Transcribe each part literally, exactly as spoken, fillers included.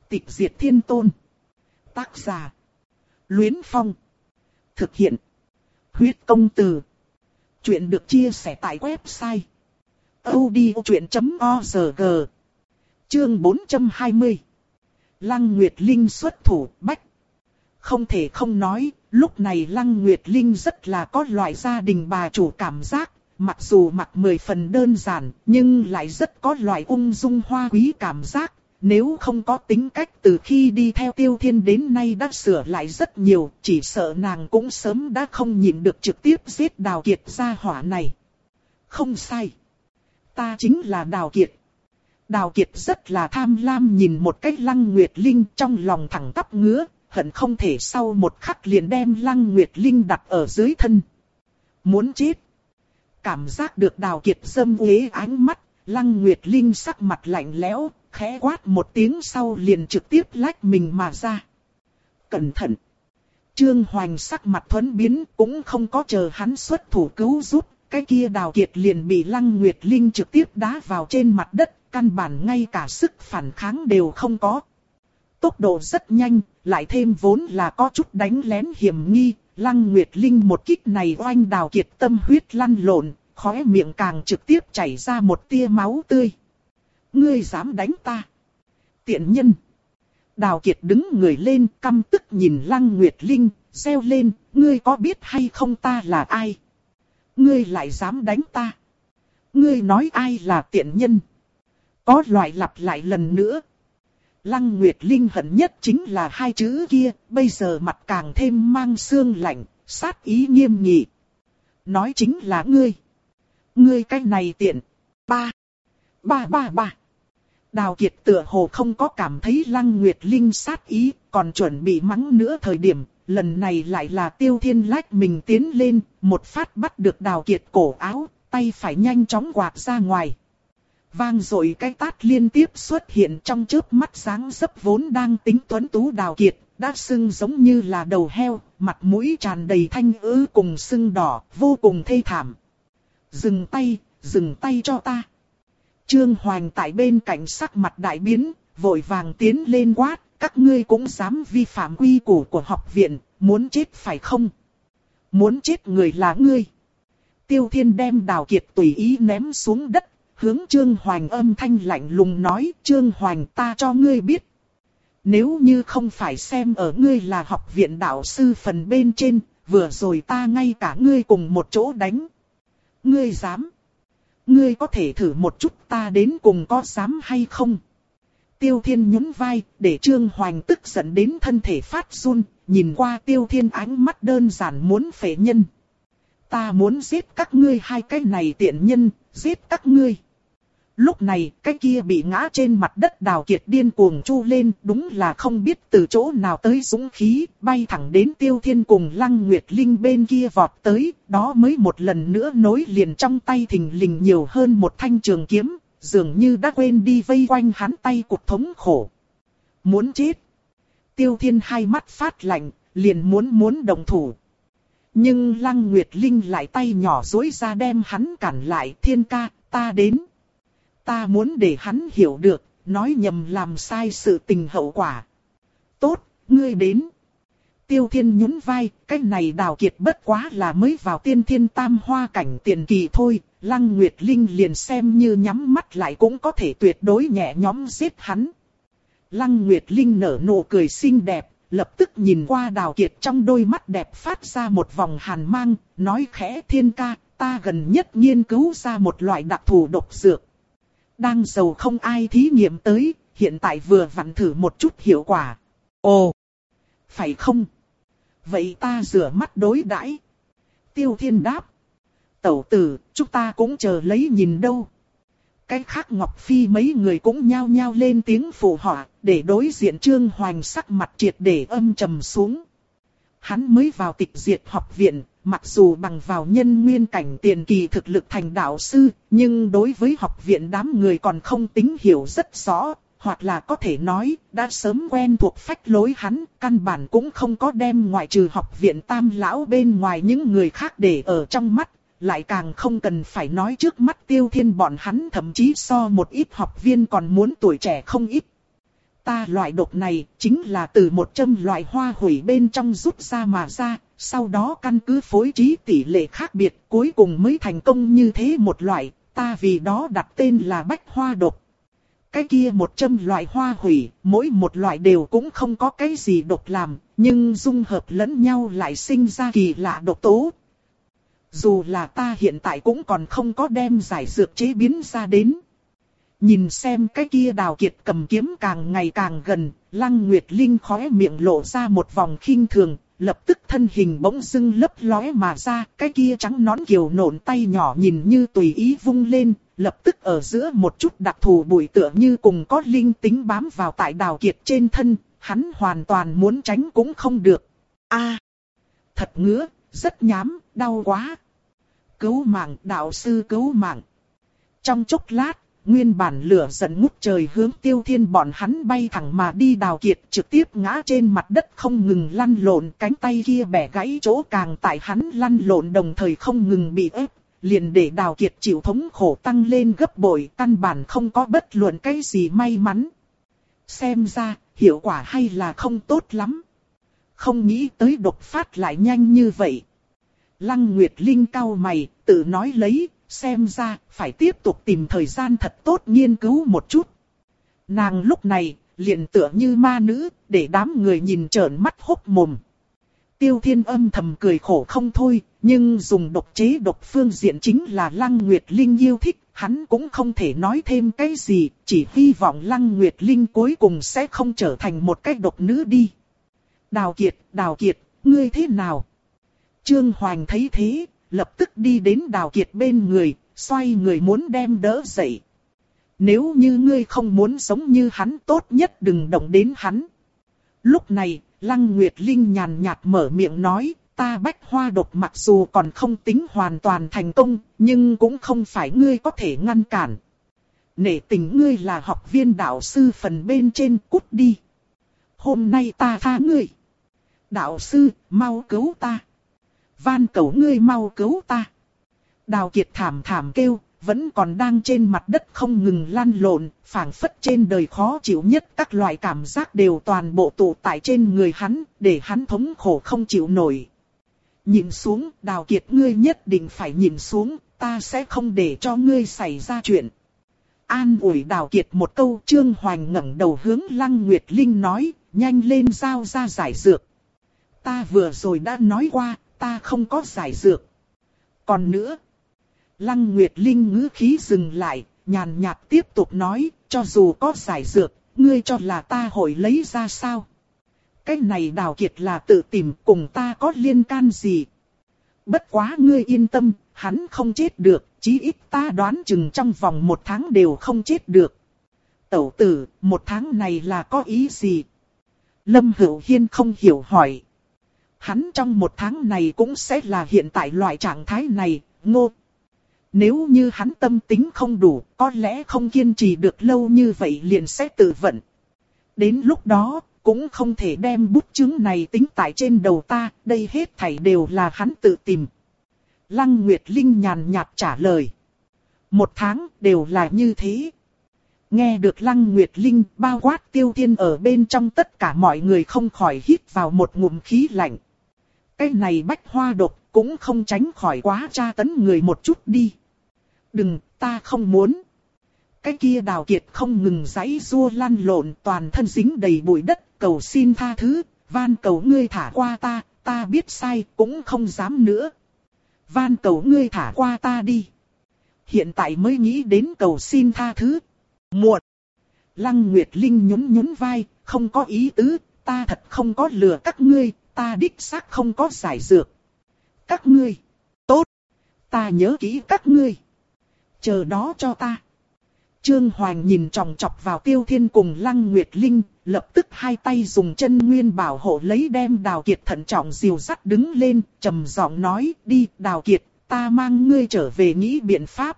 Tịch diệt thiên tôn. Tác giả. Luyến Phong. Thực hiện. Huyết công từ. Chuyện được chia sẻ tại website audiochuyện chấm org. Chương bốn trăm hai mươi. Lăng Nguyệt Linh xuất thủ bách. Không thể không nói, lúc này Lăng Nguyệt Linh rất là có loại gia đình bà chủ cảm giác. Mặc dù mặc mười phần đơn giản, nhưng lại rất có loại ung dung hoa quý cảm giác. Nếu không có tính cách từ khi đi theo Tiêu Thiên đến nay đã sửa lại rất nhiều, chỉ sợ nàng cũng sớm đã không nhịn được trực tiếp giết Đào Kiệt gia hỏa này. Không sai. Ta chính là Đào Kiệt. Đào Kiệt rất là tham lam nhìn một cách Lăng Nguyệt Linh, trong lòng thẳng tắp ngứa, hận không thể sau một khắc liền đem Lăng Nguyệt Linh đặt ở dưới thân. Muốn chết. Cảm giác được Đào Kiệt dâm uế ánh mắt, Lăng Nguyệt Linh sắc mặt lạnh lẽo, khẽ quát một tiếng sau liền trực tiếp lách mình mà ra. Cẩn thận! Trương Hoành sắc mặt thuẫn biến, cũng không có chờ hắn xuất thủ cứu giúp, cái kia Đào Kiệt liền bị Lăng Nguyệt Linh trực tiếp đá vào trên mặt đất, căn bản ngay cả sức phản kháng đều không có. Tốc độ rất nhanh, lại thêm vốn là có chút đánh lén hiểm nghi, Lăng Nguyệt Linh một kích này oanh Đào Kiệt tâm huyết lăn lộn, khóe miệng càng trực tiếp chảy ra một tia máu tươi. Ngươi dám đánh ta? Tiện nhân! Đào Kiệt đứng người lên, căm tức nhìn Lăng Nguyệt Linh, reo lên, ngươi có biết hay không ta là ai? Ngươi lại dám đánh ta? Ngươi nói ai là tiện nhân? Có loại lặp lại lần nữa. Lăng Nguyệt Linh hận nhất chính là hai chữ kia, bây giờ mặt càng thêm mang xương lạnh, sát ý nghiêm nghị. Nói chính là ngươi. Ngươi cái này tiện. Ba. Ba ba ba. Đào Kiệt tựa hồ không có cảm thấy Lăng Nguyệt Linh sát ý, còn chuẩn bị mắng nữa thời điểm, lần này lại là Tiêu Thiên lách mình tiến lên, một phát bắt được Đào Kiệt cổ áo, tay phải nhanh chóng quạt ra ngoài. Vang rồi cái tát liên tiếp xuất hiện trong chớp mắt dáng dấp vốn đang tính tuấn tú Đào Kiệt, đã sưng giống như là đầu heo, mặt mũi tràn đầy thanh ứ cùng sưng đỏ, vô cùng thê thảm. Dừng tay, dừng tay cho ta. Trương Hoành tại bên cạnh sắc mặt đại biến, vội vàng tiến lên quát, các ngươi cũng dám vi phạm quy củ của học viện, muốn chết phải không? Muốn chết người là ngươi. Tiêu Thiên đem Đào Kiệt tùy ý ném xuống đất, hướng Trương Hoành âm thanh lạnh lùng nói, Trương Hoành ta cho ngươi biết. Nếu như không phải xem ở ngươi là học viện đạo sư phần bên trên, vừa rồi ta ngay cả ngươi cùng một chỗ đánh. Ngươi dám? Ngươi có thể thử một chút ta đến cùng có dám hay không? Tiêu Thiên nhún vai, để Trương Hoành tức giận đến thân thể phát run, nhìn qua Tiêu Thiên ánh mắt đơn giản muốn phế nhân. Ta muốn giết các ngươi hai cái này tiện nhân, giết các ngươi. Lúc này, cái kia bị ngã trên mặt đất Đào Kiệt điên cuồng chu lên, đúng là không biết từ chỗ nào tới dũng khí, bay thẳng đến Tiêu Thiên cùng Lăng Nguyệt Linh bên kia vọt tới, đó mới một lần nữa nối liền trong tay thình lình nhiều hơn một thanh trường kiếm, dường như đã quên đi vây quanh hắn tay cục thống khổ. Muốn chết! Tiêu Thiên hai mắt phát lạnh, liền muốn muốn đồng thủ. Nhưng Lăng Nguyệt Linh lại tay nhỏ duỗi ra đem hắn cản lại, Thiên ca, ta đến. Ta muốn để hắn hiểu được, nói nhầm làm sai sự tình hậu quả. Tốt, ngươi đến. Tiêu Thiên nhún vai, cái này Đào Kiệt bất quá là mới vào tiên thiên tam hoa cảnh tiền kỳ thôi. Lăng Nguyệt Linh liền xem như nhắm mắt lại cũng có thể tuyệt đối nhẹ nhõm giết hắn. Lăng Nguyệt Linh nở nụ cười xinh đẹp, lập tức nhìn qua Đào Kiệt trong đôi mắt đẹp phát ra một vòng hàn mang, nói khẽ Thiên ca, ta gần nhất nghiên cứu ra một loại đặc thù độc dược. Đang giàu không ai thí nghiệm tới, hiện tại vừa vặn thử một chút hiệu quả. Ồ, phải không? Vậy ta rửa mắt đối đãi. Tiêu Thiên đáp. Tẩu tử, chúng ta cũng chờ lấy nhìn đâu. Cái khác Ngọc Phi mấy người cũng nhao nhao lên tiếng phụ họa, để đối diện Trương Hoành sắc mặt triệt để âm trầm xuống. Hắn mới vào Tịch Diệt học viện, mặc dù bằng vào nhân nguyên cảnh tiền kỳ thực lực thành đạo sư, nhưng đối với học viện đám người còn không tính hiểu rất rõ, hoặc là có thể nói, đã sớm quen thuộc phách lối hắn, căn bản cũng không có đem ngoại trừ học viện tam lão bên ngoài những người khác để ở trong mắt, lại càng không cần phải nói trước mắt Tiêu Thiên bọn hắn thậm chí so một ít học viên còn muốn tuổi trẻ không ít. ta loại độc này chính là từ một châm loại hoa hủy bên trong rút ra mà ra, sau đó căn cứ phối trí tỷ lệ khác biệt cuối cùng mới thành công như thế một loại, ta vì đó đặt tên là bách hoa độc. Cái kia một châm loại hoa hủy, mỗi một loại đều cũng không có cái gì độc làm, nhưng dung hợp lẫn nhau lại sinh ra kỳ lạ độc tố. Dù là ta hiện tại cũng còn không có đem giải dược chế biến ra đến. Nhìn xem cái kia Đào Kiệt cầm kiếm càng ngày càng gần, Lăng Nguyệt Linh khóe miệng lộ ra một vòng khinh thường, lập tức thân hình bỗng dưng lấp lóe mà ra, cái kia trắng nõn kiều nộn tay nhỏ nhìn như tùy ý vung lên, lập tức ở giữa một chút đặc thù bụi tựa như cùng có linh tính bám vào tại Đào Kiệt trên thân, hắn hoàn toàn muốn tránh cũng không được. A, thật ngứa, rất nhám, đau quá. Cứu mạng, đạo sư cứu mạng. Trong chốc lát, nguyên bản lửa giận ngút trời hướng Tiêu Thiên bọn hắn bay thẳng mà đi, Đào Kiệt trực tiếp ngã trên mặt đất không ngừng lăn lộn, cánh tay kia bẻ gãy chỗ càng tại hắn lăn lộn đồng thời không ngừng bị ép, liền để Đào Kiệt chịu thống khổ tăng lên gấp bội, căn bản không có bất luận cái gì may mắn. Xem ra, hiệu quả hay là không tốt lắm. Không nghĩ tới đột phát lại nhanh như vậy. Lăng Nguyệt Linh cau mày, tự nói lấy, xem ra, phải tiếp tục tìm thời gian thật tốt nghiên cứu một chút. Nàng lúc này, liền tựa như ma nữ, để đám người nhìn trợn mắt hốc mồm. Tiêu Thiên âm thầm cười khổ không thôi, nhưng dùng độc chế độc phương diện chính là Lăng Nguyệt Linh yêu thích, hắn cũng không thể nói thêm cái gì, chỉ hy vọng Lăng Nguyệt Linh cuối cùng sẽ không trở thành một cái độc nữ đi. Đào Kiệt, Đào Kiệt, ngươi thế nào? Trương Hoành thấy thế, lập tức đi đến Đào Kiệt bên người, xoay người muốn đem đỡ dậy. Nếu như ngươi không muốn sống như hắn, tốt nhất đừng động đến hắn. Lúc này, Lăng Nguyệt Linh nhàn nhạt mở miệng nói, ta bách hoa độc mặc dù còn không tính hoàn toàn thành công, nhưng cũng không phải ngươi có thể ngăn cản. Nể tình ngươi là học viên đạo sư phần bên trên, cút đi. Hôm nay ta tha ngươi. Đạo sư, mau cứu ta. Van cầu ngươi mau cứu ta. Đào Kiệt thảm thảm kêu, vẫn còn đang trên mặt đất không ngừng lăn lộn, phảng phất trên đời khó chịu nhất các loại cảm giác đều toàn bộ tụ tại trên người hắn, để hắn thống khổ không chịu nổi. Nhìn xuống, Đào Kiệt ngươi nhất định phải nhìn xuống, ta sẽ không để cho ngươi xảy ra chuyện. An ủi Đào Kiệt một câu, Trương Hoành ngẩng đầu hướng Lăng Nguyệt Linh nói, nhanh lên giao ra giải dược. Ta vừa rồi đã nói qua, ta không có giải dược. Còn nữa, Lăng Nguyệt Linh ngữ khí dừng lại, nhàn nhạt tiếp tục nói, cho dù có giải dược, ngươi cho là ta hội lấy ra sao? Cái này Đào Kiệt là tự tìm, cùng ta có liên can gì? Bất quá ngươi yên tâm, hắn không chết được, chí ít ta đoán chừng trong vòng một tháng đều không chết được. Tẩu tử, một tháng này là có ý gì? Lâm Hữu Hiên không hiểu hỏi. Hắn trong một tháng này cũng sẽ là hiện tại loại trạng thái này, ngô. Nếu như hắn tâm tính không đủ, có lẽ không kiên trì được lâu như vậy liền sẽ tự vận. Đến lúc đó, cũng không thể đem bút chứng này tính tại trên đầu ta, đây hết thảy đều là hắn tự tìm. Lăng Nguyệt Linh nhàn nhạt trả lời. Một tháng đều là như thế. Nghe được Lăng Nguyệt Linh bao quát Tiêu Thiên ở bên trong, tất cả mọi người không khỏi hít vào một ngụm khí lạnh. Cái này bách hoa độc cũng không tránh khỏi quá tra tấn người một chút đi. Đừng, ta không muốn. Cái kia Đào Kiệt không ngừng giãy giụa lăn lộn, toàn thân dính đầy bụi đất, cầu xin tha thứ, van cầu ngươi thả qua ta, ta biết sai, cũng không dám nữa. Van cầu ngươi thả qua ta đi. Hiện tại mới nghĩ đến cầu xin tha thứ. Muộn. Lăng Nguyệt Linh nhún nhún vai, không có ý tứ, ta thật không có lừa các ngươi, ta đích xác không có giải dược. Các ngươi. Tốt. Ta nhớ kỹ các ngươi. Chờ đó cho ta. Trương Hoành nhìn chòng chọc vào Tiêu Thiên cùng Lăng Nguyệt Linh, lập tức hai tay dùng chân nguyên bảo hộ lấy đem Đào Kiệt thận trọng dìu dắt đứng lên, trầm giọng nói, đi Đào Kiệt, ta mang ngươi trở về nghĩ biện pháp.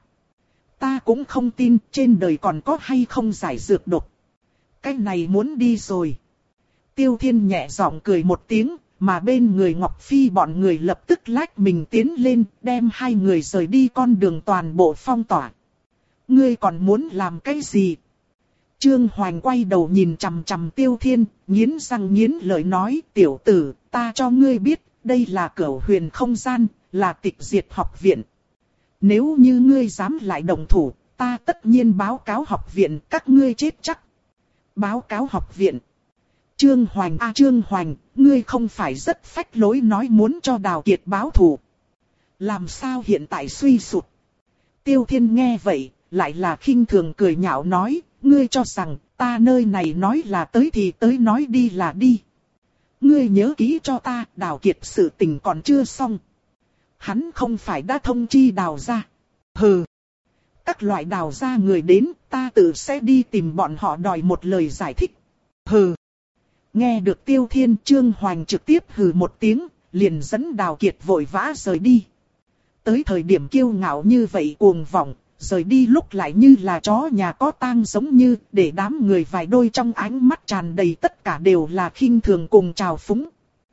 Ta cũng không tin trên đời còn có hay không giải dược độc. Cái này muốn đi rồi. Tiêu Thiên nhẹ giọng cười một tiếng, mà bên người Ngọc Phi bọn người lập tức lách mình tiến lên, đem hai người rời đi con đường toàn bộ phong tỏa. Ngươi còn muốn làm cái gì? Trương Hoành quay đầu nhìn chằm chằm Tiêu Thiên, nghiến răng nghiến lợi nói, tiểu tử, ta cho ngươi biết, đây là Cửu Huyền không gian, là tịch diệt học viện. Nếu như ngươi dám lại động thủ, ta tất nhiên báo cáo học viện, các ngươi chết chắc. Báo cáo học viện. Trương Hoành a à, Trương Hoành, ngươi không phải rất phách lối nói muốn cho Đào Kiệt báo thù. Làm sao hiện tại suy sụp? Tiêu Thiên nghe vậy, lại là khinh thường cười nhạo nói, ngươi cho rằng ta nơi này nói là tới thì tới, nói đi là đi. Ngươi nhớ kỹ cho ta, Đào Kiệt sự tình còn chưa xong. Hắn không phải đã thông chi Đào gia. Hừ. Các loại Đào gia người đến, ta tự sẽ đi tìm bọn họ đòi một lời giải thích. Hừ. Nghe được Tiêu Thiên, Trương Hoành trực tiếp hừ một tiếng, liền dẫn Đào Kiệt vội vã rời đi. Tới thời điểm kiêu ngạo như vậy cuồng vọng, rời đi lúc lại như là chó nhà có tang giống như, để đám người vài đôi trong ánh mắt tràn đầy tất cả đều là khinh thường cùng trào phúng.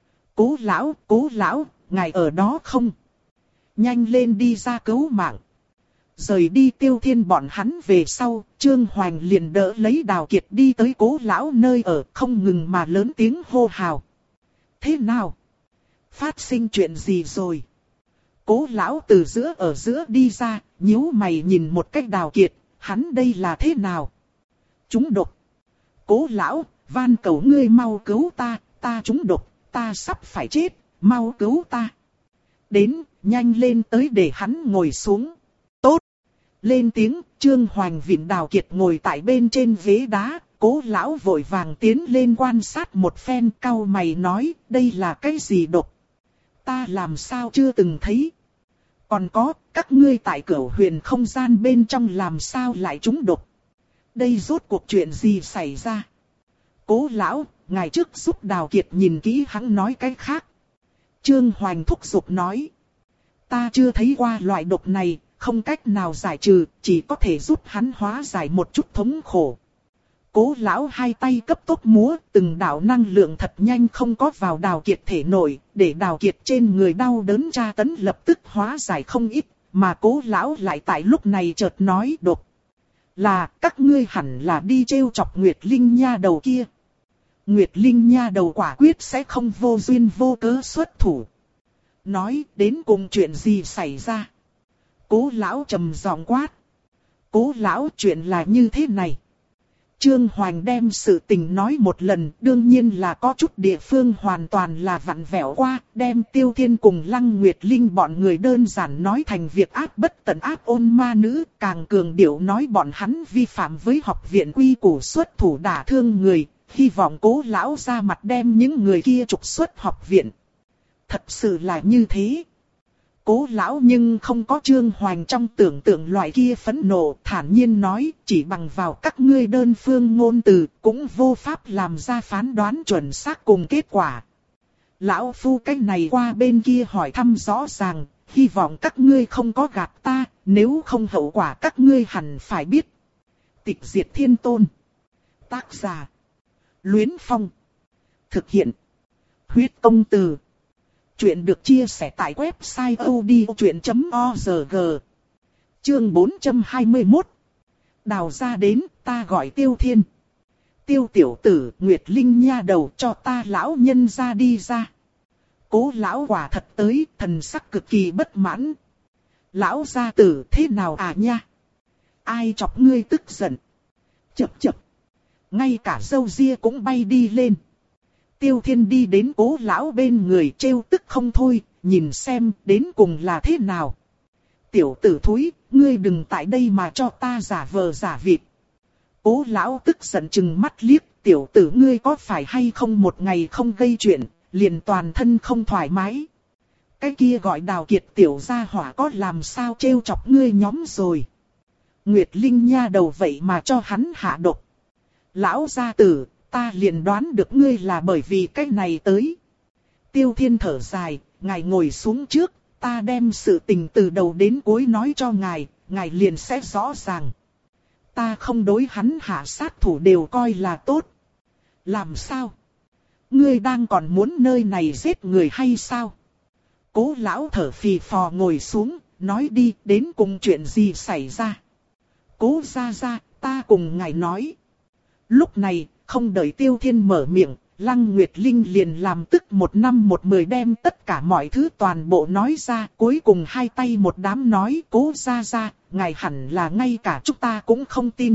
Cố lão, cố lão, ngài ở đó không? Nhanh lên đi ra cứu mạng. Rời đi Tiêu Thiên bọn hắn về sau, Trương Hoành liền đỡ lấy Đào Kiệt đi tới cố lão nơi ở, không ngừng mà lớn tiếng hô hào. Thế nào? Phát sinh chuyện gì rồi? Cố lão từ giữa ở giữa đi ra, nhíu mày nhìn một cách Đào Kiệt, hắn đây là thế nào? Trúng độc. Cố lão, van cầu ngươi mau cứu ta, ta trúng độc, ta sắp phải chết, mau cứu ta. Đến, nhanh lên tới để hắn ngồi xuống. Tốt. Lên tiếng, Trương Hoành vịn Đào Kiệt ngồi tại bên trên ghế đá, cố lão vội vàng tiến lên quan sát một phen, cau mày nói, đây là cái gì độc? Ta làm sao chưa từng thấy? Còn có, các ngươi tại Cửu Huyền không gian bên trong làm sao lại trúng độc? Đây rốt cuộc chuyện gì xảy ra? Cố lão, ngày trước giúp Đào Kiệt nhìn kỹ hắn nói cái khác. Trương Hoành thúc giục nói. Ta chưa thấy qua loại độc này, không cách nào giải trừ, chỉ có thể giúp hắn hóa giải một chút thống khổ. Cố lão hai tay cấp tốc múa, từng đạo năng lượng thật nhanh không có vào Đào Kiệt thể nội, để Đào Kiệt trên người đau đớn tra tấn lập tức hóa giải không ít, mà cố lão lại tại lúc này chợt nói độc. Là các ngươi hẳn là đi trêu chọc Nguyệt Linh nha đầu kia. Nguyệt Linh nha đầu quả quyết sẽ không vô duyên vô cớ xuất thủ. Nói đến cùng chuyện gì xảy ra? Cố lão trầm giọng quát. Cố lão, chuyện là như thế này. Trương Hoành đem sự tình nói một lần, đương nhiên là có chút địa phương hoàn toàn là vặn vẹo qua, đem Tiêu Thiên cùng Lăng Nguyệt Linh bọn người đơn giản nói thành việc ác bất tận ác ôn ma nữ, càng cường điệu nói bọn hắn vi phạm với học viện quy củ xuất thủ đả thương người, hy vọng cố lão ra mặt đem những người kia trục xuất học viện. Thật sự là như thế. Cố lão nhưng không có Trương Hoành trong tưởng tượng loại kia phẫn nộ, thản nhiên nói, chỉ bằng vào các ngươi đơn phương ngôn từ, cũng vô pháp làm ra phán đoán chuẩn xác cùng kết quả. Lão phu cái này qua bên kia hỏi thăm rõ ràng, hy vọng các ngươi không có gạt ta, nếu không hậu quả các ngươi hẳn phải biết. Tịch diệt thiên tôn. Tác giả. Luyến Phong. Thực hiện. Huyết công từ. Chuyện được chia sẻ tại website odchuyện chấm org. Chương bốn trăm hai mươi mốt. Đào ra đến, ta gọi Tiêu Thiên. Tiêu tiểu tử, Nguyệt Linh nha đầu, cho ta lão nhân ra đi ra. Cố lão quả thật tới, thần sắc cực kỳ bất mãn. Lão gia tử, thế nào à nha? Ai chọc ngươi tức giận? Chập chập. Ngay cả râu ria cũng bay đi lên. Tiêu Thiên đi đến cố lão bên người trêu tức không thôi, nhìn xem đến cùng là thế nào. Tiểu tử thúi, ngươi đừng tại đây mà cho ta giả vờ giả vịt. Cố lão tức giận chừng mắt liếc, tiểu tử ngươi có phải hay không một ngày không gây chuyện, liền toàn thân không thoải mái. Cái kia gọi Đào Kiệt tiểu gia hỏa có làm sao trêu chọc ngươi nhóm rồi. Nguyệt Linh nha đầu vậy mà cho hắn hạ độc. Lão gia tử, ta liền đoán được ngươi là bởi vì cái này tới. Tiêu Thiên thở dài, ngài ngồi xuống trước, ta đem sự tình từ đầu đến cuối nói cho ngài, ngài liền sẽ rõ ràng. Ta không đối hắn hạ sát thủ đều coi là tốt. Làm sao? Ngươi đang còn muốn nơi này giết người hay sao? Cố lão thở phì phò ngồi xuống, nói đi, đến cùng chuyện gì xảy ra? Cố gia gia, ta cùng ngài nói. Lúc này, không đợi Tiêu Thiên mở miệng, Lăng Nguyệt Linh liền làm tức một năm một mười đem tất cả mọi thứ toàn bộ nói ra. Cuối cùng hai tay một đám nói, Cố gia gia, ngài hẳn là ngay cả chúng ta cũng không tin.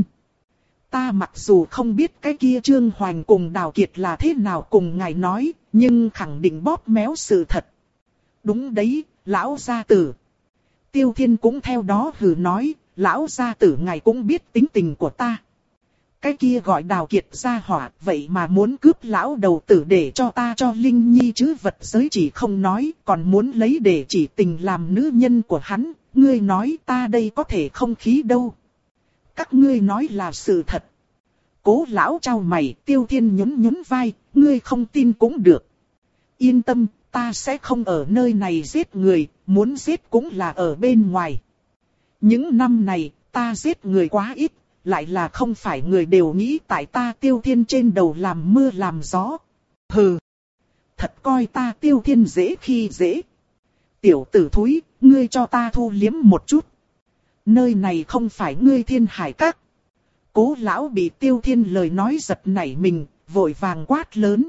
Ta mặc dù không biết cái kia Trương Hoành cùng Đào Kiệt là thế nào cùng ngài nói, nhưng khẳng định bóp méo sự thật. Đúng đấy, lão gia tử. Tiêu Thiên cũng theo đó hừ nói, lão gia tử ngài cũng biết tính tình của ta. Cái kia gọi Đào Kiệt gia hỏa, vậy mà muốn cướp lão đầu tử để cho ta cho Linh Nhi chứ vật giới chỉ không nói, còn muốn lấy để chỉ tình làm nữ nhân của hắn, ngươi nói ta đây có thể không khí đâu. Các ngươi nói là sự thật. Cố lão trao mày, Tiêu Thiên nhún nhún vai, ngươi không tin cũng được. Yên tâm, ta sẽ không ở nơi này giết người, muốn giết cũng là ở bên ngoài. Những năm này, ta giết người quá ít, lại là không phải người đều nghĩ tại ta Tiêu Thiên trên đầu làm mưa làm gió. Hừ, thật coi ta Tiêu Thiên dễ khi dễ. Tiểu tử thúi, ngươi cho ta thu liếm một chút. Nơi này không phải ngươi Thiên Hải Các. Cố lão bị Tiêu Thiên lời nói giật nảy mình, vội vàng quát lớn.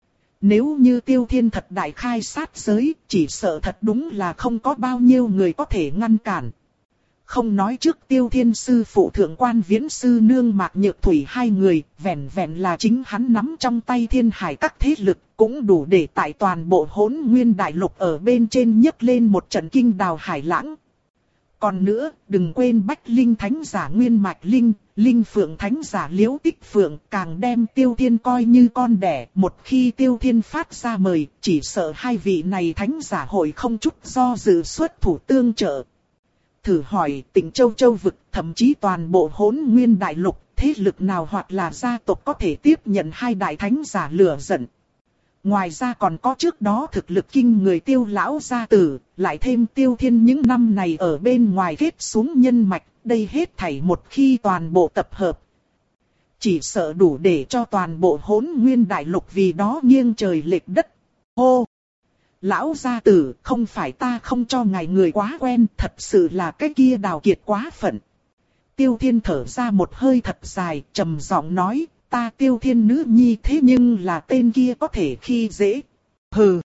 Nếu như Tiêu Thiên thật đại khai sát giới, chỉ sợ thật đúng là không có bao nhiêu người có thể ngăn cản. Không nói trước Tiêu Thiên sư phụ thượng quan viễn sư nương Mạc Nhược Thủy hai người, vẹn vẹn là chính hắn nắm trong tay Thiên Hải các thế lực, cũng đủ để tại toàn bộ Hỗn Nguyên Đại Lục ở bên trên nhấc lên một trận kinh đào hải lãng. Còn nữa, đừng quên Bách Linh Thánh giả Nguyên Mạch Linh, Linh Phượng Thánh giả Liễu Tích Phượng, càng đem Tiêu Thiên coi như con đẻ. Một khi Tiêu Thiên phát ra mời, chỉ sợ hai vị này Thánh giả hội không chút do dự xuất thủ tương trợ. Thử hỏi tỉnh Châu Châu vực, thậm chí toàn bộ Hỗn Nguyên Đại Lục, thế lực nào hoặc là gia tộc có thể tiếp nhận hai đại Thánh giả lửa giận. Ngoài ra còn có trước đó thực lực kinh người Tiêu lão gia tử, lại thêm Tiêu Thiên những năm này ở bên ngoài kết xuống nhân mạch, đây hết thảy một khi toàn bộ tập hợp. Chỉ sợ đủ để cho toàn bộ Hỗn Nguyên Đại Lục vì đó nghiêng trời lệch đất. Hô! Lão gia tử, không phải ta không cho ngài người quá quen, thật sự là cái kia Đào Kiệt quá phận. Tiêu Thiên thở ra một hơi thật dài, trầm giọng nói. Ta Tiêu Thiên nữ nhi thế nhưng là tên kia có thể khi dễ. Hừ!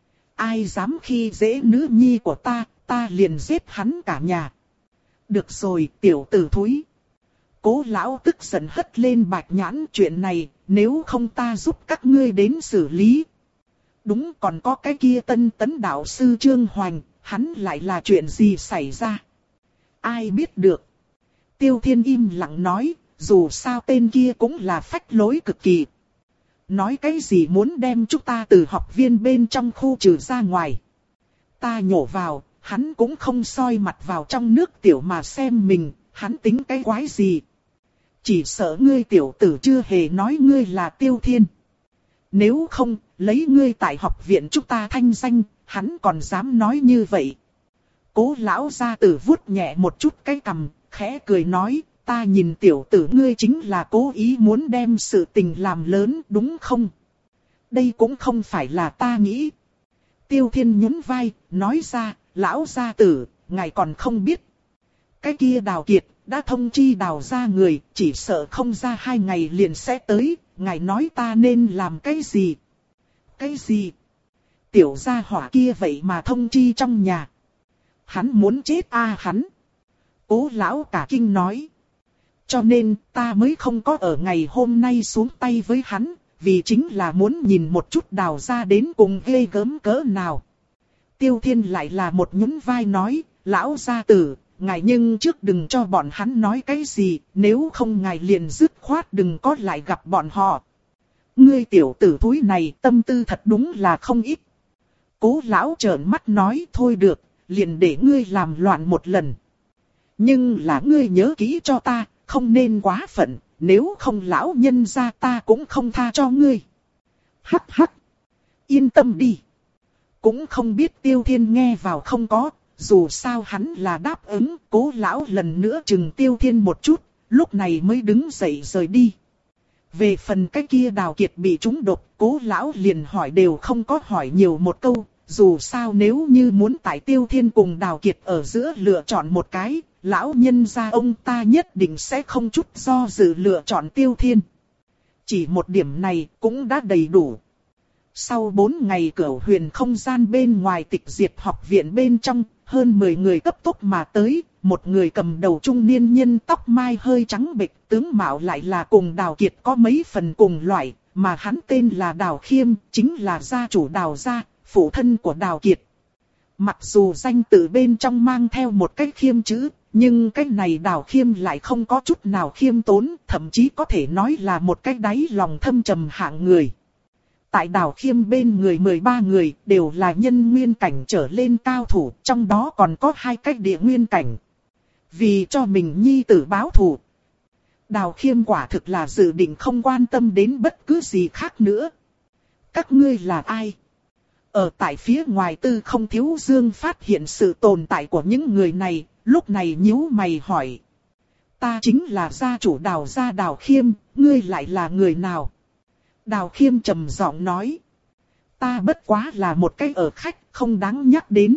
Ai dám khi dễ nữ nhi của ta, ta liền giết hắn cả nhà. Được rồi, tiểu tử thúi. Cố lão tức giận hất lên bạch nhãn, chuyện này, nếu không ta giúp các ngươi đến xử lý. Đúng, còn có cái kia Tân Tấn đạo sư Trương Hoành, hắn lại là chuyện gì xảy ra? Ai biết được? Tiêu Thiên im lặng nói. Dù sao tên kia cũng là phách lối cực kỳ. Nói cái gì muốn đem chúng ta từ học viên bên trong khu trừ ra ngoài. Ta nhổ vào, hắn cũng không soi mặt vào trong nước tiểu mà xem mình, hắn tính cái quái gì. Chỉ sợ ngươi tiểu tử chưa hề nói ngươi là Tiêu Thiên. Nếu không, lấy ngươi tại học viện chúng ta thanh danh, hắn còn dám nói như vậy. Cố lão gia tử vuốt nhẹ một chút cái cằm, khẽ cười nói. Ta nhìn tiểu tử ngươi chính là cố ý muốn đem sự tình làm lớn đúng không? Đây cũng không phải là ta nghĩ. Tiêu Thiên nhún vai, nói ra, lão gia tử, ngài còn không biết. Cái kia Đào Kiệt, đã thông chi Đào ra người, chỉ sợ không ra hai ngày liền sẽ tới, ngài nói ta nên làm cái gì? Cái gì? Tiểu gia hỏa kia vậy mà thông chi trong nhà. Hắn muốn chết a à hắn. Cố lão cả kinh nói. Cho nên ta mới không có ở ngày hôm nay xuống tay với hắn, vì chính là muốn nhìn một chút Đào ra đến cùng ghê gớm cỡ nào. Tiêu Thiên lại là một nhún vai nói, lão gia tử, ngài nhưng trước đừng cho bọn hắn nói cái gì, nếu không ngài liền dứt khoát đừng có lại gặp bọn họ. Ngươi tiểu tử thúi này tâm tư thật đúng là không ít. Cố lão trợn mắt nói thôi được, liền để ngươi làm loạn một lần. Nhưng là ngươi nhớ kỹ cho ta. Không nên quá phận, nếu không lão nhân gia ta cũng không tha cho ngươi. Hắc hắc. Yên tâm đi. Cũng không biết Tiêu Thiên nghe vào không có, dù sao hắn là đáp ứng. Cố lão lần nữa chừng Tiêu Thiên một chút, lúc này mới đứng dậy rời đi. Về phần cái kia Đào Kiệt bị trúng độc, cố lão liền hỏi đều không có hỏi nhiều một câu. Dù sao nếu như muốn tại Tiêu Thiên cùng Đào Kiệt ở giữa lựa chọn một cái, lão nhân gia ông ta nhất định sẽ không chút do dự lựa chọn Tiêu Thiên. Chỉ một điểm này cũng đã đầy đủ. Sau bốn ngày Cửu Huyền không gian bên ngoài Tịch Diệt học viện bên trong, hơn mười người cấp tốc mà tới, một người cầm đầu trung niên nhân tóc mai hơi trắng bệch, tướng mạo lại là cùng Đào Kiệt có mấy phần cùng loại, mà hắn tên là Đào Khiêm, chính là gia chủ Đào gia, phụ thân của Đào Kiệt. Mặc dù danh tự bên trong mang theo một cái khiêm chữ, nhưng cái này Đào Khiêm lại không có chút nào khiêm tốn, thậm chí có thể nói là một cái đáy lòng thâm trầm hạng người. Tại Đào Khiêm bên người mười ba người đều là nhân nguyên cảnh trở lên cao thủ, trong đó còn có hai cái địa nguyên cảnh. Vì cho mình nhi tử báo thù, Đào Khiêm quả thực là dự định không quan tâm đến bất cứ gì khác nữa. Các ngươi là ai? Ở tại phía ngoài Tư Không Thiếu Dương phát hiện sự tồn tại của những người này, lúc này nhíu mày hỏi. Ta chính là gia chủ Đào gia Đào Khiêm, ngươi lại là người nào? Đào Khiêm trầm giọng nói. Ta bất quá là một cái ở khách, không đáng nhắc đến.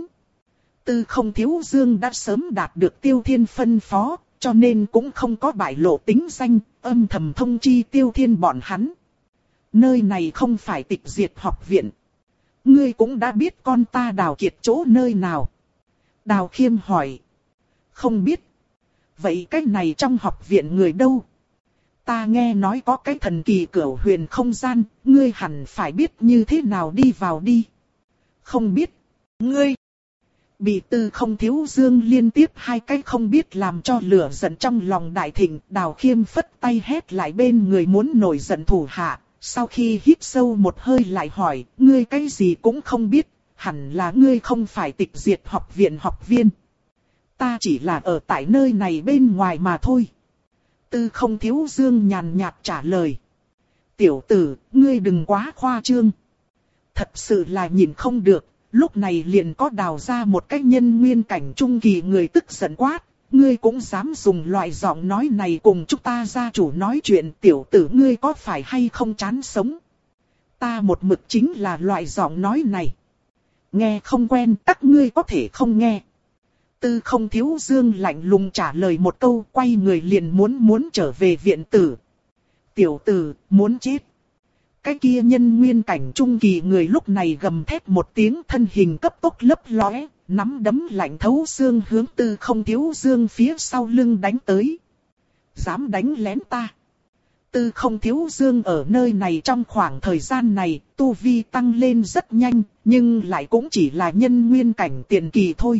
Tư Không Thiếu Dương đã sớm đạt được Tiêu Thiên phân phó, cho nên cũng không có bại lộ tính danh, âm thầm thông chi Tiêu Thiên bọn hắn. Nơi này không phải Tịch Diệt học viện. Ngươi cũng đã biết con ta Đào Kiệt chỗ nơi nào? Đào Khiêm hỏi. Không biết. Vậy cái này trong học viện người đâu? Ta nghe nói có cái thần kỳ Cửu Huyền không gian, ngươi hẳn phải biết như thế nào đi vào đi. Không biết. Ngươi. Bị Tư Không Thiếu Dương liên tiếp hai cái không biết làm cho lửa giận trong lòng đại thịnh. Đào Khiêm phất tay hét lại bên người muốn nổi giận thủ hạ. Sau khi hít sâu một hơi lại hỏi, ngươi cái gì cũng không biết, hẳn là ngươi không phải Tịch Diệt học viện học viên. Ta chỉ là ở tại nơi này bên ngoài mà thôi. Tư Không Thiếu Dương nhàn nhạt trả lời. Tiểu tử, ngươi đừng quá khoa trương. Thật sự là nhìn không được, lúc này liền có đào ra một cái nhân nguyên cảnh trung kỳ người tức giận quát. Ngươi cũng dám dùng loại giọng nói này cùng chúng ta gia chủ nói chuyện, tiểu tử ngươi có phải hay không chán sống? Ta một mực chính là loại giọng nói này. Nghe không quen, các ngươi có thể không nghe. Tư Không Thiếu Dương lạnh lùng trả lời một câu, quay người liền muốn muốn trở về viện tử. Tiểu tử, muốn chết. Cái kia nhân nguyên cảnh trung kỳ người lúc này gầm thét một tiếng, thân hình cấp tốc lấp lóe, nắm đấm lạnh thấu xương hướng Tư Không Thiếu Dương phía sau lưng đánh tới. Dám đánh lén ta. Tư Không Thiếu Dương ở nơi này trong khoảng thời gian này, tu vi tăng lên rất nhanh, nhưng lại cũng chỉ là nhân nguyên cảnh tiền kỳ thôi.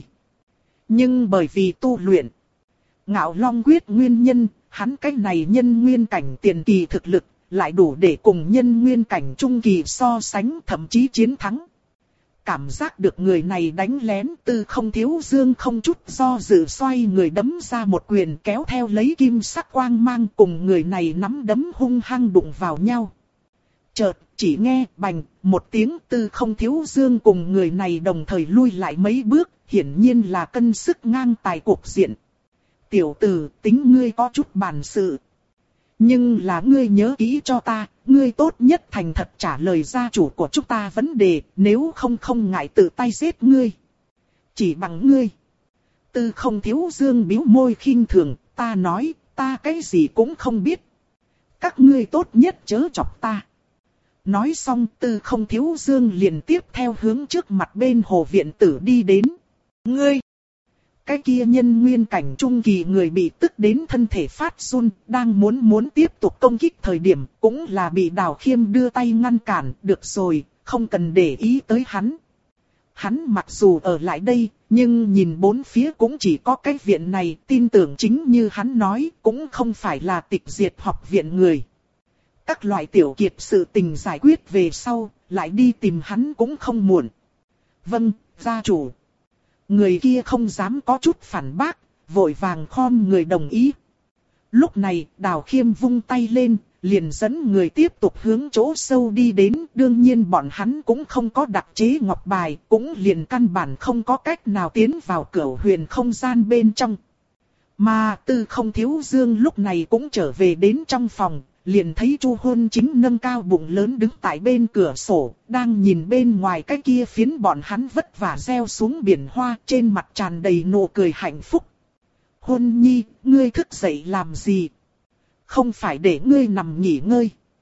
Nhưng bởi vì tu luyện Ngạo Long quyết nguyên nhân, hắn cái này nhân nguyên cảnh tiền kỳ thực lực lại đủ để cùng nhân nguyên cảnh trung kỳ so sánh, thậm chí chiến thắng. Cảm giác được người này đánh lén, Tư Không Thiếu Dương không chút do dự xoay người đấm ra một quyền, kéo theo lấy kim sắc quang mang, cùng người này nắm đấm hung hăng đụng vào nhau. Chợt, chỉ nghe bành một tiếng, Tư Không Thiếu Dương cùng người này đồng thời lui lại mấy bước, hiển nhiên là cân sức ngang tài cuộc diện. Tiểu tử, tính ngươi có chút bản sự. Nhưng là ngươi nhớ kỹ cho ta, ngươi tốt nhất thành thật trả lời gia chủ của chúng ta vấn đề, nếu không không ngại tự tay giết ngươi. Chỉ bằng ngươi. Tư Không Thiếu Dương bĩu môi khinh thường, ta nói, ta cái gì cũng không biết. Các ngươi tốt nhất chớ chọc ta. Nói xong, Tư Không Thiếu Dương liền tiếp theo hướng trước mặt bên hồ viện tử đi đến. Ngươi! Cái kia nhân nguyên cảnh trung kỳ người bị tức đến thân thể phát run, đang muốn muốn tiếp tục công kích thời điểm, cũng là bị Đào Khiêm đưa tay ngăn cản, được rồi, không cần để ý tới hắn. Hắn mặc dù ở lại đây, nhưng nhìn bốn phía cũng chỉ có cái viện này, tin tưởng chính như hắn nói, cũng không phải là Tịch Diệt học viện người. Các loại tiểu kiệt sự tình giải quyết về sau, lại đi tìm hắn cũng không muộn. Vâng, gia chủ. Người kia không dám có chút phản bác, vội vàng khom người đồng ý. Lúc này, Đào Khiêm vung tay lên, liền dẫn người tiếp tục hướng chỗ sâu đi đến. Đương nhiên bọn hắn cũng không có đặc chế ngọc bài, cũng liền căn bản không có cách nào tiến vào Cửu Huyền không gian bên trong. Mà Tư Không Thiếu Dương lúc này cũng trở về đến trong phòng, liền thấy Chu Hôn Chính nâng cao bụng lớn đứng tại bên cửa sổ, đang nhìn bên ngoài cái kia phiến bọn hắn vất vả gieo xuống biển hoa, trên mặt tràn đầy nụ cười hạnh phúc. Hôn Nhi, ngươi thức dậy làm gì? Không phải để ngươi nằm nghỉ ngơi.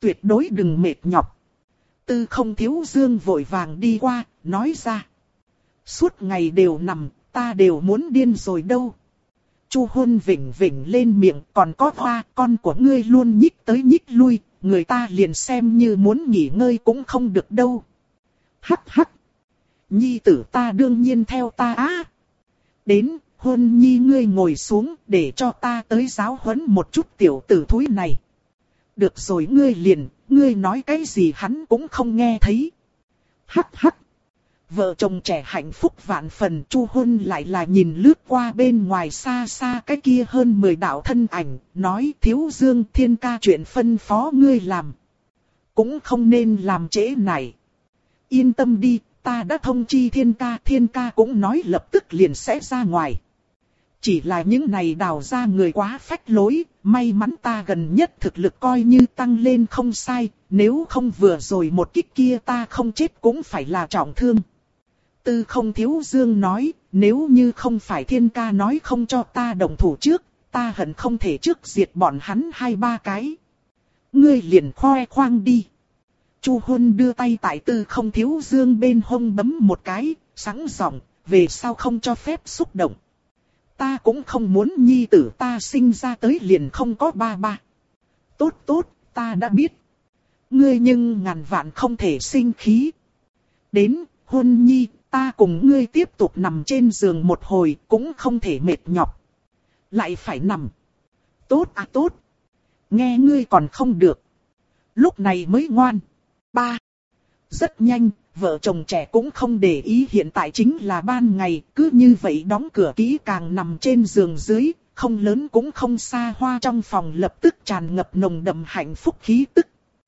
Tuyệt đối đừng mệt nhọc. Tư Không Thiếu Dương vội vàng đi qua, nói ra. Suốt ngày đều nằm, ta đều muốn điên rồi đâu. Chu Hôn vỉnh vỉnh lên miệng, còn có Hoa, con của ngươi luôn nhích tới nhích lui, người ta liền xem như muốn nghỉ ngơi cũng không được đâu. Hắc hắc. Nhi tử ta đương nhiên theo ta á. Đến, Hôn nhi ngươi ngồi xuống để cho ta tới giáo huấn một chút tiểu tử thúi này. Được rồi ngươi liền, ngươi nói cái gì hắn cũng không nghe thấy. Hắc hắc. Vợ chồng trẻ hạnh phúc vạn phần. Chu Hôn lại là nhìn lướt qua bên ngoài xa xa cái kia hơn mười đạo thân ảnh, nói Thiếu Dương Thiên ca chuyện phân phó ngươi làm. Cũng không nên làm trễ này. Yên tâm đi, ta đã thông chi Thiên ca, Thiên ca cũng nói lập tức liền sẽ ra ngoài. Chỉ là những này đào ra người quá phách lối, may mắn ta gần nhất thực lực coi như tăng lên không sai, nếu không vừa rồi một kích kia ta không chết cũng phải là trọng thương. Tư Không Thiếu Dương nói, nếu như không phải Thiên ca nói không cho ta động thủ trước, ta hận không thể trước diệt bọn hắn hai ba cái. Ngươi liền khoe khoang đi. Chu Hôn đưa tay tại Tư Không Thiếu Dương bên hông bấm một cái, sẵn giọng, về sau không cho phép xúc động. Ta cũng không muốn nhi tử ta sinh ra tới liền không có ba ba. Tốt tốt, ta đã biết. Ngươi nhưng ngàn vạn không thể sinh khí. Đến, Hôn nhi, ta cùng ngươi tiếp tục nằm trên giường một hồi cũng không thể mệt nhọc. Lại phải nằm. Tốt à tốt. Nghe ngươi còn không được. Lúc này mới ngoan. Ba. Rất nhanh, vợ chồng trẻ cũng không để ý hiện tại chính là ban ngày, cứ như vậy đóng cửa kỹ càng nằm trên giường dưới, không lớn cũng không xa hoa trong phòng lập tức tràn ngập nồng đậm hạnh phúc khí tức.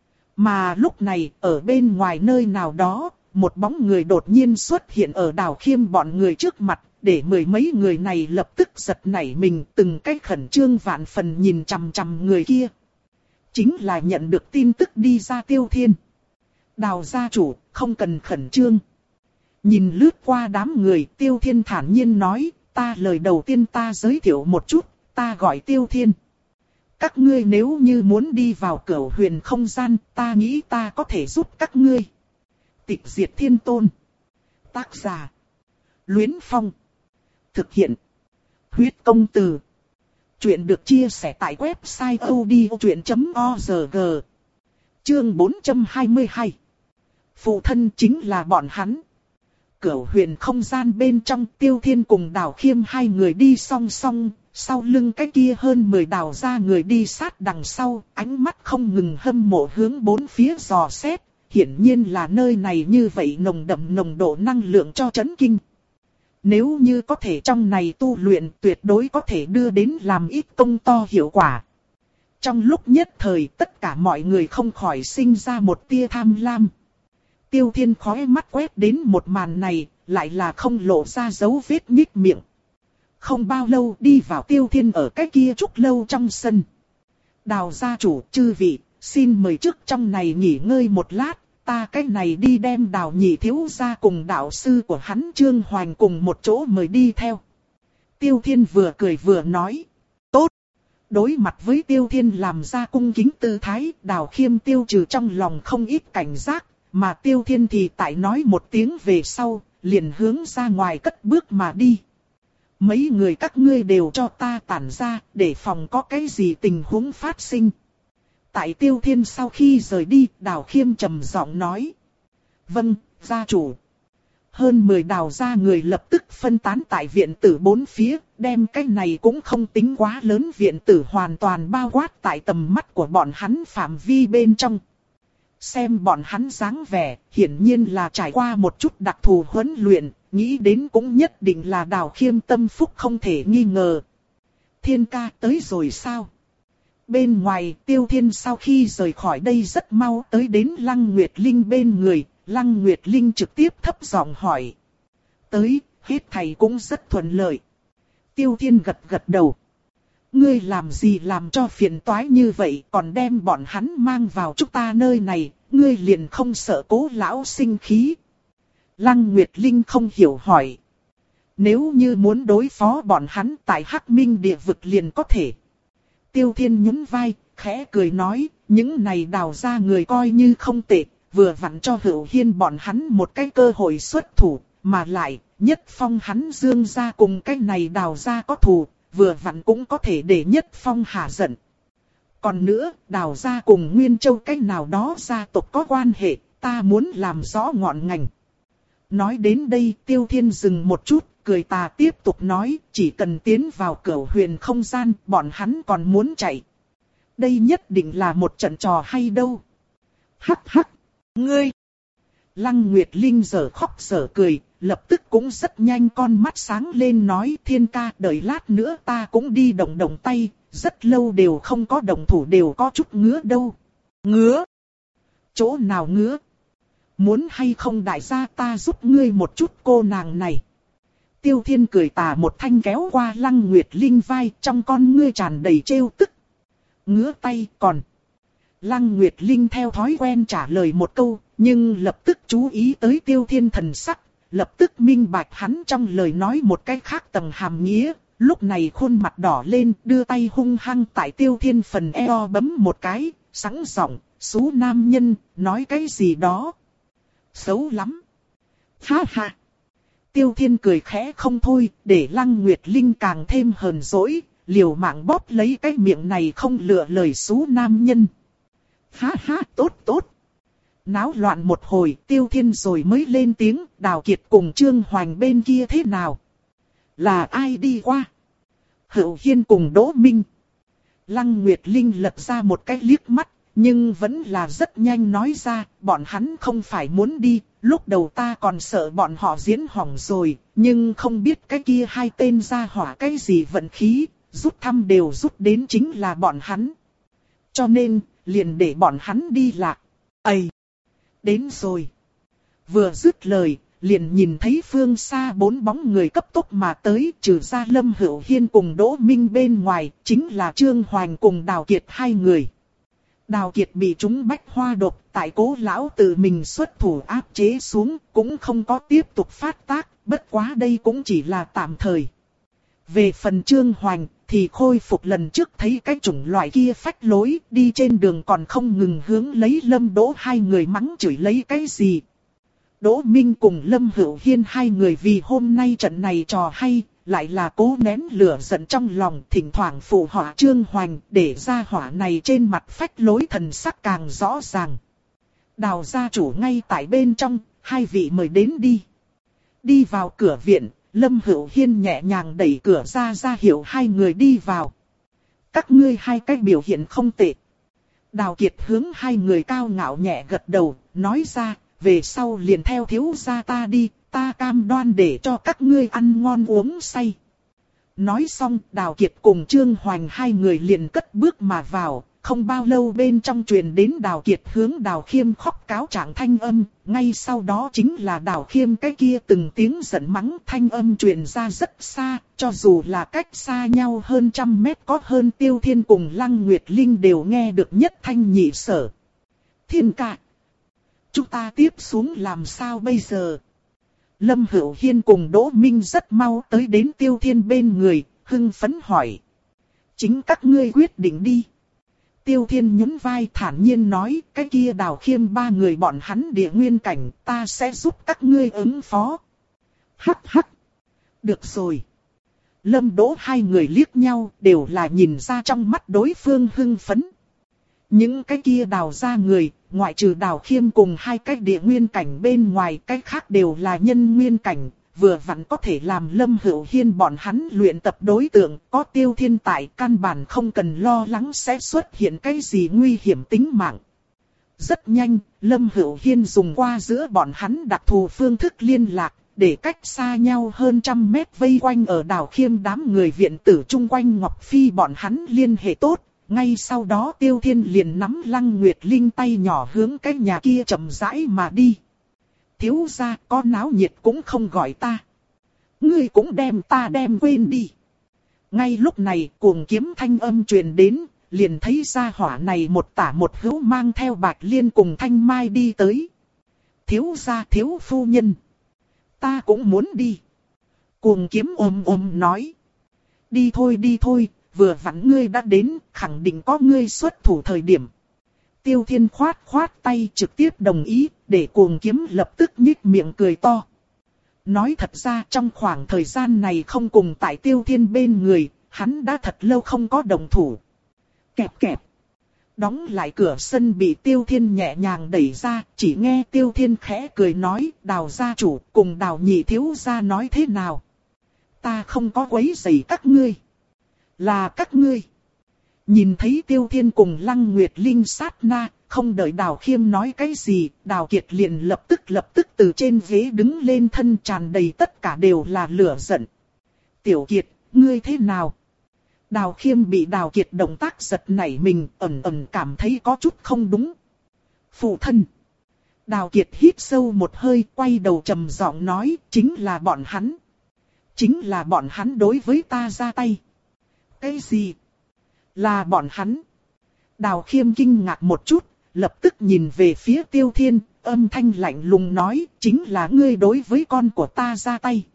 Mà lúc này, ở bên ngoài nơi nào đó, một bóng người đột nhiên xuất hiện ở Đào Khiêm bọn người trước mặt, để mười mấy người này lập tức giật nảy mình từng cách khẩn trương vạn phần nhìn chằm chằm người kia. Chính là nhận được tin tức đi ra Tiêu Thiên. Đào gia chủ, không cần khẩn trương. Nhìn lướt qua đám người, Tiêu Thiên thản nhiên nói, ta lời đầu tiên ta giới thiệu một chút, ta gọi Tiêu Thiên. Các ngươi nếu như muốn đi vào Cửu Huyền không gian, ta nghĩ ta có thể giúp các ngươi. Tịch Diệt Thiên Tôn. Tác giả. Luyến Phong. Thực hiện. Huyết Công Từ. Chuyện được chia sẻ tại website odchuyện chấm org. Chương bốn trăm hai mươi hai. Phụ thân chính là bọn hắn. Cửu Huyền không gian bên trong, Tiêu Thiên cùng Đào Khiêm hai người đi song song, sau lưng cái kia hơn mười đào ra người đi sát đằng sau, ánh mắt không ngừng hâm mộ hướng bốn phía dò xét, hiển nhiên là nơi này như vậy nồng đậm nồng độ năng lượng cho chấn kinh. Nếu như có thể trong này tu luyện, tuyệt đối có thể đưa đến làm ít công to hiệu quả. Trong lúc nhất thời, tất cả mọi người không khỏi sinh ra một tia tham lam. Tiêu Thiên khóe mắt quét đến một màn này, lại là không lộ ra dấu vết nhích miệng. Không bao lâu đi vào Tiêu Thiên ở cái kia trúc lâu trong sân. Đào gia chủ, chư vị, xin mời trước trong này nghỉ ngơi một lát, ta cái này đi đem Đào nhị thiếu gia cùng đạo sư của hắn Trương Hoành cùng một chỗ mời đi theo. Tiêu Thiên vừa cười vừa nói, tốt. Đối mặt với Tiêu Thiên làm ra cung kính tư thái, Đào Khiêm tiêu trừ trong lòng không ít cảnh giác, mà Tiêu Thiên thì tại nói một tiếng về sau, liền hướng ra ngoài cất bước mà đi. Mấy người các ngươi đều cho ta tản ra, để phòng có cái gì tình huống phát sinh. Tại Tiêu Thiên sau khi rời đi, Đào Khiêm trầm giọng nói. Vâng, gia chủ. Hơn mười đào gia người lập tức phân tán tại viện tử bốn phía, đem cái này cũng không tính quá lớn viện tử hoàn toàn bao quát tại tầm mắt của bọn hắn phạm vi bên trong. Xem bọn hắn dáng vẻ, hiển nhiên là trải qua một chút đặc thù huấn luyện, nghĩ đến cũng nhất định là Đào Khiêm tâm phúc không thể nghi ngờ. Thiên ca tới rồi sao? Bên ngoài, Tiêu Thiên sau khi rời khỏi đây rất mau tới đến Lăng Nguyệt Linh bên người, Lăng Nguyệt Linh trực tiếp thấp giọng hỏi. Tới, hết thầy cũng rất thuận lợi. Tiêu Thiên gật gật đầu. Ngươi làm gì làm cho phiền toái như vậy, còn đem bọn hắn mang vào chúng ta nơi này, ngươi liền không sợ Cố lão sinh khí. Lăng Nguyệt Linh không hiểu hỏi. Nếu như muốn đối phó bọn hắn tại Hắc Minh địa vực liền có thể. Tiêu Thiên nhún vai, khẽ cười nói, Những này đào ra người coi như không tệ, vừa vặn cho Hữu Hiên bọn hắn một cái cơ hội xuất thủ, mà lại, Nhất Phong hắn Dương gia cùng cái này đào ra có thù, vừa vặn cũng có thể để Nhất Phong hạ giận. Còn nữa, đào ra cùng Nguyên Châu cái nào đó gia tộc có quan hệ, ta muốn làm rõ ngọn ngành. Nói đến đây, Tiêu Thiên dừng một chút, cười tà tiếp tục nói, chỉ cần tiến vào Cửu Huyền không gian, bọn hắn còn muốn chạy. Đây nhất định là một trận trò hay đâu. Hắc hắc, ngươi. Lăng Nguyệt Linh giở khóc giở cười, lập tức cũng rất nhanh con mắt sáng lên nói, Thiên ca, đợi lát nữa ta cũng đi động động tay, rất lâu đều không có động thủ, đều có chút ngứa đâu. Ngứa? Chỗ nào ngứa? Muốn hay không đại gia ta giúp ngươi một chút cô nàng này. Tiêu Thiên cười tà một thanh kéo qua Lăng Nguyệt Linh vai, trong con ngươi tràn đầy trêu tức. Ngứa tay còn. Lăng Nguyệt Linh theo thói quen trả lời một câu, nhưng lập tức chú ý tới Tiêu Thiên thần sắc, lập tức minh bạch hắn trong lời nói một cái khác tầng hàm nghĩa. Lúc này khuôn mặt đỏ lên, đưa tay hung hăng tại Tiêu Thiên phần eo bấm một cái, sẵn giọng, xú nam nhân, nói cái gì đó. Xấu lắm. Ha ha. Tiêu Thiên cười khẽ không thôi, để Lăng Nguyệt Linh càng thêm hờn dỗi, liều mạng bóp lấy cái miệng này không lựa lời xú nam nhân. Ha ha, tốt tốt. Náo loạn một hồi, Tiêu Thiên rồi mới lên tiếng, Đào Kiệt cùng Trương Hoành bên kia thế nào? Là ai đi qua? Hữu Hiên cùng Đỗ Minh. Lăng Nguyệt Linh lật ra một cái liếc mắt, nhưng vẫn là rất nhanh nói ra, bọn hắn không phải muốn đi, lúc đầu ta còn sợ bọn họ diễn hỏng rồi, nhưng không biết cái kia hai tên ra hỏa cái gì vận khí, rút thăm đều rút đến chính là bọn hắn. Cho nên, liền để bọn hắn đi lạc. Ây! Đến rồi! Vừa dứt lời, liền nhìn thấy phương xa bốn bóng người cấp tốc mà tới, trừ ra Lâm Hữu Hiên cùng Đỗ Minh bên ngoài, chính là Trương Hoành cùng Đào Kiệt hai người. Đào Kiệt bị trúng bách hoa độc, tại Cố lão tự mình xuất thủ áp chế xuống, cũng không có tiếp tục phát tác, bất quá đây cũng chỉ là tạm thời. Về phần Trương Hoành, thì khôi phục lần trước thấy cái chủng loại kia phách lối, đi trên đường còn không ngừng hướng lấy Lâm Đỗ hai người mắng chửi lấy cái gì. Đỗ Minh cùng Lâm Hữu Hiên hai người vì hôm nay trận này trò hay, lại là cố nén lửa giận trong lòng, thỉnh thoảng phụ họa Trương Hoành, để ra hỏa này trên mặt phách lối thần sắc càng rõ ràng. Đào gia chủ ngay tại bên trong, hai vị mời đến đi. Đi vào cửa viện, Lâm Hữu Hiên nhẹ nhàng đẩy cửa ra ra hiệu hai người đi vào. Các ngươi hai cách biểu hiện không tệ. Đào Kiệt hướng hai người cao ngạo nhẹ gật đầu, nói ra, về sau liền theo thiếu gia ta đi, ta cam đoan để cho các ngươi ăn ngon uống say. Nói xong, Đào Kiệt cùng Trương Hoành hai người liền cất bước mà vào, không bao lâu bên trong truyền đến Đào Kiệt hướng Đào Khiêm khóc cáo trạng thanh âm, ngay sau đó chính là Đào Khiêm cái kia từng tiếng giận mắng, thanh âm truyền ra rất xa, cho dù là cách xa nhau hơn trăm mét có hơn Tiêu Thiên cùng Lăng Nguyệt Linh đều nghe được nhất thanh nhị sở. Thiên ca, chúng ta tiếp xuống làm sao bây giờ? Lâm Hữu Hiên cùng Đỗ Minh rất mau tới đến Tiêu Thiên bên người, hưng phấn hỏi. Chính các ngươi quyết định đi. Tiêu Thiên nhún vai thản nhiên nói, cái kia Đào Khiêm ba người bọn hắn địa nguyên cảnh, ta sẽ giúp các ngươi ứng phó. Hắc hắc. Được rồi. Lâm Đỗ hai người liếc nhau, đều là nhìn ra trong mắt đối phương hưng phấn. Những cái kia đào ra người, ngoại trừ Đào Khiêm cùng hai cái địa nguyên cảnh bên ngoài, cái khác đều là nhân nguyên cảnh, vừa vặn có thể làm Lâm Hữu Hiên bọn hắn luyện tập đối tượng, có Tiêu Thiên tại, căn bản không cần lo lắng sẽ xuất hiện cái gì nguy hiểm tính mạng. Rất nhanh, Lâm Hữu Hiên dùng qua giữa bọn hắn đặc thù phương thức liên lạc, để cách xa nhau hơn trăm mét vây quanh ở Đào Khiêm đám người viện tử chung quanh Ngọc Phi bọn hắn liên hệ tốt. Ngay sau đó Tiêu Thiên liền nắm Lăng Nguyệt Linh tay nhỏ hướng cái nhà kia chậm rãi mà đi. Thiếu gia, có náo nhiệt cũng không gọi ta. Ngươi cũng đem ta đem quên đi. Ngay lúc này cuồng kiếm thanh âm truyền đến, liền thấy ra hỏa này một tả một hữu mang theo Bạch Liên cùng Thanh Mai đi tới. Thiếu gia, thiếu phu nhân. Ta cũng muốn đi. Cuồng kiếm ôm ôm nói. Đi thôi đi thôi. Vừa vặn ngươi đã đến, khẳng định có ngươi xuất thủ thời điểm. Tiêu Thiên khoát khoát tay trực tiếp đồng ý, để Cuồng Kiếm lập tức nhích miệng cười to. Nói thật ra trong khoảng thời gian này không cùng tại Tiêu Thiên bên người, hắn đã thật lâu không có đồng thủ. Kẹp kẹp. Đóng lại cửa sân bị Tiêu Thiên nhẹ nhàng đẩy ra, chỉ nghe Tiêu Thiên khẽ cười nói, Đào gia chủ cùng Đào nhị thiếu gia nói thế nào. Ta không có quấy rầy các ngươi. Là các ngươi. Nhìn thấy Tiêu Thiên cùng Lăng Nguyệt Linh sát na, không đợi Đào Khiêm nói cái gì, Đào Kiệt liền lập tức lập tức từ trên ghế đứng lên, thân tràn đầy tất cả đều là lửa giận. Tiểu Kiệt, ngươi thế nào? Đào Khiêm bị Đào Kiệt động tác giật nảy mình, ẩn ẩn cảm thấy có chút không đúng. Phụ thân. Đào Kiệt hít sâu một hơi, quay đầu trầm giọng nói, chính là bọn hắn. Chính là bọn hắn đối với ta ra tay. Cái gì? Là bọn hắn. Đào Khiêm kinh ngạc một chút, lập tức nhìn về phía Tiêu Thiên, âm thanh lạnh lùng nói, chính là ngươi đối với con của ta ra tay.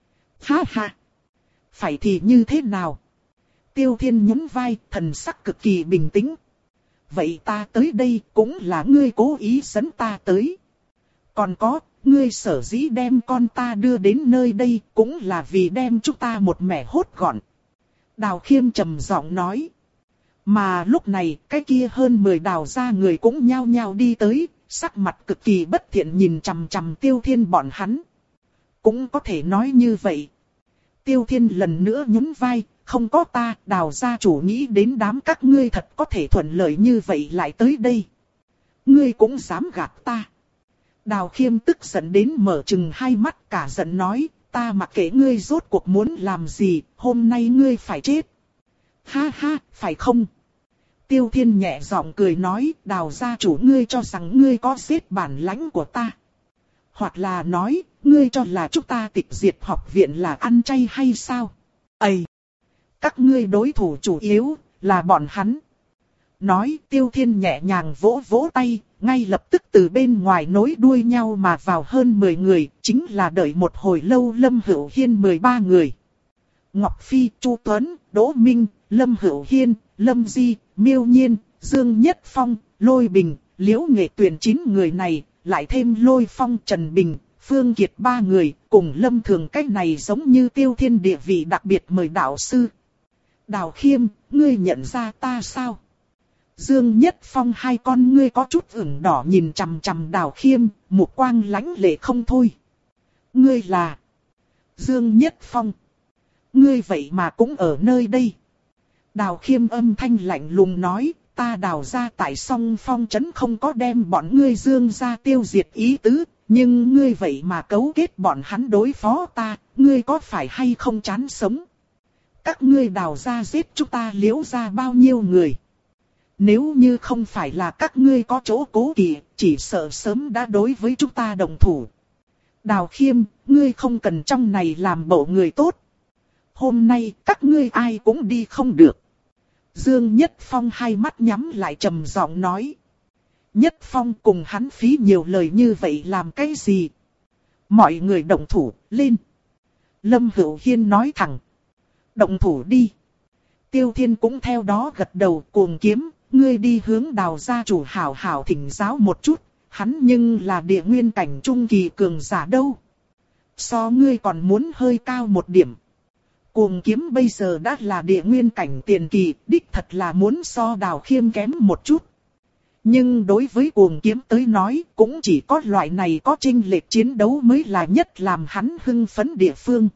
Ha ha. Phải thì như thế nào? Tiêu Thiên nhún vai, thần sắc cực kỳ bình tĩnh. Vậy ta tới đây cũng là ngươi cố ý dẫn ta tới. Còn có, ngươi sở dĩ đem con ta đưa đến nơi đây cũng là vì đem chúng ta một mẻ hốt gọn. Đào Khiêm trầm giọng nói. Mà lúc này, cái kia hơn mười Đào gia người cũng nhao nhao đi tới, sắc mặt cực kỳ bất thiện nhìn chằm chằm Tiêu Thiên bọn hắn. Cũng có thể nói như vậy. Tiêu Thiên lần nữa nhún vai, không có ta, Đào gia chủ nghĩ đến đám các ngươi thật có thể thuận lợi như vậy lại tới đây. Ngươi cũng dám gạt ta. Đào Khiêm tức giận đến mở trừng hai mắt, cả giận nói, ta mặc kệ ngươi rốt cuộc muốn làm gì, hôm nay ngươi phải chết. Ha ha, phải không? Tiêu Thiên nhẹ giọng cười nói, Đào gia chủ ngươi cho rằng ngươi có giết bản lãnh của ta. Hoặc là nói, ngươi cho là chúng ta tịch diệt học viện là ăn chay hay sao? Ây! Các ngươi đối thủ chủ yếu là bọn hắn. Nói, Tiêu Thiên nhẹ nhàng vỗ vỗ tay, ngay lập tức từ bên ngoài nối đuôi nhau mà vào hơn mười người, chính là đợi một hồi lâu Lâm Hữu Hiên mười ba người. Ngọc Phi, Chu Tuấn, Đỗ Minh, Lâm Hữu Hiên, Lâm Di, Miêu Nhiên, Dương Nhất Phong, Lôi Bình, Liễu Nghệ Tuyền chín người này, lại thêm Lôi Phong, Trần Bình, Phương Kiệt ba người, cùng Lâm Thường cách này giống như Tiêu Thiên địa vị đặc biệt mời đạo sư. Đào Khiêm, ngươi nhận ra ta sao? Dương Nhất Phong hai con ngươi có chút ửng đỏ nhìn chằm chằm Đào Khiêm, một quang lãnh lệ không thôi. Ngươi là Dương Nhất Phong. Ngươi vậy mà cũng ở nơi đây. Đào Khiêm âm thanh lạnh lùng nói, ta Đào gia tại Song Phong trấn không có đem bọn ngươi Dương gia tiêu diệt ý tứ, nhưng ngươi vậy mà cấu kết bọn hắn đối phó ta, ngươi có phải hay không chán sống? Các ngươi Đào gia giết chúng ta Liễu gia bao nhiêu người? Nếu như không phải là các ngươi có chỗ cố kỵ, chỉ sợ sớm đã đối với chúng ta đồng thủ. Đào Khiêm, ngươi không cần trong này làm bộ người tốt. Hôm nay các ngươi ai cũng đi không được. Dương Nhất Phong hai mắt nhắm lại trầm giọng nói. Nhất Phong cùng hắn phí nhiều lời như vậy làm cái gì? Mọi người động thủ, lên. Lâm Hữu Hiên nói thẳng. Động thủ đi. Tiêu Thiên cũng theo đó gật đầu. Cuồng Kiếm, ngươi đi hướng Đào gia chủ hảo hảo thỉnh giáo một chút. Hắn nhưng là địa nguyên cảnh trung kỳ cường giả đâu. So ngươi còn muốn hơi cao một điểm. Cuồng Kiếm bây giờ đã là địa nguyên cảnh tiền kỳ, đích thật là muốn so Đào Khiêm kém một chút. Nhưng đối với Cuồng Kiếm tới nói, cũng chỉ có loại này có chênh lệch chiến đấu mới là nhất làm hắn hưng phấn địa phương.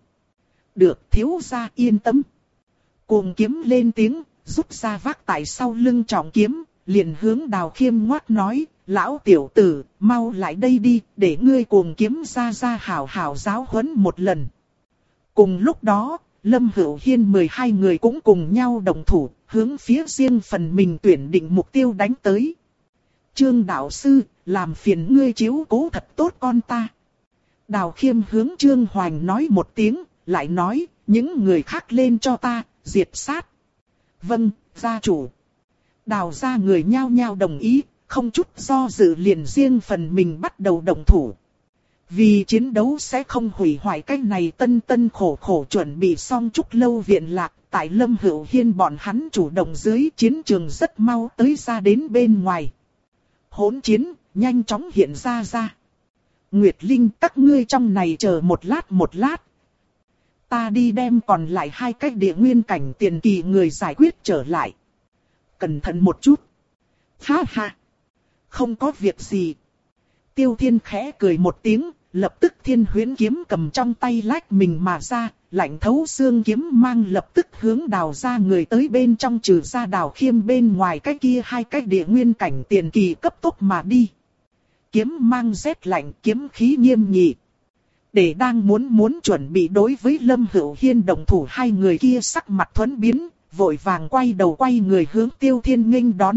Được, thiếu gia yên tâm. Cuồng Kiếm lên tiếng, rút ra vác tại sau lưng trọng kiếm, liền hướng Đào Khiêm ngoát nói, lão tiểu tử, mau lại đây đi, để ngươi Cuồng Kiếm ra ra hảo hảo giáo huấn một lần. Cùng lúc đó, Lâm Hữu Hiên mười hai người cũng cùng nhau đồng thủ, hướng phía riêng phần mình tuyển định mục tiêu đánh tới. Trương đạo sư, làm phiền ngươi chiếu cố thật tốt con ta. Đào Khiêm hướng Trương Hoành nói một tiếng, lại nói, những người khác lên cho ta, diệt sát. Vâng, gia chủ. Đào gia người nhao nhao đồng ý, không chút do dự liền riêng phần mình bắt đầu đồng thủ. Vì chiến đấu sẽ không hủy hoại cái này tân tân khổ khổ chuẩn bị xong chút lâu viện lạc, tại Lâm Hữu Hiên bọn hắn chủ động dưới chiến trường rất mau tới ra đến bên ngoài. hỗn chiến, nhanh chóng hiện ra ra. Nguyệt Linh, các ngươi trong này chờ một lát một lát. Ta đi đem còn lại hai cái địa nguyên cảnh tiền kỳ người giải quyết trở lại. Cẩn thận một chút. Ha ha. Không có việc gì. Tiêu Thiên khẽ cười một tiếng, lập tức Thiên Huyễn kiếm cầm trong tay lách mình mà ra, lạnh thấu xương kiếm mang lập tức hướng Đào ra người tới bên trong, trừ ra Đào Khiêm bên ngoài cái kia hai cái địa nguyên cảnh tiền kỳ cấp tốc mà đi. Kiếm mang rét lạnh, kiếm khí nghiêm nghị. Để đang muốn muốn chuẩn bị đối với Lâm Hữu Hiên đồng thủ, hai người kia sắc mặt thuẫn biến, vội vàng quay đầu quay người hướng Tiêu Thiên nghênh đón.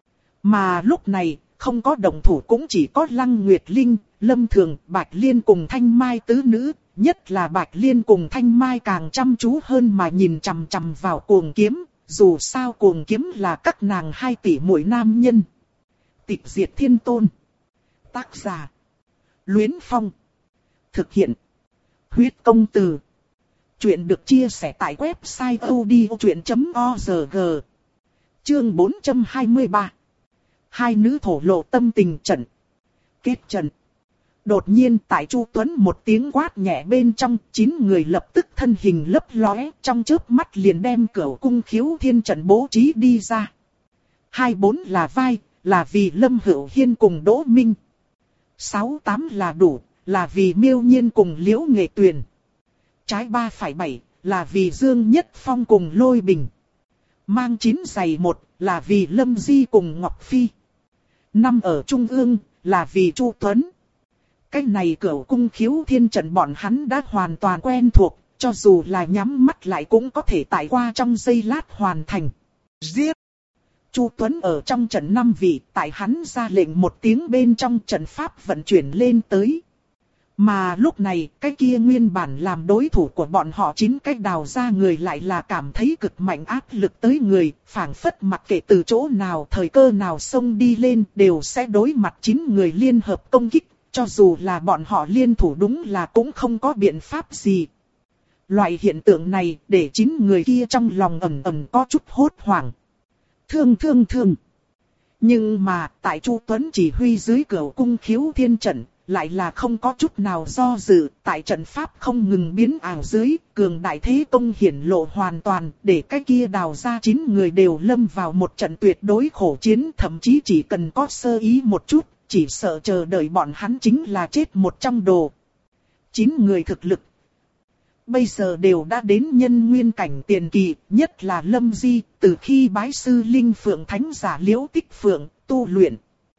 Mà lúc này, không có đồng thủ cũng chỉ có Lăng Nguyệt Linh, Lâm Thường, Bạch Liên cùng Thanh Mai tứ nữ, nhất là Bạch Liên cùng Thanh Mai càng chăm chú hơn mà nhìn chằm chằm vào Cuồng Kiếm, dù sao Cuồng Kiếm là các nàng hai tỷ muội nam nhân. Tịch Diệt Thiên Tôn. Tác giả: Luyến Phong. Thực hiện: Huyết Công Từ. Chuyện được chia sẻ tại website odchuyện chấm org. Chương bốn trăm hai mươi ba. Hai nữ thổ lộ tâm tình trận. Kết trận. Đột nhiên tại Chu Tuấn một tiếng quát nhẹ bên trong, chín người lập tức thân hình lấp lóe, trong chớp mắt liền đem Cửu Cung Khiếu Thiên trận bố trí đi ra. Hai bốn là vai, là vì Lâm Hữu Hiên cùng Đỗ Minh. Sáu tám là đủ, là vì Miêu Nhiên cùng Liễu Nghệ Tuyền. Trái ba phải bảy, là vì Dương Nhất Phong cùng Lôi Bình. Mang chín giày một, là vì Lâm Di cùng Ngọc Phi. Năm ở trung ương, là vì Chu Tuấn. Cái này Cửu Cung Khiếu Thiên trận bọn hắn đã hoàn toàn quen thuộc, cho dù là nhắm mắt lại cũng có thể tại qua trong giây lát hoàn thành. Giết! Chu Tuấn ở trong trận năm vị, tại hắn ra lệnh một tiếng bên trong, trận pháp vận chuyển lên tới. Mà lúc này, cái kia nguyên bản làm đối thủ của bọn họ chín cái Đào ra người lại là cảm thấy cực mạnh áp lực tới người, phảng phất mặc kệ từ chỗ nào, thời cơ nào xông đi lên, đều sẽ đối mặt chín người liên hợp công kích, cho dù là bọn họ liên thủ đúng là cũng không có biện pháp gì. Loại hiện tượng này, để chín người kia trong lòng ầm ầm có chút hốt hoảng. Thương thương thương. Nhưng mà, tại Chu Tuấn chỉ huy dưới Cửu Cung Khiếu Thiên trận, lại là không có chút nào do dự, tại trận pháp không ngừng biến ảo dưới, cường đại thế công hiển lộ hoàn toàn, để cái kia Đào ra chín người đều lâm vào một trận tuyệt đối khổ chiến, thậm chí chỉ cần có sơ ý một chút, chỉ sợ chờ đợi bọn hắn chính là chết một trong đồ. Chín người thực lực bây giờ đều đã đến nhân nguyên cảnh tiền kỳ, nhất là Lâm Di, từ khi bái sư Linh Phượng Thánh giả Liễu Tích Phượng, tu luyện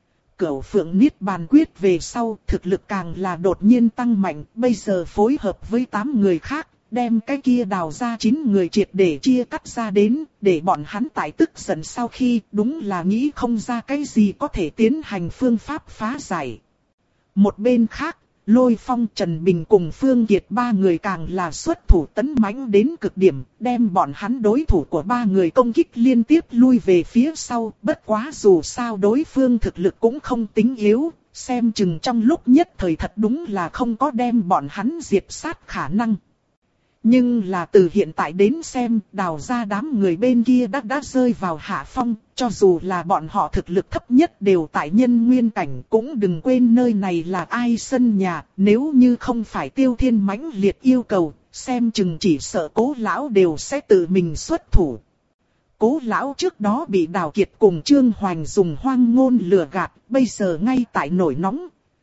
Cửu Phượng Niết Bàn Quyết về sau, thực lực càng là đột nhiên tăng mạnh, bây giờ phối hợp với tám người khác, đem cái kia Đào ra chín người triệt để chia cắt ra đến, để bọn hắn tại tức giận sau khi, đúng là nghĩ không ra cái gì có thể tiến hành phương pháp phá giải. Một bên khác, Lôi Phong, Trần Bình cùng Phương Kiệt ba người càng là xuất thủ tấn mãnh đến cực điểm, đem bọn hắn đối thủ của ba người công kích liên tiếp lui về phía sau, bất quá dù sao đối phương thực lực cũng không tính yếu, xem chừng trong lúc nhất thời thật đúng là không có đem bọn hắn diệt sát khả năng. Nhưng là từ hiện tại đến xem, Đào ra đám người bên kia đã đã rơi vào hạ phong, cho dù là bọn họ thực lực thấp nhất đều tại nhân nguyên cảnh, cũng đừng quên nơi này là ai sân nhà, nếu như không phải Tiêu Thiên mãnh liệt yêu cầu, xem chừng chỉ sợ Cố lão đều sẽ tự mình xuất thủ. Cố lão trước đó bị Đào Kiệt cùng Trương Hoành dùng hoang ngôn lừa gạt, bây giờ ngay tại nổi nóng.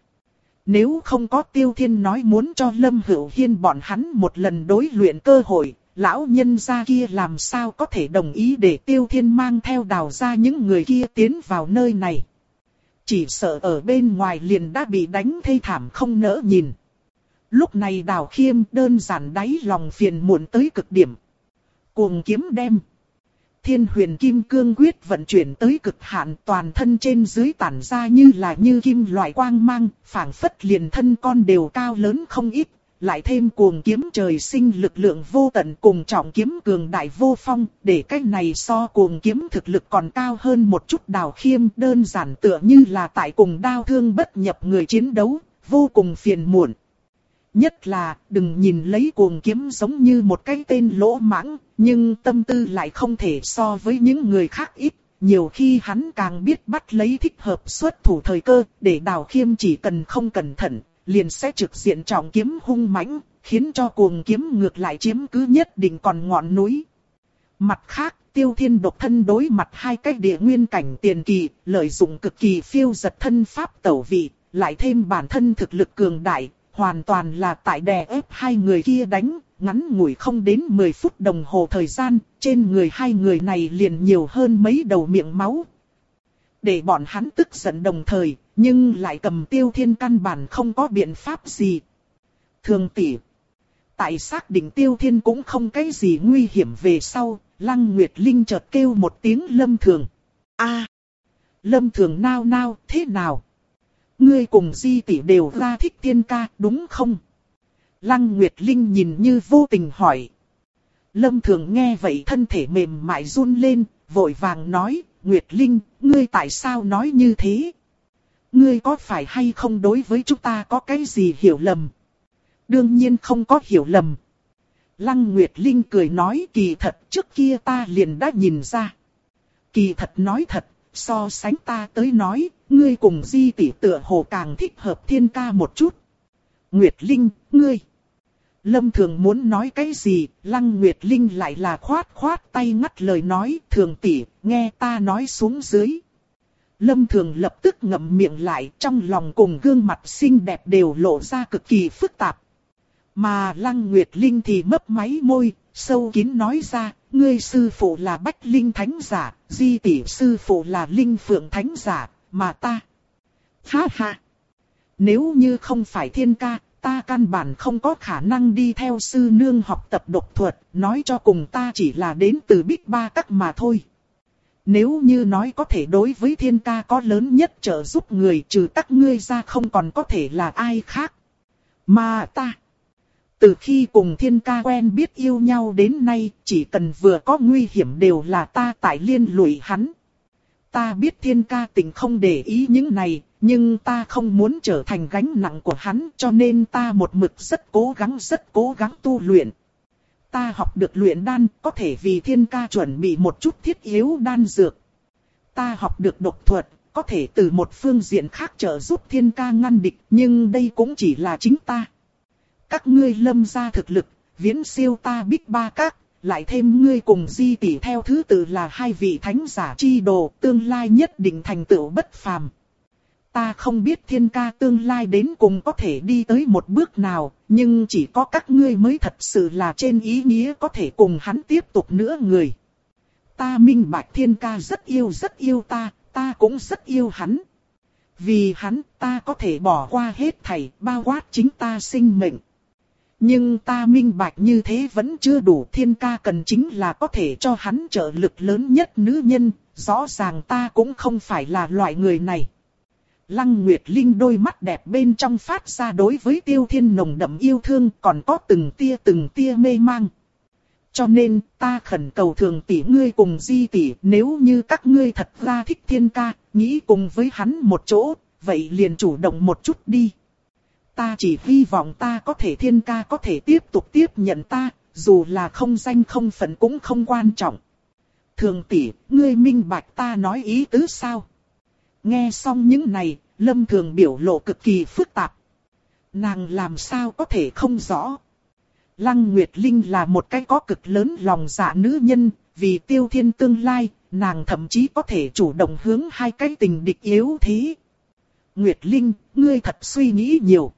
Nếu không có Tiêu Thiên nói muốn cho Lâm Hữu Hiên bọn hắn một lần đối luyện cơ hội, lão nhân gia kia làm sao có thể đồng ý để Tiêu Thiên mang theo Đào ra những người kia tiến vào nơi này. Chỉ sợ ở bên ngoài liền đã bị đánh thê thảm không nỡ nhìn. Lúc này Đào Khiêm đơn giản đáy lòng phiền muộn tới cực điểm. Cuồng kiếm đem Thiên Huyền Kim Cương Quyết vận chuyển tới cực hạn, toàn thân trên dưới tản ra như là như kim loại quang mang, phảng phất liền thân con đều cao lớn không ít, lại thêm cuồng kiếm trời sinh lực lượng vô tận cùng trọng kiếm cường đại vô phong, để cái này so cuồng kiếm thực lực còn cao hơn một chút. Đào Khiêm đơn giản tựa như là tại cùng đao thương bất nhập người chiến đấu, vô cùng phiền muộn. Nhất là, đừng nhìn lấy cuồng kiếm giống như một cái tên lỗ mãng, nhưng tâm tư lại không thể so với những người khác ít, nhiều khi hắn càng biết bắt lấy thích hợp xuất thủ thời cơ, để Đào Khiêm chỉ cần không cẩn thận, liền sẽ trực diện trọng kiếm hung mãnh, khiến cho cuồng kiếm ngược lại chiếm cứ nhất định còn ngọn núi. Mặt khác, Tiêu Thiên độc thân đối mặt hai cái địa nguyên cảnh tiền kỳ, lợi dụng cực kỳ phiêu giật thân pháp tẩu vị, lại thêm bản thân thực lực cường đại, hoàn toàn là tại đè ép hai người kia đánh, ngắn ngủi không đến mười phút đồng hồ thời gian, trên người hai người này liền nhiều hơn mấy đầu miệng máu. Để bọn hắn tức giận đồng thời, nhưng lại cầm Tiêu Thiên căn bản không có biện pháp gì. Thường tỷ, tại xác định Tiêu Thiên cũng không cái gì nguy hiểm về sau, Lăng Nguyệt Linh chợt kêu một tiếng Lâm Thường. A, Lâm Thường nao nao, thế nào? Ngươi cùng Di tỷ đều ra thích Thiên ca, đúng không? Lăng Nguyệt Linh nhìn như vô tình hỏi. Lâm Thường nghe vậy thân thể mềm mại run lên, vội vàng nói, Nguyệt Linh, ngươi tại sao nói như thế? Ngươi có phải hay không đối với chúng ta có cái gì hiểu lầm? Đương nhiên không có hiểu lầm. Lăng Nguyệt Linh cười nói, kỳ thật trước kia ta liền đã nhìn ra. Kỳ thật nói thật, so sánh ta tới nói, ngươi cùng Di tỷ tựa hồ càng thích hợp Thiên ca một chút. Nguyệt Linh, ngươi. Lâm Thường muốn nói cái gì, Lăng Nguyệt Linh lại là khoát khoát tay ngắt lời nói, Thường tỷ, nghe ta nói xuống dưới. Lâm Thường lập tức ngậm miệng lại, trong lòng cùng gương mặt xinh đẹp đều lộ ra cực kỳ phức tạp. Mà Lăng Nguyệt Linh thì mấp máy môi, sâu kín nói ra, ngươi sư phụ là Bách Linh Thánh Giả, Di tỷ sư phụ là Linh Phượng Thánh Giả, mà ta. Ha ha! Nếu như không phải Thiên ca, ta căn bản không có khả năng đi theo sư nương học tập độc thuật, nói cho cùng ta chỉ là đến từ Bích Ba Các mà thôi. Nếu như nói có thể đối với Thiên ca có lớn nhất trợ giúp người trừ các ngươi ra không còn có thể là ai khác. Mà ta, từ khi cùng Thiên ca quen biết yêu nhau đến nay, chỉ cần vừa có nguy hiểm đều là ta tại liên lụy hắn. Ta biết Thiên ca tình không để ý những này, nhưng ta không muốn trở thành gánh nặng của hắn, cho nên ta một mực rất cố gắng rất cố gắng tu luyện. Ta học được luyện đan, có thể vì Thiên ca chuẩn bị một chút thiết yếu đan dược. Ta học được độc thuật, có thể từ một phương diện khác trợ giúp Thiên ca ngăn địch, nhưng đây cũng chỉ là chính ta. Các ngươi Lâm gia thực lực, viễn siêu ta Bích Ba Các, lại thêm ngươi cùng Di tỷ theo thứ tự là hai vị thánh giả chi đồ, tương lai nhất định thành tựu bất phàm. Ta không biết Thiên ca tương lai đến cùng có thể đi tới một bước nào, nhưng chỉ có các ngươi mới thật sự là trên ý nghĩa có thể cùng hắn tiếp tục nữa người. Ta minh bạch Thiên ca rất yêu rất yêu ta, ta cũng rất yêu hắn. Vì hắn ta có thể bỏ qua hết thảy, bao quát chính ta sinh mệnh. Nhưng ta minh bạch như thế vẫn chưa đủ, Thiên ca cần chính là có thể cho hắn trợ lực lớn nhất nữ nhân, rõ ràng ta cũng không phải là loại người này. Lăng Nguyệt Linh đôi mắt đẹp bên trong phát ra đối với Tiêu Thiên nồng đậm yêu thương, còn có từng tia từng tia mê mang. Cho nên ta khẩn cầu Thường tỷ ngươi cùng Di tỷ, nếu như các ngươi thật ra thích Thiên ca, nghĩ cùng với hắn một chỗ, vậy liền chủ động một chút đi. Ta chỉ hy vọng ta có thể Thiên ca có thể tiếp tục tiếp nhận ta, dù là không danh không phận cũng không quan trọng. Thường tỷ, ngươi minh bạch ta nói ý tứ sao? Nghe xong những này, Lâm Thường biểu lộ cực kỳ phức tạp. Nàng làm sao có thể không rõ? Lăng Nguyệt Linh là một cái có cực lớn lòng dạ nữ nhân, vì Tiêu Thiên tương lai, nàng thậm chí có thể chủ động hướng hai cái tình địch yếu thế. Nguyệt Linh, ngươi thật suy nghĩ nhiều.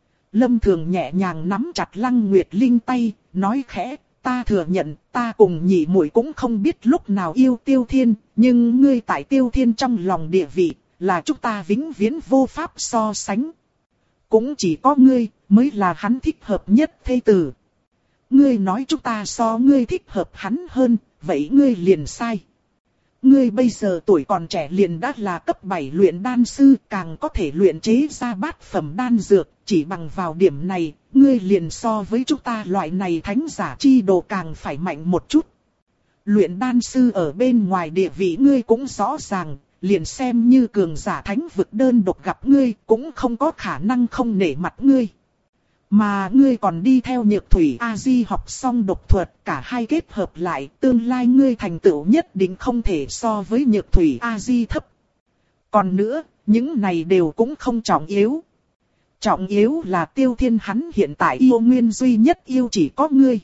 Lâm Thường nhẹ nhàng nắm chặt Lăng Nguyệt Linh tay, nói khẽ, ta thừa nhận, ta cùng nhị muội cũng không biết lúc nào yêu Tiêu Thiên, nhưng ngươi tại Tiêu Thiên trong lòng địa vị, là chúng ta vĩnh viễn vô pháp so sánh. Cũng chỉ có ngươi, mới là hắn thích hợp nhất thê tử. Ngươi nói chúng ta so ngươi thích hợp hắn hơn, vậy ngươi liền sai. Ngươi bây giờ tuổi còn trẻ liền đã là cấp bảy luyện đan sư, càng có thể luyện chế ra bát phẩm đan dược, chỉ bằng vào điểm này, ngươi liền so với chúng ta loại này thánh giả chi đồ càng phải mạnh một chút. Luyện đan sư ở bên ngoài địa vị ngươi cũng rõ ràng, liền xem như cường giả thánh vực đơn độc gặp ngươi, cũng không có khả năng không nể mặt ngươi. Mà ngươi còn đi theo Nhược Thủy A-di học xong độc thuật, cả hai kết hợp lại, tương lai ngươi thành tựu nhất định không thể so với Nhược Thủy A-di thấp. Còn nữa, những này đều cũng không trọng yếu. Trọng yếu là Tiêu Thiên hắn hiện tại yêu nguyên duy nhất yêu chỉ có ngươi.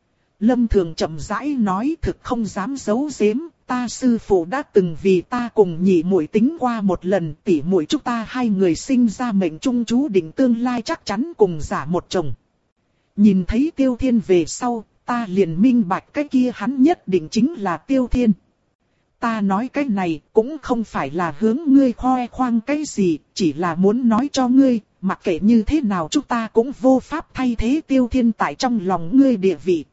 Lâm Thường chậm rãi nói, thực không dám giấu giếm, ta sư phụ đã từng vì ta cùng nhị muội tính qua một lần, tỷ muội chúng ta hai người sinh ra mệnh trung chú định tương lai chắc chắn cùng giả một chồng. Nhìn thấy Tiêu Thiên về sau, ta liền minh bạch cái kia hắn nhất định chính là Tiêu Thiên. Ta nói cái này cũng không phải là hướng ngươi khoe khoang cái gì, chỉ là muốn nói cho ngươi, mặc kệ như thế nào chúng ta cũng vô pháp thay thế Tiêu Thiên tại trong lòng ngươi địa vị.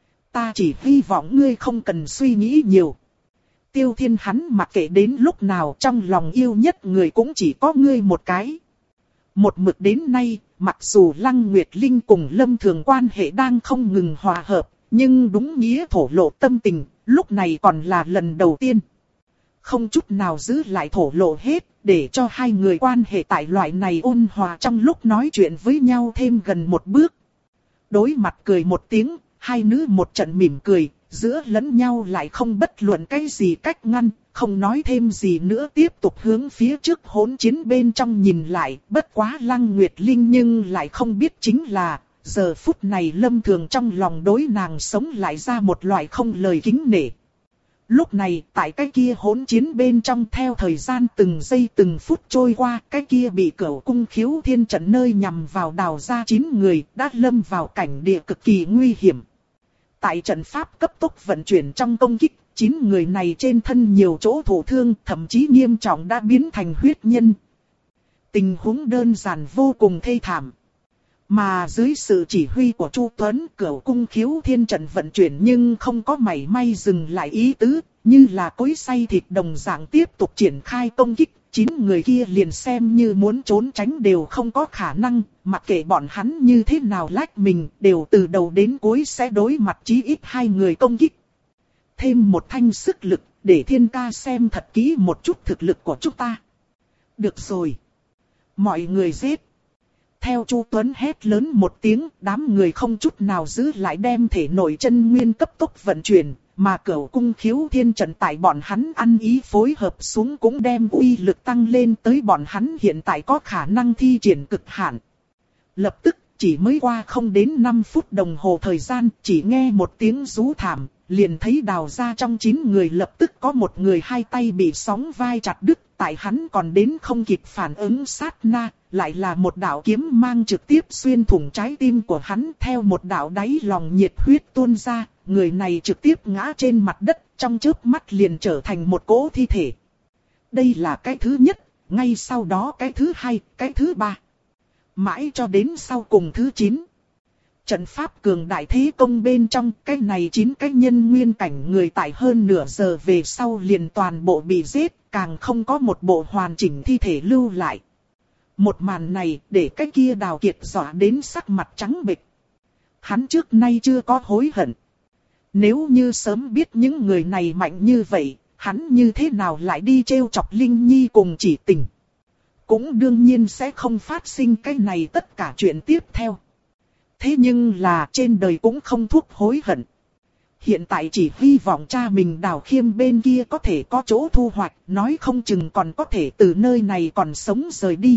Ta chỉ hy vọng ngươi không cần suy nghĩ nhiều. Tiêu Thiên hắn mặc kệ đến lúc nào trong lòng yêu nhất người cũng chỉ có ngươi một cái. Một mực đến nay, mặc dù Lăng Nguyệt Linh cùng Lâm Thường quan hệ đang không ngừng hòa hợp, nhưng đúng nghĩa thổ lộ tâm tình, lúc này còn là lần đầu tiên. Không chút nào giữ lại thổ lộ hết, để cho hai người quan hệ tại loại này ôn hòa trong lúc nói chuyện với nhau thêm gần một bước. Đối mặt cười một tiếng, hai nữ một trận mỉm cười, giữa lẫn nhau lại không bất luận cái gì cách ngăn, không nói thêm gì nữa tiếp tục hướng phía trước hỗn chiến bên trong nhìn lại, bất quá Lăng Nguyệt Linh nhưng lại không biết chính là, giờ phút này Lâm Thường trong lòng đối nàng sống lại ra một loại không lời kính nể. Lúc này, tại cái kia hỗn chiến bên trong theo thời gian từng giây từng phút trôi qua, cái kia bị Cửu Cung Khiếu Thiên trận nơi nhằm vào đào ra chín người, đã lâm vào cảnh địa cực kỳ nguy hiểm. Tại trận pháp cấp tốc vận chuyển trong công kích, chín người này trên thân nhiều chỗ thổ thương, thậm chí nghiêm trọng đã biến thành huyết nhân. Tình huống đơn giản vô cùng thê thảm. Mà dưới sự chỉ huy của Chu Tuấn, Cửu Cung Khiếu Thiên trận vận chuyển nhưng không có mảy may dừng lại ý tứ, như là cối xay thịt đồng dạng tiếp tục triển khai công kích. Chín người kia liền xem như muốn trốn tránh đều không có khả năng, mặc kệ bọn hắn như thế nào lách mình, đều từ đầu đến cuối sẽ đối mặt chí ít hai người công kích. Thêm một thanh sức lực, để Thiên Ca xem thật kỹ một chút thực lực của chúng ta. Được rồi. Mọi người giết. Theo Chu Tuấn hét lớn một tiếng, đám người không chút nào giữ lại đem thể nội chân nguyên cấp tốc vận chuyển, mà Cửu Cung Khiếu Thiên trận tại bọn hắn ăn ý phối hợp xuống cũng đem uy lực tăng lên tới bọn hắn hiện tại có khả năng thi triển cực hạn. Lập tức, chỉ mới qua không đến năm phút đồng hồ thời gian, chỉ nghe một tiếng rú thảm, liền thấy đào ra trong chín người lập tức có một người hai tay bị sóng vai chặt đứt, tại hắn còn đến không kịp phản ứng sát na, lại là một đạo kiếm mang trực tiếp xuyên thủng trái tim của hắn, theo một đạo đáy lòng nhiệt huyết tuôn ra, người này trực tiếp ngã trên mặt đất, trong chớp mắt liền trở thành một cỗ thi thể. Đây là cái thứ nhất, ngay sau đó cái thứ hai, cái thứ ba. Mãi cho đến sau cùng thứ chín. Trận pháp cường đại thế công bên trong, cái này chín cái nhân nguyên cảnh người tại hơn nửa giờ về sau liền toàn bộ bị giết, càng không có một bộ hoàn chỉnh thi thể lưu lại. Một màn này để cái kia Đào Kiệt dọa đến sắc mặt trắng bệch. Hắn trước nay chưa có hối hận. Nếu như sớm biết những người này mạnh như vậy, hắn như thế nào lại đi trêu chọc Linh Nhi cùng Chỉ Tình. Cũng đương nhiên sẽ không phát sinh cái này tất cả chuyện tiếp theo. Thế nhưng là trên đời cũng không thuốc hối hận. Hiện tại chỉ hy vọng cha mình Đào Khiêm bên kia có thể có chỗ thu hoạch, nói không chừng còn có thể từ nơi này còn sống rời đi.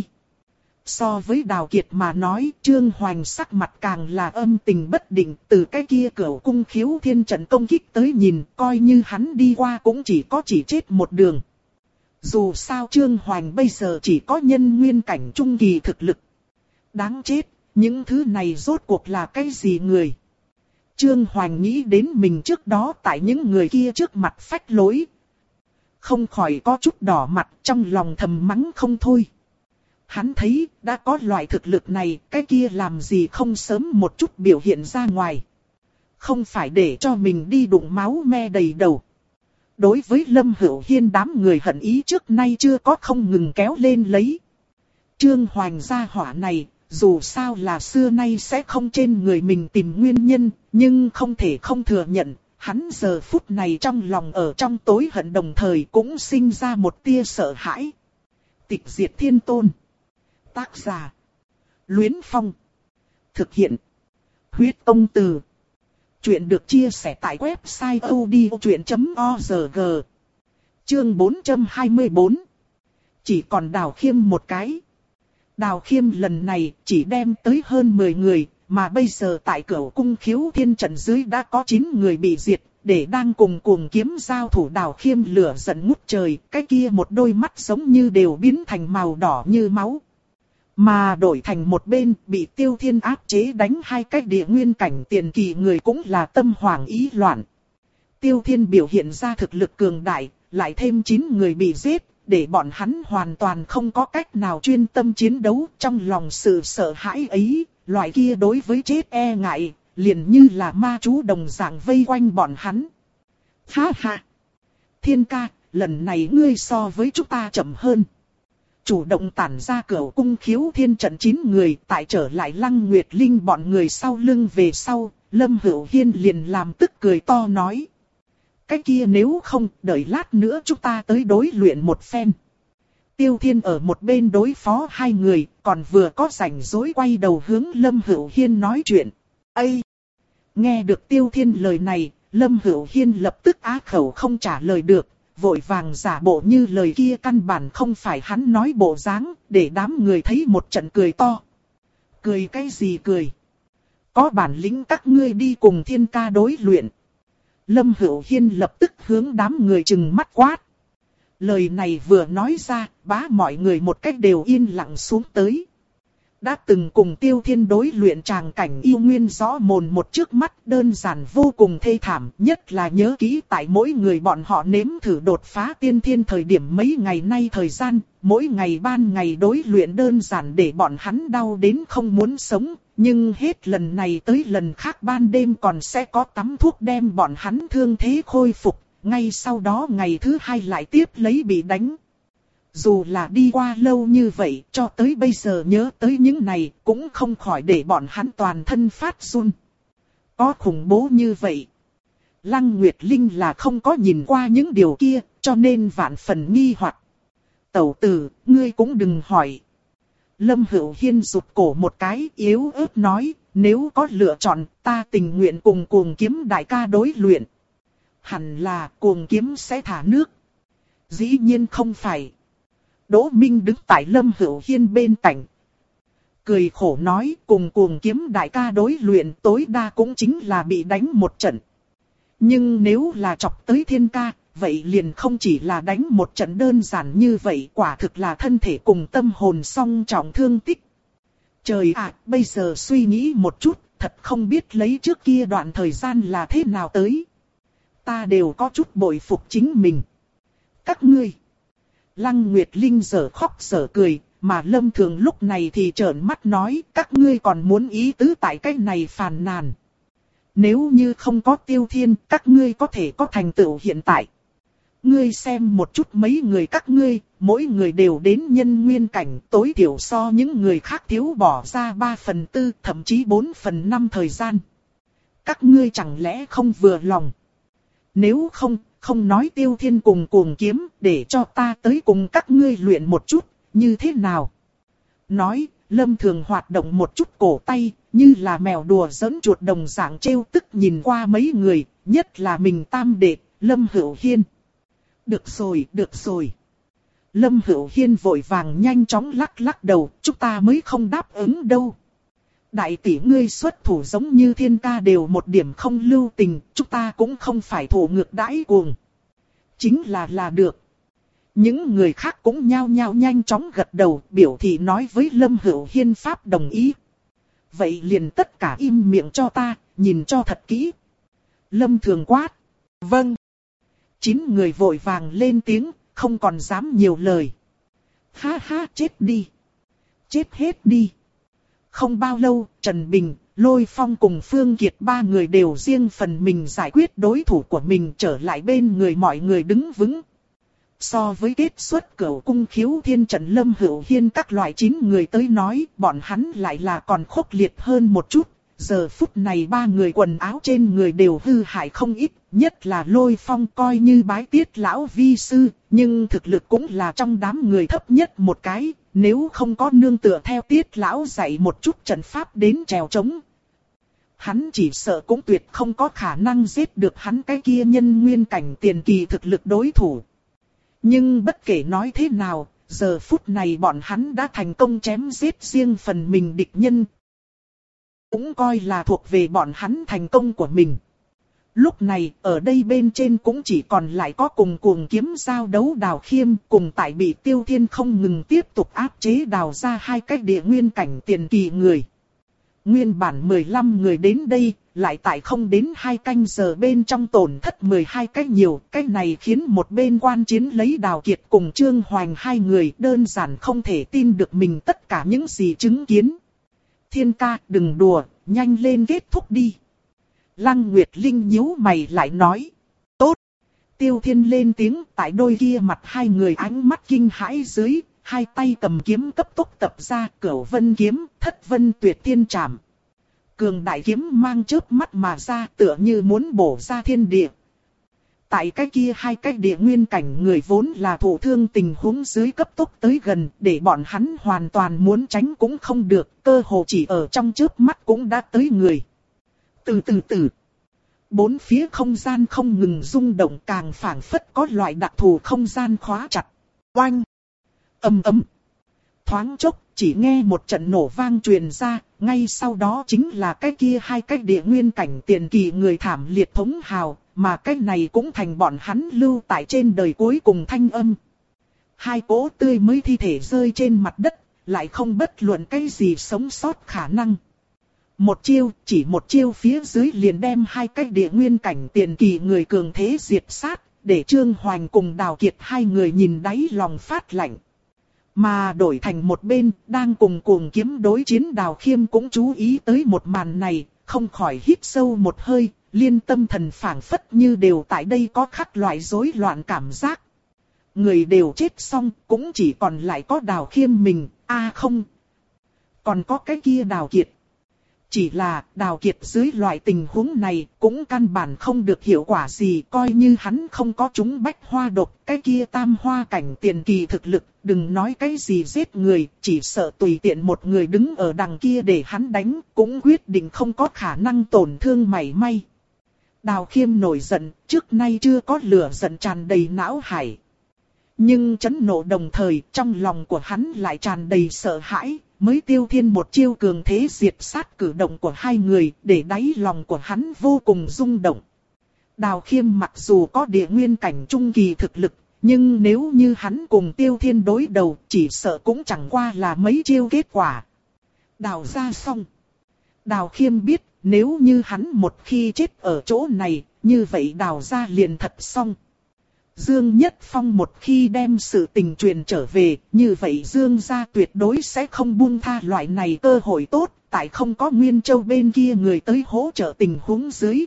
So với Đào Kiệt mà nói, Trương Hoành sắc mặt càng là âm tình bất định, từ cái kia Cửu Cung Khiếu Thiên trận công kích tới nhìn, coi như hắn đi qua cũng chỉ có chỉ chết một đường. Dù sao Trương Hoành bây giờ chỉ có nhân nguyên cảnh trung kỳ thực lực. Đáng chết, những thứ này rốt cuộc là cái gì người? Trương Hoành nghĩ đến mình trước đó tại những người kia trước mặt phách lối. Không khỏi có chút đỏ mặt, trong lòng thầm mắng không thôi. Hắn thấy, đã có loại thực lực này, cái kia làm gì không sớm một chút biểu hiện ra ngoài. Không phải để cho mình đi đụng máu me đầy đầu. Đối với Lâm Hữu Hiên đám người hận ý trước nay chưa có không ngừng kéo lên lấy. Trương Hoành gia hỏa này, dù sao là xưa nay sẽ không trên người mình tìm nguyên nhân, nhưng không thể không thừa nhận, hắn giờ phút này trong lòng ở trong tối hận đồng thời cũng sinh ra một tia sợ hãi. Tịch Diệt Thiên Tôn. Tác giả: Luyến Phong. Thực hiện. Huyết công từ. Chuyện được chia sẻ tại website odchuyện chấm org. Chương bốn trăm hai mươi bốn. Chỉ còn Đào Khiêm một cái. Đào Khiêm lần này chỉ đem tới hơn mười người, mà bây giờ tại Cửu Cung Khiếu Thiên trận dưới đã có chín người bị diệt, để đang cùng cuồng kiếm giao thủ. Đào Khiêm lửa giận ngút trời, cái kia một đôi mắt giống như đều biến thành màu đỏ như máu. Mà đổi thành một bên, bị Tiêu Thiên áp chế đánh hai cái địa nguyên cảnh tiền kỳ người cũng là tâm hoảng ý loạn. Tiêu Thiên biểu hiện ra thực lực cường đại, lại thêm chín người bị giết, để bọn hắn hoàn toàn không có cách nào chuyên tâm chiến đấu. Trong lòng sự sợ hãi ấy, loại kia đối với chết e ngại, liền như là ma chú đồng dạng vây quanh bọn hắn. Ha ha! Thiên ca, lần này ngươi so với chúng ta chậm hơn. Chủ động tản ra Cửu Cung Khiếu Thiên trận chín người, tại trở lại Lăng Nguyệt Linh bọn người sau lưng về sau, Lâm Hữu Hiên liền làm tức cười to nói. Cái kia nếu không, đợi lát nữa chúng ta tới đối luyện một phen. Tiêu Thiên ở một bên đối phó hai người, còn vừa có rảnh rỗi quay đầu hướng Lâm Hữu Hiên nói chuyện. Ây! Nghe được Tiêu Thiên lời này, Lâm Hữu Hiên lập tức á khẩu không trả lời được, vội vàng giả bộ như lời kia căn bản không phải hắn nói bộ dáng, để đám người thấy một trận cười to. Cười cái gì cười? Có bản lĩnh các ngươi đi cùng Thiên ca đối luyện. Lâm Hữu Hiên lập tức hướng đám người trừng mắt quát. Lời này vừa nói ra, bá mọi người một cách đều yên lặng xuống tới. Đã từng cùng Tiêu Thiên đối luyện tràng cảnh yêu nguyên rõ mồn một trước mắt, đơn giản vô cùng thê thảm, nhất là nhớ kỹ tại mỗi người bọn họ nếm thử đột phá tiên thiên thời điểm mấy ngày nay thời gian, mỗi ngày ban ngày đối luyện đơn giản để bọn hắn đau đến không muốn sống, nhưng hết lần này tới lần khác ban đêm còn sẽ có tắm thuốc đem bọn hắn thương thế khôi phục, ngay sau đó ngày thứ hai lại tiếp lấy bị đánh. Dù là đi qua lâu như vậy, cho tới bây giờ nhớ tới những này, cũng không khỏi để bọn hắn toàn thân phát run. Có khủng bố như vậy. Lăng Nguyệt Linh là không có nhìn qua những điều kia, cho nên vạn phần nghi hoặc. Tẩu tử, ngươi cũng đừng hỏi. Lâm Hữu Hiên rụt cổ một cái, yếu ớt nói, nếu có lựa chọn, ta tình nguyện cùng cuồng kiếm đại ca đối luyện. Hẳn là cuồng kiếm sẽ thả nước. Dĩ nhiên không phải. Đỗ Minh đứng tại Lâm Hữu Hiên bên cạnh. Cười khổ nói, cùng cuồng kiếm đại ca đối luyện tối đa cũng chính là bị đánh một trận. Nhưng nếu là chọc tới Thiên ca, vậy liền không chỉ là đánh một trận đơn giản như vậy, quả thực là thân thể cùng tâm hồn song trọng thương tích. Trời ạ, bây giờ suy nghĩ một chút, thật không biết lấy trước kia đoạn thời gian là thế nào tới. Ta đều có chút bội phục chính mình. Các ngươi. Lăng Nguyệt Linh giờ khóc giờ cười, mà Lâm Thường lúc này thì trợn mắt nói, các ngươi còn muốn ý tứ tại cái này phàn nàn. Nếu như không có Tiêu Thiên, các ngươi có thể có thành tựu hiện tại. Ngươi xem một chút mấy người các ngươi, mỗi người đều đến nhân nguyên cảnh, tối thiểu so những người khác thiếu bỏ ra ba phần tư, thậm chí bốn phần năm thời gian. Các ngươi chẳng lẽ không vừa lòng? Nếu không, không nói Tiêu Thiên cùng cuồng kiếm, để cho ta tới cùng các ngươi luyện một chút, như thế nào? Nói, Lâm Thường hoạt động một chút cổ tay, như là mèo đùa giỡn chuột đồng dạng trêu tức nhìn qua mấy người, nhất là mình tam đệ, Lâm Hữu Hiên. Được rồi, được rồi. Lâm Hữu Hiên vội vàng nhanh chóng lắc lắc đầu, chúng ta mới không đáp ứng đâu. Đại tỷ ngươi xuất thủ giống như Thiên ca đều một điểm không lưu tình, chúng ta cũng không phải thủ ngược đãi cuồng. Chính là là được. Những người khác cũng nhao nhao nhanh chóng gật đầu, biểu thị nói với Lâm Hữu Hiên pháp đồng ý. Vậy liền tất cả im miệng cho ta, nhìn cho thật kỹ. Lâm Thường quát. Vâng. Chín người vội vàng lên tiếng, không còn dám nhiều lời. Ha ha, chết đi. Chết hết đi. Không bao lâu, Trần Bình, Lôi Phong cùng Phương Kiệt ba người đều riêng phần mình giải quyết đối thủ của mình, trở lại bên người mọi người đứng vững. So với kết xuất Cửu Cung Khiếu Thiên trận Lâm Hữu Hiên các loại chín người tới nói, bọn hắn lại là còn khốc liệt hơn một chút. giờ phút này ba người quần áo trên người đều hư hại không ít, nhất là Lôi Phong coi như bái Tiết lão vi sư, nhưng thực lực cũng là trong đám người thấp nhất một cái, nếu không có nương tựa theo Tiết lão dạy một chút trận pháp đến trèo trống. Hắn chỉ sợ cũng tuyệt không có khả năng giết được hắn cái kia nhân nguyên cảnh tiền kỳ thực lực đối thủ. Nhưng bất kể nói thế nào, giờ phút này bọn hắn đã thành công chém giết riêng phần mình địch nhân. Cũng coi là thuộc về bọn hắn thành công của mình. Lúc này, ở đây bên trên cũng chỉ còn lại có cùng cuồng kiếm giao đấu Đào Khiêm, cùng tại bị Tiêu Thiên không ngừng tiếp tục áp chế đào ra hai cái địa nguyên cảnh tiền kỳ người. Nguyên bản mười lăm người đến đây, lại tại không đến hai canh giờ bên trong tổn thất mười hai cái nhiều, cái này khiến một bên quan chiến lấy Đào Kiệt cùng Trương Hoành hai người đơn giản không thể tin được mình tất cả những gì chứng kiến. Thiên ca, đừng đùa, nhanh lên kết thúc đi. Lăng Nguyệt Linh nhíu mày lại nói. Tốt. Tiêu Thiên lên tiếng, tại đôi kia mặt hai người ánh mắt kinh hãi dưới, hai tay cầm kiếm cấp tốc tập ra, Cửu Vân kiếm, Thất Vân Tuyệt Tiên Trảm. Cường đại kiếm mang chớp mắt mà ra, tựa như muốn bổ ra thiên địa. Tại cái kia hai cái địa nguyên cảnh người vốn là thụ thương tình huống dưới cấp tốc tới gần, để bọn hắn hoàn toàn muốn tránh cũng không được, cơ hồ chỉ ở trong chớp mắt cũng đã tới người. Từ từ từ, bốn phía không gian không ngừng rung động, càng phảng phất có loại đặc thù không gian khóa chặt. Oanh! Ầm ầm! Thoáng chốc, chỉ nghe một trận nổ vang truyền ra, ngay sau đó chính là cái kia hai cái địa nguyên cảnh tiền kỳ người thảm liệt thống hào, mà cái này cũng thành bọn hắn lưu tại trên đời cuối cùng thanh âm. Hai cỗ tươi mới thi thể rơi trên mặt đất, lại không bất luận cái gì sống sót khả năng. Một chiêu, chỉ một chiêu phía dưới liền đem hai cái địa nguyên cảnh tiền kỳ người cường thế diệt sát, để Trương Hoành cùng Đào Kiệt hai người nhìn đáy lòng phát lạnh. Mà đổi thành một bên, đang cùng cuồng kiếm đối chiến Đào Khiêm cũng chú ý tới một màn này, không khỏi hít sâu một hơi, liên tâm thần phảng phất như đều tại đây có khắc loại rối loạn cảm giác. Người đều chết xong, cũng chỉ còn lại có Đào Khiêm mình, a à không. Còn có cái kia Đào Kiệt. Chỉ là Đào Kiệt dưới loại tình huống này cũng căn bản không được hiệu quả gì, coi như hắn không có trúng bách hoa độc, cái kia tam hoa cảnh tiền kỳ thực lực, đừng nói cái gì giết người, chỉ sợ tùy tiện một người đứng ở đằng kia để hắn đánh, cũng quyết định không có khả năng tổn thương mảy may. Đào Khiêm nổi giận, trước nay chưa có lửa giận tràn đầy não hải. Nhưng chấn nộ đồng thời, trong lòng của hắn lại tràn đầy sợ hãi. Mới Tiêu Thiên một chiêu cường thế diệt sát cử động của hai người, để đáy lòng của hắn vô cùng rung động. Đào Khiêm mặc dù có địa nguyên cảnh trung kỳ thực lực, nhưng nếu như hắn cùng Tiêu Thiên đối đầu, chỉ sợ cũng chẳng qua là mấy chiêu kết quả. Đào ra xong. Đào Khiêm biết, nếu như hắn một khi chết ở chỗ này, như vậy đào ra liền thật xong. Dương Nhất Phong một khi đem sự tình truyền trở về, như vậy Dương gia tuyệt đối sẽ không buông tha loại này cơ hội tốt, tại không có Nguyên Châu bên kia người tới hỗ trợ tình huống dưới.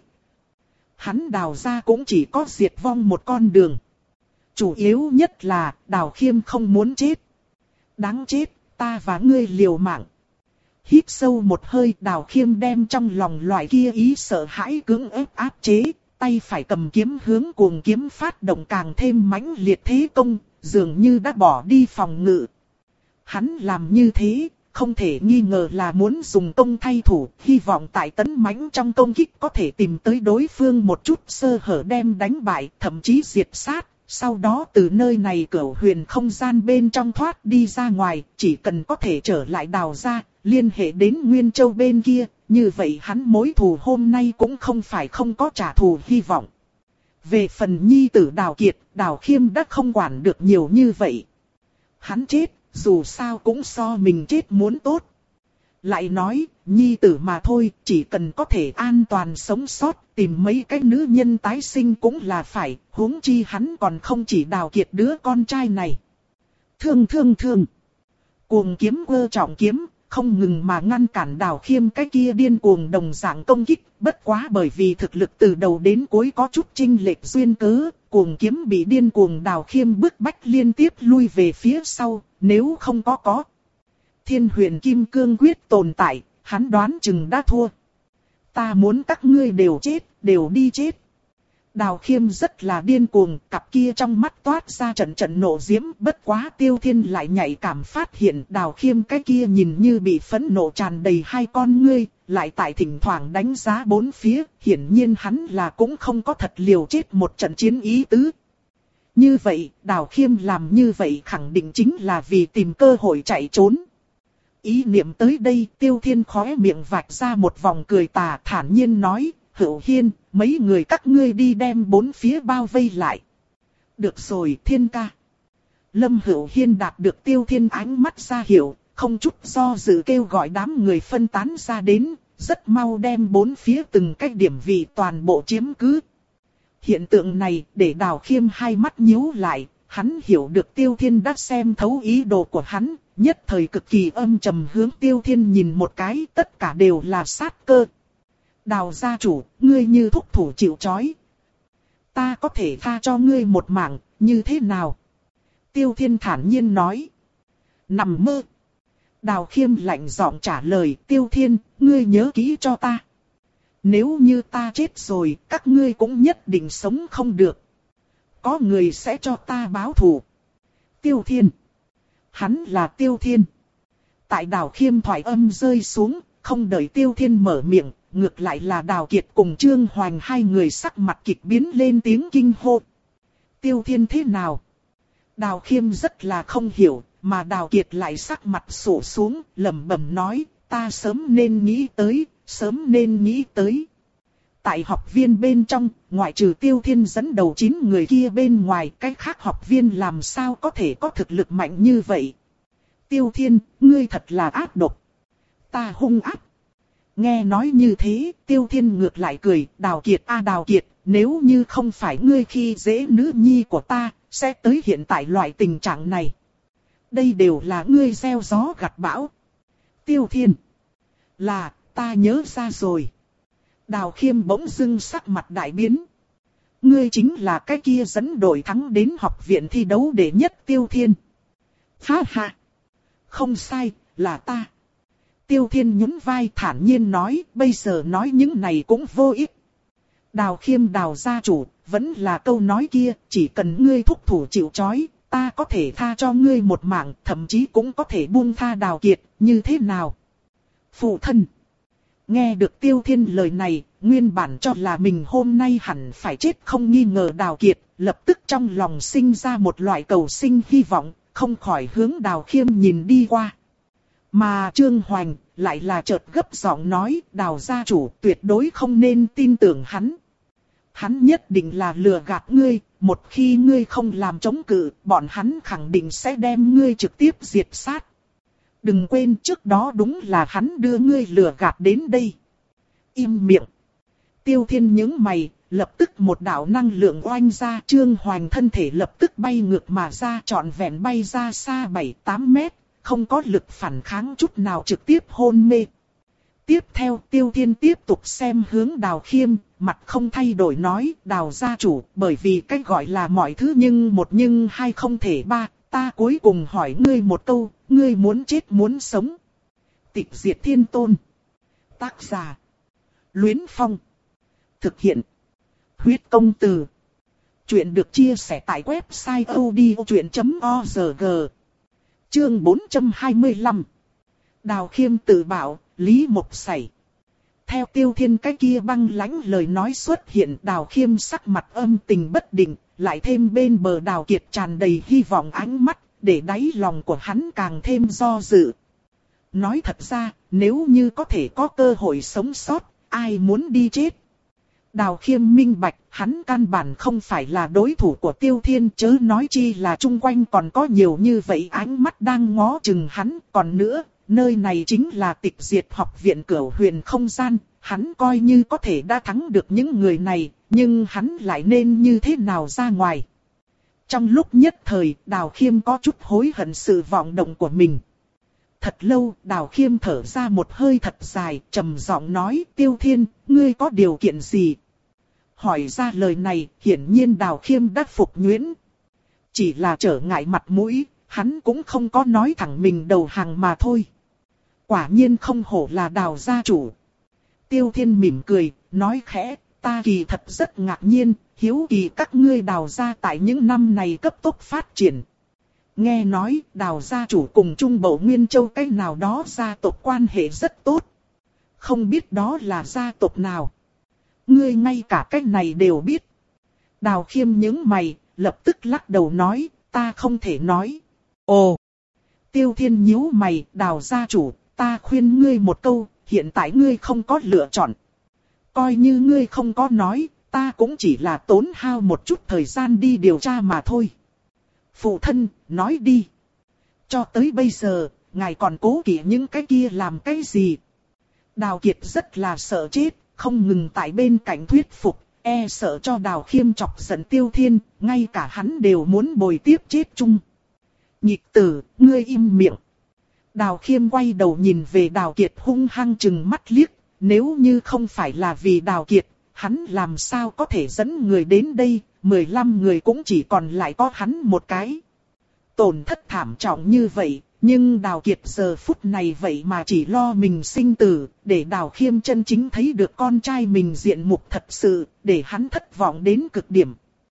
Hắn Đào gia cũng chỉ có diệt vong một con đường. Chủ yếu nhất là Đào Khiêm không muốn chết. Đáng chết, ta và ngươi liều mạng. Hít sâu một hơi, Đào Khiêm đem trong lòng loại kia ý sợ hãi cưỡng ép áp chế. Tay phải cầm kiếm hướng cuồng kiếm phát động càng thêm mãnh liệt thế công, dường như đã bỏ đi phòng ngự. Hắn làm như thế, không thể nghi ngờ là muốn dùng công thay thủ, hy vọng tại tấn mãnh trong công kích có thể tìm tới đối phương một chút sơ hở đem đánh bại, thậm chí diệt sát. Sau đó từ nơi này cửu huyền không gian bên trong thoát đi ra ngoài, chỉ cần có thể trở lại Đào ra, liên hệ đến Nguyên Châu bên kia, như vậy hắn mối thù hôm nay cũng không phải không có trả thù hy vọng. Về phần nhi tử Đào Kiệt, Đào Khiêm đã không quản được nhiều như vậy. Hắn chết, dù sao cũng so mình chết muốn tốt. Lại nói, nhi tử mà thôi, chỉ cần có thể an toàn sống sót, tìm mấy cái nữ nhân tái sinh cũng là phải, huống chi hắn còn không chỉ Đào Kiệt đứa con trai này. Thương thương thương. Cuồng kiếm quơ trọng kiếm, không ngừng mà ngăn cản Đào Khiêm cái kia điên cuồng đồng dạng công kích, bất quá bởi vì thực lực từ đầu đến cuối có chút chênh lệch duyên cớ, cuồng kiếm bị điên cuồng Đào Khiêm bức bách liên tiếp lui về phía sau, nếu không có có Thiên Huyền Kim Cương Quyết tồn tại, hắn đoán chừng đã thua. Ta muốn các ngươi đều chết, đều đi chết. Đào Khiêm rất là điên cuồng, cặp kia trong mắt toát ra trận trận nộ diễm, bất quá Tiêu Thiên lại nhạy cảm phát hiện Đào Khiêm cái kia nhìn như bị phẫn nộ tràn đầy hai con ngươi, lại tại thỉnh thoảng đánh giá bốn phía, hiển nhiên hắn là cũng không có thật liều chết một trận chiến ý tứ. Như vậy, Đào Khiêm làm như vậy khẳng định chính là vì tìm cơ hội chạy trốn. Ý niệm tới đây, Tiêu Thiên khóe miệng vạch ra một vòng cười tà, thản nhiên nói, Hữu Hiên, mấy người các ngươi đi đem bốn phía bao vây lại. Được rồi, Thiên ca. Lâm Hữu Hiên đạt được Tiêu Thiên ánh mắt ra hiệu, không chút do dự kêu gọi đám người phân tán ra đến, rất mau đem bốn phía từng cái điểm vị toàn bộ chiếm cứ. Hiện tượng này để Đào Khiêm hai mắt nhíu lại, hắn hiểu được Tiêu Thiên đã xem thấu ý đồ của hắn, nhất thời cực kỳ âm trầm hướng Tiêu Thiên nhìn một cái, tất cả đều là sát cơ. Đào gia chủ, ngươi như thúc thủ chịu trói. Ta có thể tha cho ngươi một mạng, như thế nào? Tiêu Thiên thản nhiên nói. Nằm mơ. Đào Khiêm lạnh giọng trả lời, Tiêu Thiên, ngươi nhớ kỹ cho ta. Nếu như ta chết rồi, các ngươi cũng nhất định sống không được. Có người sẽ cho ta báo thù. Tiêu Thiên. Hắn là Tiêu Thiên. Tại Đào Khiêm thoại âm rơi xuống, không đợi Tiêu Thiên mở miệng, ngược lại là Đào Kiệt cùng Trương Hoành hai người sắc mặt kịch biến lên tiếng kinh hô. Tiêu Thiên thế nào? Đào Khiêm rất là không hiểu, mà Đào Kiệt lại sắc mặt sụ xuống, lẩm bẩm nói, ta sớm nên nghĩ tới, sớm nên nghĩ tới. Tại học viên bên trong, ngoại trừ Tiêu Thiên dẫn đầu chín người kia bên ngoài, cái khác học viên làm sao có thể có thực lực mạnh như vậy? Tiêu Thiên, ngươi thật là ác độc. Ta hung ác. Nghe nói như thế, Tiêu Thiên ngược lại cười, Đào Kiệt a à Đào Kiệt, nếu như không phải ngươi khi dễ nữ nhi của ta, sẽ tới hiện tại loại tình trạng này. Đây đều là ngươi gieo gió gặt bão. Tiêu Thiên. Là, ta nhớ ra rồi. Đào Khiêm bỗng dưng sắc mặt đại biến. Ngươi chính là cái kia dẫn đội thắng đến học viện thi đấu đệ nhất Tiêu Thiên. Ha ha. Không sai, là ta. Tiêu Thiên nhún vai thản nhiên nói, bây giờ nói những này cũng vô ích. Đào Khiêm Đào gia chủ, vẫn là câu nói kia, chỉ cần ngươi thúc thủ chịu trói, ta có thể tha cho ngươi một mạng, thậm chí cũng có thể buông tha Đào Kiệt, như thế nào? Phụ thân. Nghe được Tiêu Thiên lời này, nguyên bản cho là mình hôm nay hẳn phải chết không nghi ngờ Đào Kiệt, lập tức trong lòng sinh ra một loại cầu sinh hy vọng, không khỏi hướng Đào Khiêm nhìn đi qua. Mà Trương Hoành lại là chợt gấp giọng nói, Đào gia chủ tuyệt đối không nên tin tưởng hắn. Hắn nhất định là lừa gạt ngươi, một khi ngươi không làm chống cự, bọn hắn khẳng định sẽ đem ngươi trực tiếp diệt sát. Đừng quên trước đó đúng là hắn đưa ngươi lừa gạt đến đây. Im miệng. Tiêu Thiên nhướng mày, lập tức một đạo năng lượng oanh ra, Trương Hoành thân thể lập tức bay ngược mà ra, trọn vẹn bay ra xa bảy tám mét, không có lực phản kháng chút nào, trực tiếp hôn mê. Tiếp theo Tiêu Thiên tiếp tục xem hướng Đào Khiêm, mặt không thay đổi nói, Đào gia chủ, bởi vì cách gọi là mọi thứ nhưng một nhưng hai không thể ba, ta cuối cùng hỏi ngươi một câu, ngươi muốn chết muốn sống. Tịch diệt thiên tôn. Tác giả. Luyến Phong. Thực hiện. Huyết công từ. Chuyện được chia sẻ tại website odchuyện chấm org. Chương bốn trăm hai mươi lăm. Đào Khiêm tự bảo, Lý Mộc Sẩy. Theo Tiêu Thiên cái kia băng lãnh lời nói xuất hiện, Đào Khiêm sắc mặt âm tình bất định, lại thêm bên bờ Đào Kiệt tràn đầy hy vọng ánh mắt, để đáy lòng của hắn càng thêm do dự. Nói thật ra, nếu như có thể có cơ hội sống sót, ai muốn đi chết? Đào Khiêm minh bạch, hắn căn bản không phải là đối thủ của Tiêu Thiên, chớ nói chi là chung quanh còn có nhiều như vậy ánh mắt đang ngó chừng hắn. Còn nữa, nơi này chính là Tịch Diệt học viện Cửu Huyền không gian, hắn coi như có thể đã thắng được những người này, nhưng hắn lại nên như thế nào ra ngoài? Trong lúc nhất thời, Đào Khiêm có chút hối hận sự vọng động của mình. Thật lâu, Đào Khiêm thở ra một hơi thật dài, trầm giọng nói, Tiêu Thiên, ngươi có điều kiện gì? Hỏi ra lời này, hiển nhiên Đào Khiêm đã phục nhuyễn. Chỉ là trở ngại mặt mũi, hắn cũng không có nói thẳng mình đầu hàng mà thôi. Quả nhiên không hổ là Đào gia chủ. Tiêu Thiên mỉm cười, nói khẽ, ta kỳ thật rất ngạc nhiên, hiếu kỳ các ngươi Đào gia tại những năm này cấp tốc phát triển. Nghe nói Đào gia chủ cùng Trung Bộ Nguyên Châu cái nào đó gia tộc quan hệ rất tốt. Không biết đó là gia tộc nào. Ngươi ngay cả cái này đều biết. Đào Khiêm nhướng mày, lập tức lắc đầu nói, ta không thể nói. Ồ! Tiêu Thiên nhíu mày, Đào gia chủ, ta khuyên ngươi một câu, hiện tại ngươi không có lựa chọn. Coi như ngươi không có nói, ta cũng chỉ là tốn hao một chút thời gian đi điều tra mà thôi. Phụ thân, nói đi. Cho tới bây giờ, ngài còn cố kỵ những cái kia làm cái gì? Đào Kiệt rất là sợ chết, không ngừng tại bên cạnh thuyết phục, e sợ cho Đào Khiêm chọc giận Tiêu Thiên, ngay cả hắn đều muốn bồi tiếp chết chung. Nhịp tử, ngươi im miệng. Đào Khiêm quay đầu nhìn về Đào Kiệt hung hăng chừng mắt liếc, nếu như không phải là vì Đào Kiệt, hắn làm sao có thể dẫn người đến đây, mười lăm người cũng chỉ còn lại có hắn một cái. Tổn thất thảm trọng như vậy, nhưng Đào Kiệt giờ phút này vậy mà chỉ lo mình sinh tử, để Đào Khiêm chân chính thấy được con trai mình diện mục thật sự, để hắn thất vọng đến cực điểm.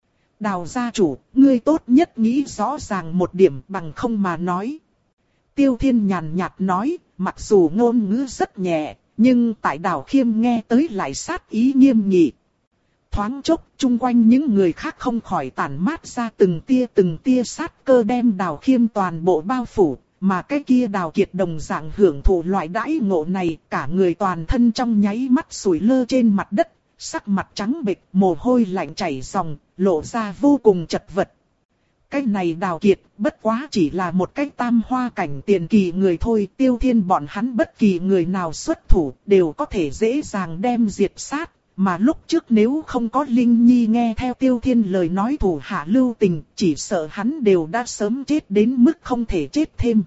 Đào gia chủ, ngươi tốt nhất nghĩ rõ ràng một điểm bằng không mà nói. Tiêu Thiên nhàn nhạt nói, mặc dù ngôn ngữ rất nhẹ, nhưng tại Đào Khiêm nghe tới lại sát ý nghiêm nghị. Thoáng chốc, chung quanh những người khác không khỏi tản mát ra từng tia từng tia sát cơ đem Đào Khiêm toàn bộ bao phủ, mà cái kia Đào Kiệt đồng dạng hưởng thụ loại đãi ngộ này, cả người toàn thân trong nháy mắt sủi lơ trên mặt đất, sắc mặt trắng bệch, mồ hôi lạnh chảy ròng, lộ ra vô cùng chật vật. Cái này Đào Kiệt bất quá chỉ là một cái tam hoa cảnh tiền kỳ người thôi, Tiêu Thiên bọn hắn bất kỳ người nào xuất thủ đều có thể dễ dàng đem diệt sát, mà lúc trước nếu không có Linh Nhi nghe theo Tiêu Thiên lời nói thủ hạ lưu tình, chỉ sợ hắn đều đã sớm chết đến mức không thể chết thêm.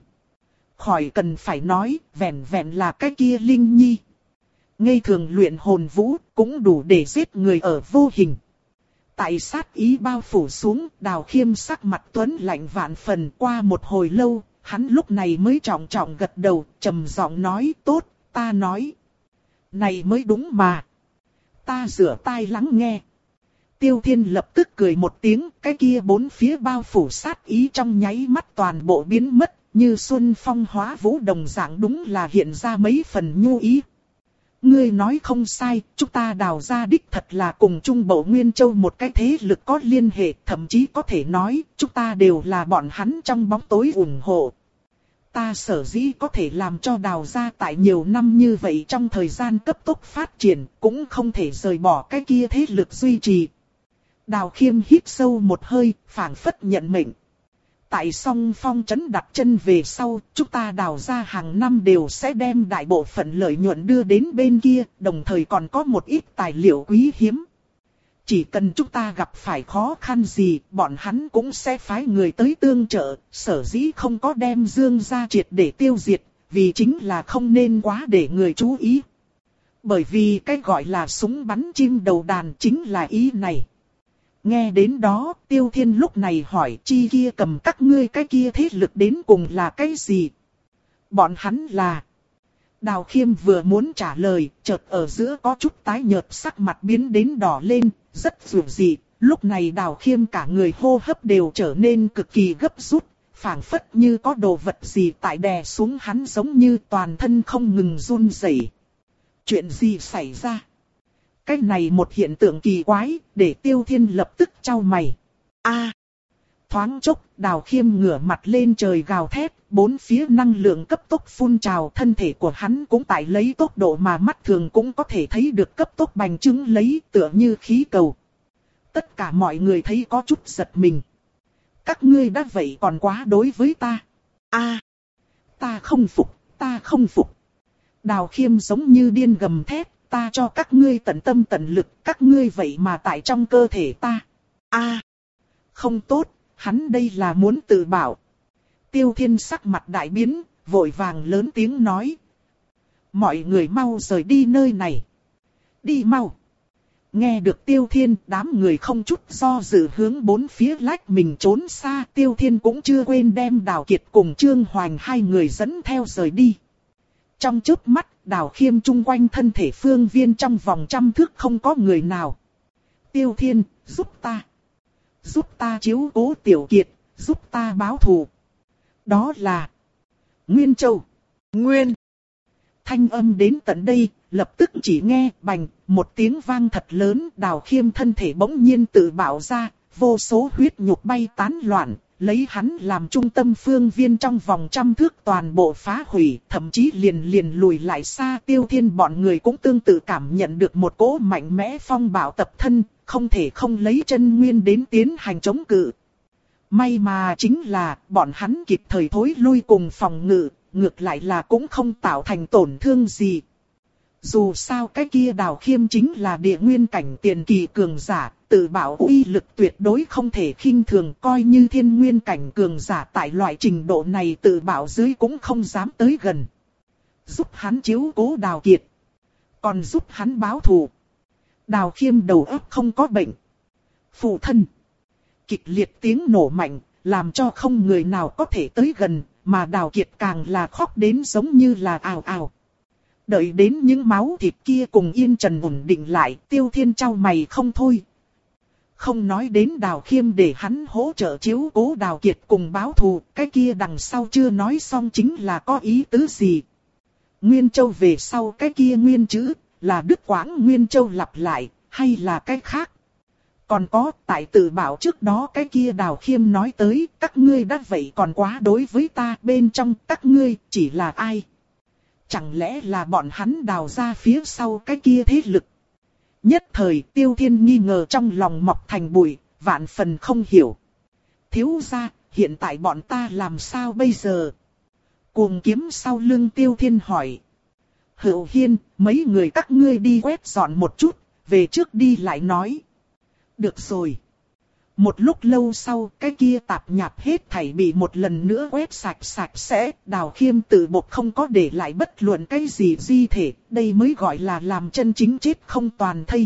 Khỏi cần phải nói, vẹn vẹn là cái kia Linh Nhi. Ngây thường luyện hồn vũ cũng đủ để giết người ở vô hình. Tại sát ý bao phủ xuống, Đào Khiêm sắc mặt tuấn lạnh vạn phần. Qua một hồi lâu, hắn lúc này mới trọng trọng gật đầu, trầm giọng nói, tốt, ta nói. Này mới đúng mà. Ta rửa tai lắng nghe. Tiêu Thiên lập tức cười một tiếng, cái kia bốn phía bao phủ sát ý trong nháy mắt toàn bộ biến mất, như xuân phong hóa vũ đồng dạng, đúng là hiện ra mấy phần nhu ý. Ngươi nói không sai, chúng ta Đào gia đích thật là cùng Trung Bộ Nguyên Châu một cái thế lực có liên hệ, thậm chí có thể nói, chúng ta đều là bọn hắn trong bóng tối ủng hộ. Ta sở dĩ có thể làm cho Đào gia tại nhiều năm như vậy trong thời gian cấp tốc phát triển, cũng không thể rời bỏ cái kia thế lực duy trì. Đào Khiêm hít sâu một hơi, phảng phất nhận mệnh. Tại song phong trấn đặt chân về sau, chúng ta Đào gia hàng năm đều sẽ đem đại bộ phận lợi nhuận đưa đến bên kia, đồng thời còn có một ít tài liệu quý hiếm. Chỉ cần chúng ta gặp phải khó khăn gì, bọn hắn cũng sẽ phái người tới tương trợ, sở dĩ không có đem Dương gia triệt để tiêu diệt, vì chính là không nên quá để người chú ý. Bởi vì cái gọi là súng bắn chim đầu đàn chính là ý này. Nghe đến đó, Tiêu Thiên lúc này hỏi, chi kia cầm các ngươi cái kia thế lực đến cùng là cái gì? Bọn hắn là... Đào Khiêm vừa muốn trả lời, chợt ở giữa có chút tái nhợt, sắc mặt biến đến đỏ lên, rất dữ dị. Lúc này Đào Khiêm cả người hô hấp đều trở nên cực kỳ gấp rút, phảng phất như có đồ vật gì tại đè xuống hắn, giống như toàn thân không ngừng run rẩy. Chuyện gì xảy ra? Cái này một hiện tượng kỳ quái, để Tiêu Thiên lập tức chau mày. A! Thoáng chốc, Đào Khiêm ngửa mặt lên trời gào thét, bốn phía năng lượng cấp tốc phun trào, thân thể của hắn cũng tại lấy tốc độ mà mắt thường cũng có thể thấy được cấp tốc bành trướng lấy, tựa như khí cầu. Tất cả mọi người thấy có chút giật mình. Các ngươi đã vậy còn quá đối với ta. A! Ta không phục, ta không phục. Đào Khiêm giống như điên gầm thét. Ta cho các ngươi tận tâm tận lực, các ngươi vậy mà tại trong cơ thể ta. A, không tốt, hắn đây là muốn tự bảo. Tiêu Thiên sắc mặt đại biến, vội vàng lớn tiếng nói. Mọi người mau rời đi nơi này. Đi mau. Nghe được Tiêu Thiên, đám người không chút do dự hướng bốn phía lách mình trốn xa. Tiêu Thiên cũng chưa quên đem Đào Kiệt cùng Trương Hoành hai người dẫn theo rời đi. Trong chớp mắt, Đào Khiêm chung quanh thân thể phương viên trong vòng trăm thước không có người nào. Tiêu Thiên, giúp ta. Giúp ta chiếu cố Tiểu Kiệt, giúp ta báo thù. Đó là Nguyên Châu. Nguyên. Thanh âm đến tận đây, lập tức chỉ nghe bành, một tiếng vang thật lớn. Đào Khiêm thân thể bỗng nhiên tự bạo ra, vô số huyết nhục bay tán loạn. Lấy hắn làm trung tâm phương viên trong vòng trăm thước toàn bộ phá hủy, thậm chí liền liền lùi lại xa. Tiêu Thiên bọn người cũng tương tự cảm nhận được một cỗ mạnh mẽ phong bạo tập thân, không thể không lấy chân nguyên đến tiến hành chống cự. May mà chính là bọn hắn kịp thời thối lui cùng phòng ngự, ngược lại là cũng không tạo thành tổn thương gì. Dù sao cái kia Đào Khiêm chính là địa nguyên cảnh tiền kỳ cường giả, tự bảo uy lực tuyệt đối không thể khinh thường, coi như thiên nguyên cảnh cường giả tại loại trình độ này tự bảo dưới cũng không dám tới gần. Giúp hắn chiếu cố Đào Kiệt, còn giúp hắn báo thù. Đào Khiêm đầu óc không có bệnh. Phụ thân. Kịch liệt tiếng nổ mạnh, làm cho không người nào có thể tới gần, mà Đào Kiệt càng là khóc đến giống như là ào ào. Đợi đến những máu thịt kia cùng Yên Trần ổn định lại, Tiêu Thiên chau mày không thôi. Không nói đến Đào Khiêm để hắn hỗ trợ chiếu cố Đào Kiệt cùng báo thù, cái kia đằng sau chưa nói xong chính là có ý tứ gì. Nguyên Châu về sau cái kia nguyên chữ, là Đức Quãng Nguyên Châu lặp lại, hay là cái khác. Còn có, tại tự bảo trước đó cái kia Đào Khiêm nói tới, các ngươi đã vậy còn quá đối với ta, bên trong các ngươi chỉ là ai? Chẳng lẽ là bọn hắn đào ra phía sau cái kia thế lực? Nhất thời Tiêu Thiên nghi ngờ trong lòng mọc thành bụi, vạn phần không hiểu. Thiếu gia, hiện tại bọn ta làm sao bây giờ? Cuồng Kiếm sau lưng Tiêu Thiên hỏi. Hữu Hiên, mấy người các ngươi đi quét dọn một chút, về trước đi lại nói. Được rồi. Một lúc lâu sau, cái kia tạp nhạp hết thảy bị một lần nữa quét sạch sạch sẽ. Đào Khiêm tự bộc không có để lại bất luận cái gì di thể, đây mới gọi là làm chân chính chết không toàn thây.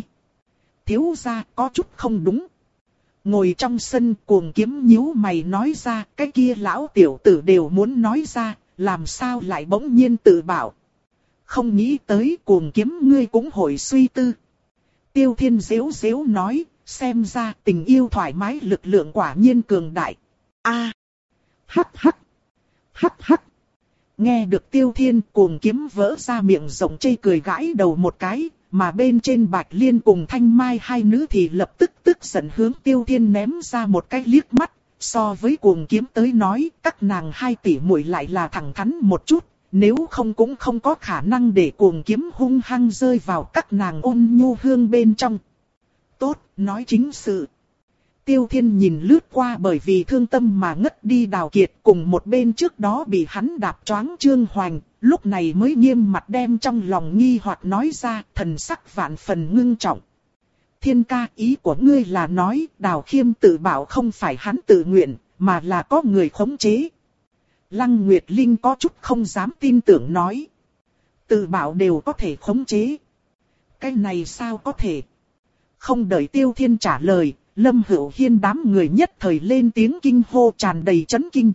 Thiếu gia có chút không đúng. Ngồi trong sân Cuồng Kiếm nhíu mày nói ra, cái kia lão tiểu tử đều muốn nói ra, làm sao lại bỗng nhiên tự bảo. Không nghĩ tới Cuồng Kiếm ngươi cũng hồi suy tư. Tiêu Thiên giễu giễu nói. Xem ra tình yêu thoải mái lực lượng quả nhiên cường đại. A, hắc hắc, hắc hắc. Nghe được Tiêu Thiên, Cuồng Kiếm vỡ ra miệng rộng chê cười gãi đầu một cái, mà bên trên Bạch Liên cùng Thanh Mai hai nữ thì lập tức tức giận hướng Tiêu Thiên ném ra một cái liếc mắt. So với Cuồng Kiếm tới nói, các nàng hai tỷ muội lại là thẳng thắn một chút, nếu không cũng không có khả năng để Cuồng Kiếm hung hăng rơi vào các nàng ôn nhu hương bên trong. Tốt, nói chính sự. Tiêu Thiên nhìn lướt qua bởi vì thương tâm mà ngất đi Đào Kiệt cùng một bên trước đó bị hắn đạp choáng Trương Hoành, lúc này mới nghiêm mặt đem trong lòng nghi hoặc nói ra, thần sắc vạn phần ngưng trọng. Thiên ca, ý của ngươi là nói Đào Khiêm tự bảo không phải hắn tự nguyện, mà là có người khống chế. Lăng Nguyệt Linh có chút không dám tin tưởng nói. Tự bảo đều có thể khống chế. Cái này sao có thể? Không đợi Tiêu Thiên trả lời, Lâm Hữu Hiên đám người nhất thời lên tiếng kinh hô tràn đầy chấn kinh.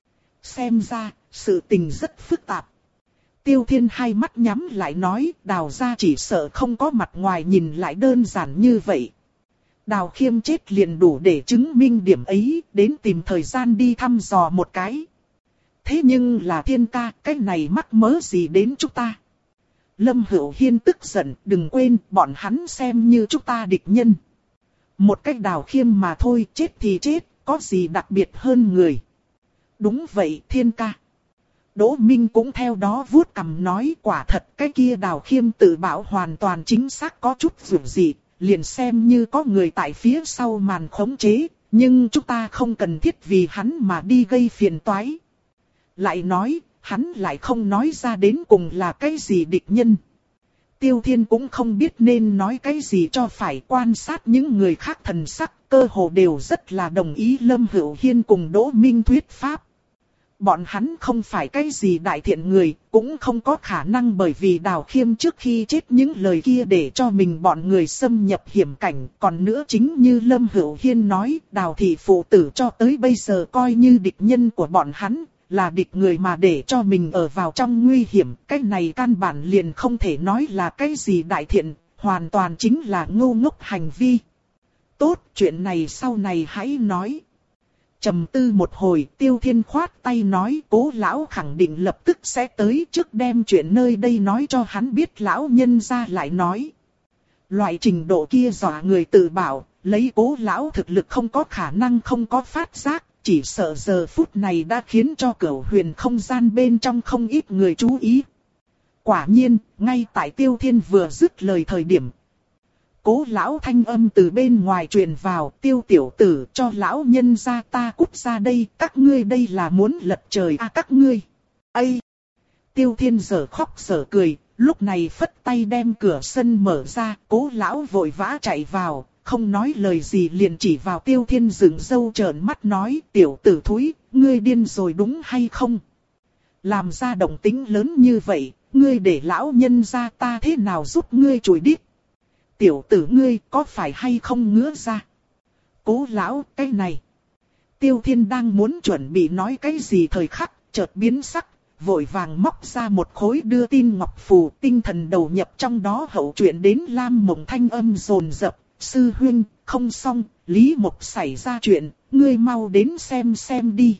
Xem ra, sự tình rất phức tạp. Tiêu Thiên hai mắt nhắm lại nói, Đào gia chỉ sợ không có mặt ngoài nhìn lại đơn giản như vậy. Đào Khiêm chết liền đủ để chứng minh điểm ấy, đến tìm thời gian đi thăm dò một cái. Thế nhưng là Thiên ca, cái này mắc mớ gì đến chúng ta? Lâm Hữu Hiên tức giận, đừng quên, bọn hắn xem như chúng ta địch nhân. Một cách Đào Khiêm mà thôi, chết thì chết, có gì đặc biệt hơn người. Đúng vậy, Thiên ca. Đỗ Minh cũng theo đó vuốt cằm nói, quả thật cái kia Đào Khiêm tự bảo hoàn toàn chính xác có chút dù gì, liền xem như có người tại phía sau màn khống chế, nhưng chúng ta không cần thiết vì hắn mà đi gây phiền toái. Lại nói, hắn lại không nói ra đến cùng là cái gì địch nhân. Tiêu Thiên cũng không biết nên nói cái gì cho phải, quan sát những người khác thần sắc, cơ hồ đều rất là đồng ý Lâm Hữu Hiên cùng Đỗ Minh thuyết pháp. Bọn hắn không phải cái gì đại thiện người, cũng không có khả năng bởi vì Đào Khiêm trước khi chết những lời kia để cho mình bọn người xâm nhập hiểm cảnh. Còn nữa chính như Lâm Hữu Hiên nói, Đào thị phụ tử cho tới bây giờ coi như địch nhân của bọn hắn. là địch người mà để cho mình ở vào trong nguy hiểm, cái này căn bản liền không thể nói là cái gì đại thiện, hoàn toàn chính là ngu ngốc hành vi. Tốt, chuyện này sau này hãy nói. Trầm tư một hồi, Tiêu Thiên khoát tay nói Cố lão khẳng định lập tức sẽ tới, trước đem chuyện nơi đây nói cho hắn biết. Lão nhân ra lại nói, loại trình độ kia dọa người tự bảo, lấy Cố lão thực lực không có khả năng không có phát giác, chỉ sợ giờ phút này đã khiến cho Cửu Huyền không gian bên trong không ít người chú ý. Quả nhiên, ngay tại Tiêu Thiên vừa dứt lời thời điểm, Cố lão thanh âm từ bên ngoài truyền vào, Tiêu tiểu tử, cho lão nhân ra ta cút ra đây, các ngươi đây là muốn lật trời à các ngươi. Ây! Tiêu Thiên giờ khóc giờ cười, lúc này phất tay đem cửa sân mở ra, Cố lão vội vã chạy vào, không nói lời gì liền chỉ vào Tiêu Thiên dựng râu trợn mắt nói, tiểu tử thúi, ngươi điên rồi đúng hay không? Làm ra động tĩnh lớn như vậy, ngươi để lão nhân ra ta thế nào giúp ngươi chùi đít? Tiểu tử ngươi có phải hay không ngứa ra? Cố lão, cái này. Tiêu Thiên đang muốn chuẩn bị nói cái gì thời khắc, chợt biến sắc, vội vàng móc ra một khối đưa tin ngọc phù, tinh thần đầu nhập trong đó hậu chuyện đến Lam Mộng thanh âm rồn rập, sư huynh, không xong, Lý Mộc xảy ra chuyện, ngươi mau đến xem xem đi.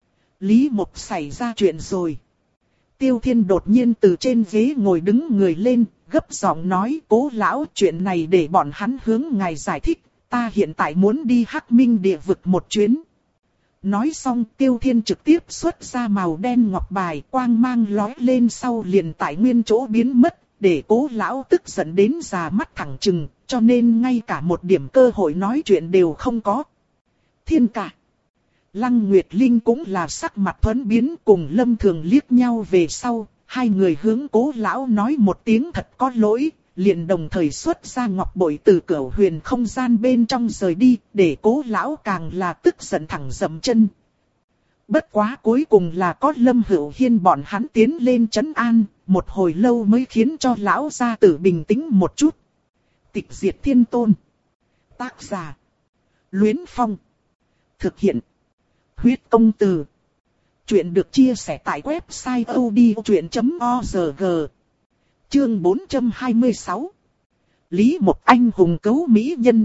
Lý Mộc xảy ra chuyện rồi. Tiêu Thiên đột nhiên từ trên ghế ngồi đứng người lên, gấp giọng nói, Cố lão, chuyện này để bọn hắn hướng ngài giải thích, ta hiện tại muốn đi Hắc Minh địa vực một chuyến. Nói xong Tiêu Thiên trực tiếp xuất ra màu đen ngọc bài, quang mang lóe lên sau liền tại nguyên chỗ biến mất, để Cố lão tức giận đến già mắt thẳng trừng, cho nên ngay cả một điểm cơ hội nói chuyện đều không có. Thiên cả. Lăng Nguyệt Linh cũng là sắc mặt thuẫn biến, cùng Lâm Thường liếc nhau về sau, hai người hướng Cố lão nói một tiếng thật có lỗi, liền đồng thời xuất ra ngọc bội từ Cửu Huyền không gian bên trong rời đi, để Cố lão càng là tức giận thẳng dậm chân. Bất quá cuối cùng là có Lâm Hữu Hiên bọn hắn tiến lên trấn an, một hồi lâu mới khiến cho lão gia tử bình tĩnh một chút. Tịch diệt thiên tôn. Tác giả: Luyến Phong. Thực hiện: Huyết công từ. Chuyện được chia sẻ tại website odchuyện chấm org. Chương bốn trăm hai mươi sáu. Lý Mộc anh hùng cứu mỹ nhân.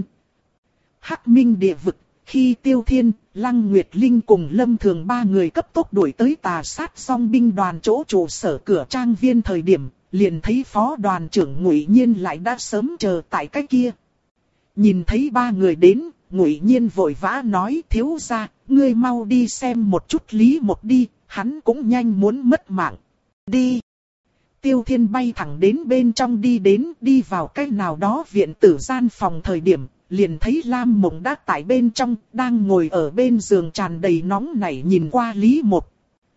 Hắc Minh địa vực, khi Tiêu Thiên, Lăng Nguyệt Linh cùng Lâm Thường ba người cấp tốc đuổi tới Tà Sát Song binh đoàn chỗ trụ sở cửa trang viên thời điểm, liền thấy phó đoàn trưởng Ngụy Nhiên lại đã sớm chờ tại cái kia. Nhìn thấy ba người đến, Ngụy Nhiên vội vã nói, thiếu gia, ngươi mau đi xem một chút Lý Mộc đi, hắn cũng nhanh muốn mất mạng. Đi. Tiêu Thiên bay thẳng đến bên trong đi đến, đi vào cái nào đó viện tử gian phòng thời điểm, liền thấy Lam Mộng đã tại bên trong, đang ngồi ở bên giường tràn đầy nóng nảy nhìn qua Lý Mộc.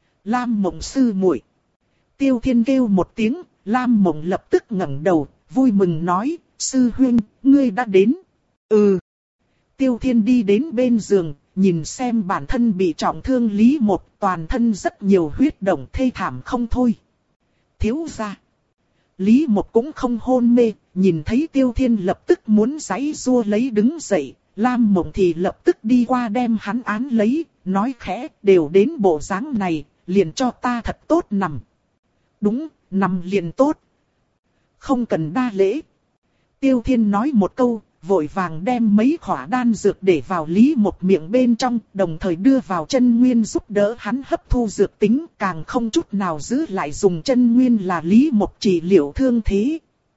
Lam Mộng sư muội. Tiêu Thiên kêu một tiếng, Lam Mộng lập tức ngẩng đầu, vui mừng nói, sư huynh, ngươi đã đến. Ừ. Tiêu Thiên đi đến bên giường, nhìn xem bản thân bị trọng thương Lý Mộc, toàn thân rất nhiều huyết động thê thảm không thôi. Thiếu gia. Lý Mộc cũng không hôn mê, nhìn thấy Tiêu Thiên lập tức muốn giãy giụa lấy đứng dậy, Lam Mộng thì lập tức đi qua đem hắn án lấy, nói khẽ, đều đến bộ dáng này, liền cho ta thật tốt nằm. Đúng, nằm liền tốt. Không cần đa lễ. Tiêu Thiên nói một câu, vội vàng đem mấy khỏa đan dược để vào Lý Mộc miệng bên trong, đồng thời đưa vào chân nguyên giúp đỡ hắn hấp thu dược tính, càng không chút nào giữ lại dùng chân nguyên là Lý Mộc trị liệu thương thế.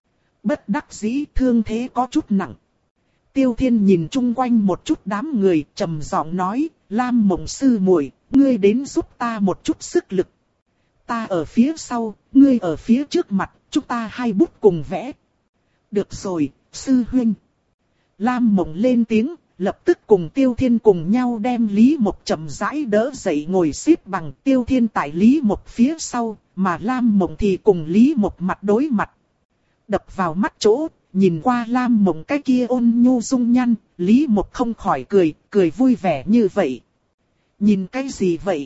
Bất đắc dĩ thương thế có chút nặng. Tiêu Thiên nhìn chung quanh một chút đám người, trầm giọng nói, Lam Mộng sư muội, ngươi đến giúp ta một chút sức lực. Ta ở phía sau, ngươi ở phía trước mặt, chúng ta hai bút cùng vẽ. Được rồi, sư huynh. Lam Mộng lên tiếng, lập tức cùng Tiêu Thiên cùng nhau đem Lý Mộc chậm rãi đỡ dậy ngồi xếp bằng. Tiêu Thiên tại Lý Mộc phía sau, mà Lam Mộng thì cùng Lý Mộc mặt đối mặt. Đập vào mắt chỗ, nhìn qua Lam Mộng cái kia ôn nhu dung nhan, Lý Mộc không khỏi cười, cười vui vẻ như vậy. Nhìn cái gì vậy?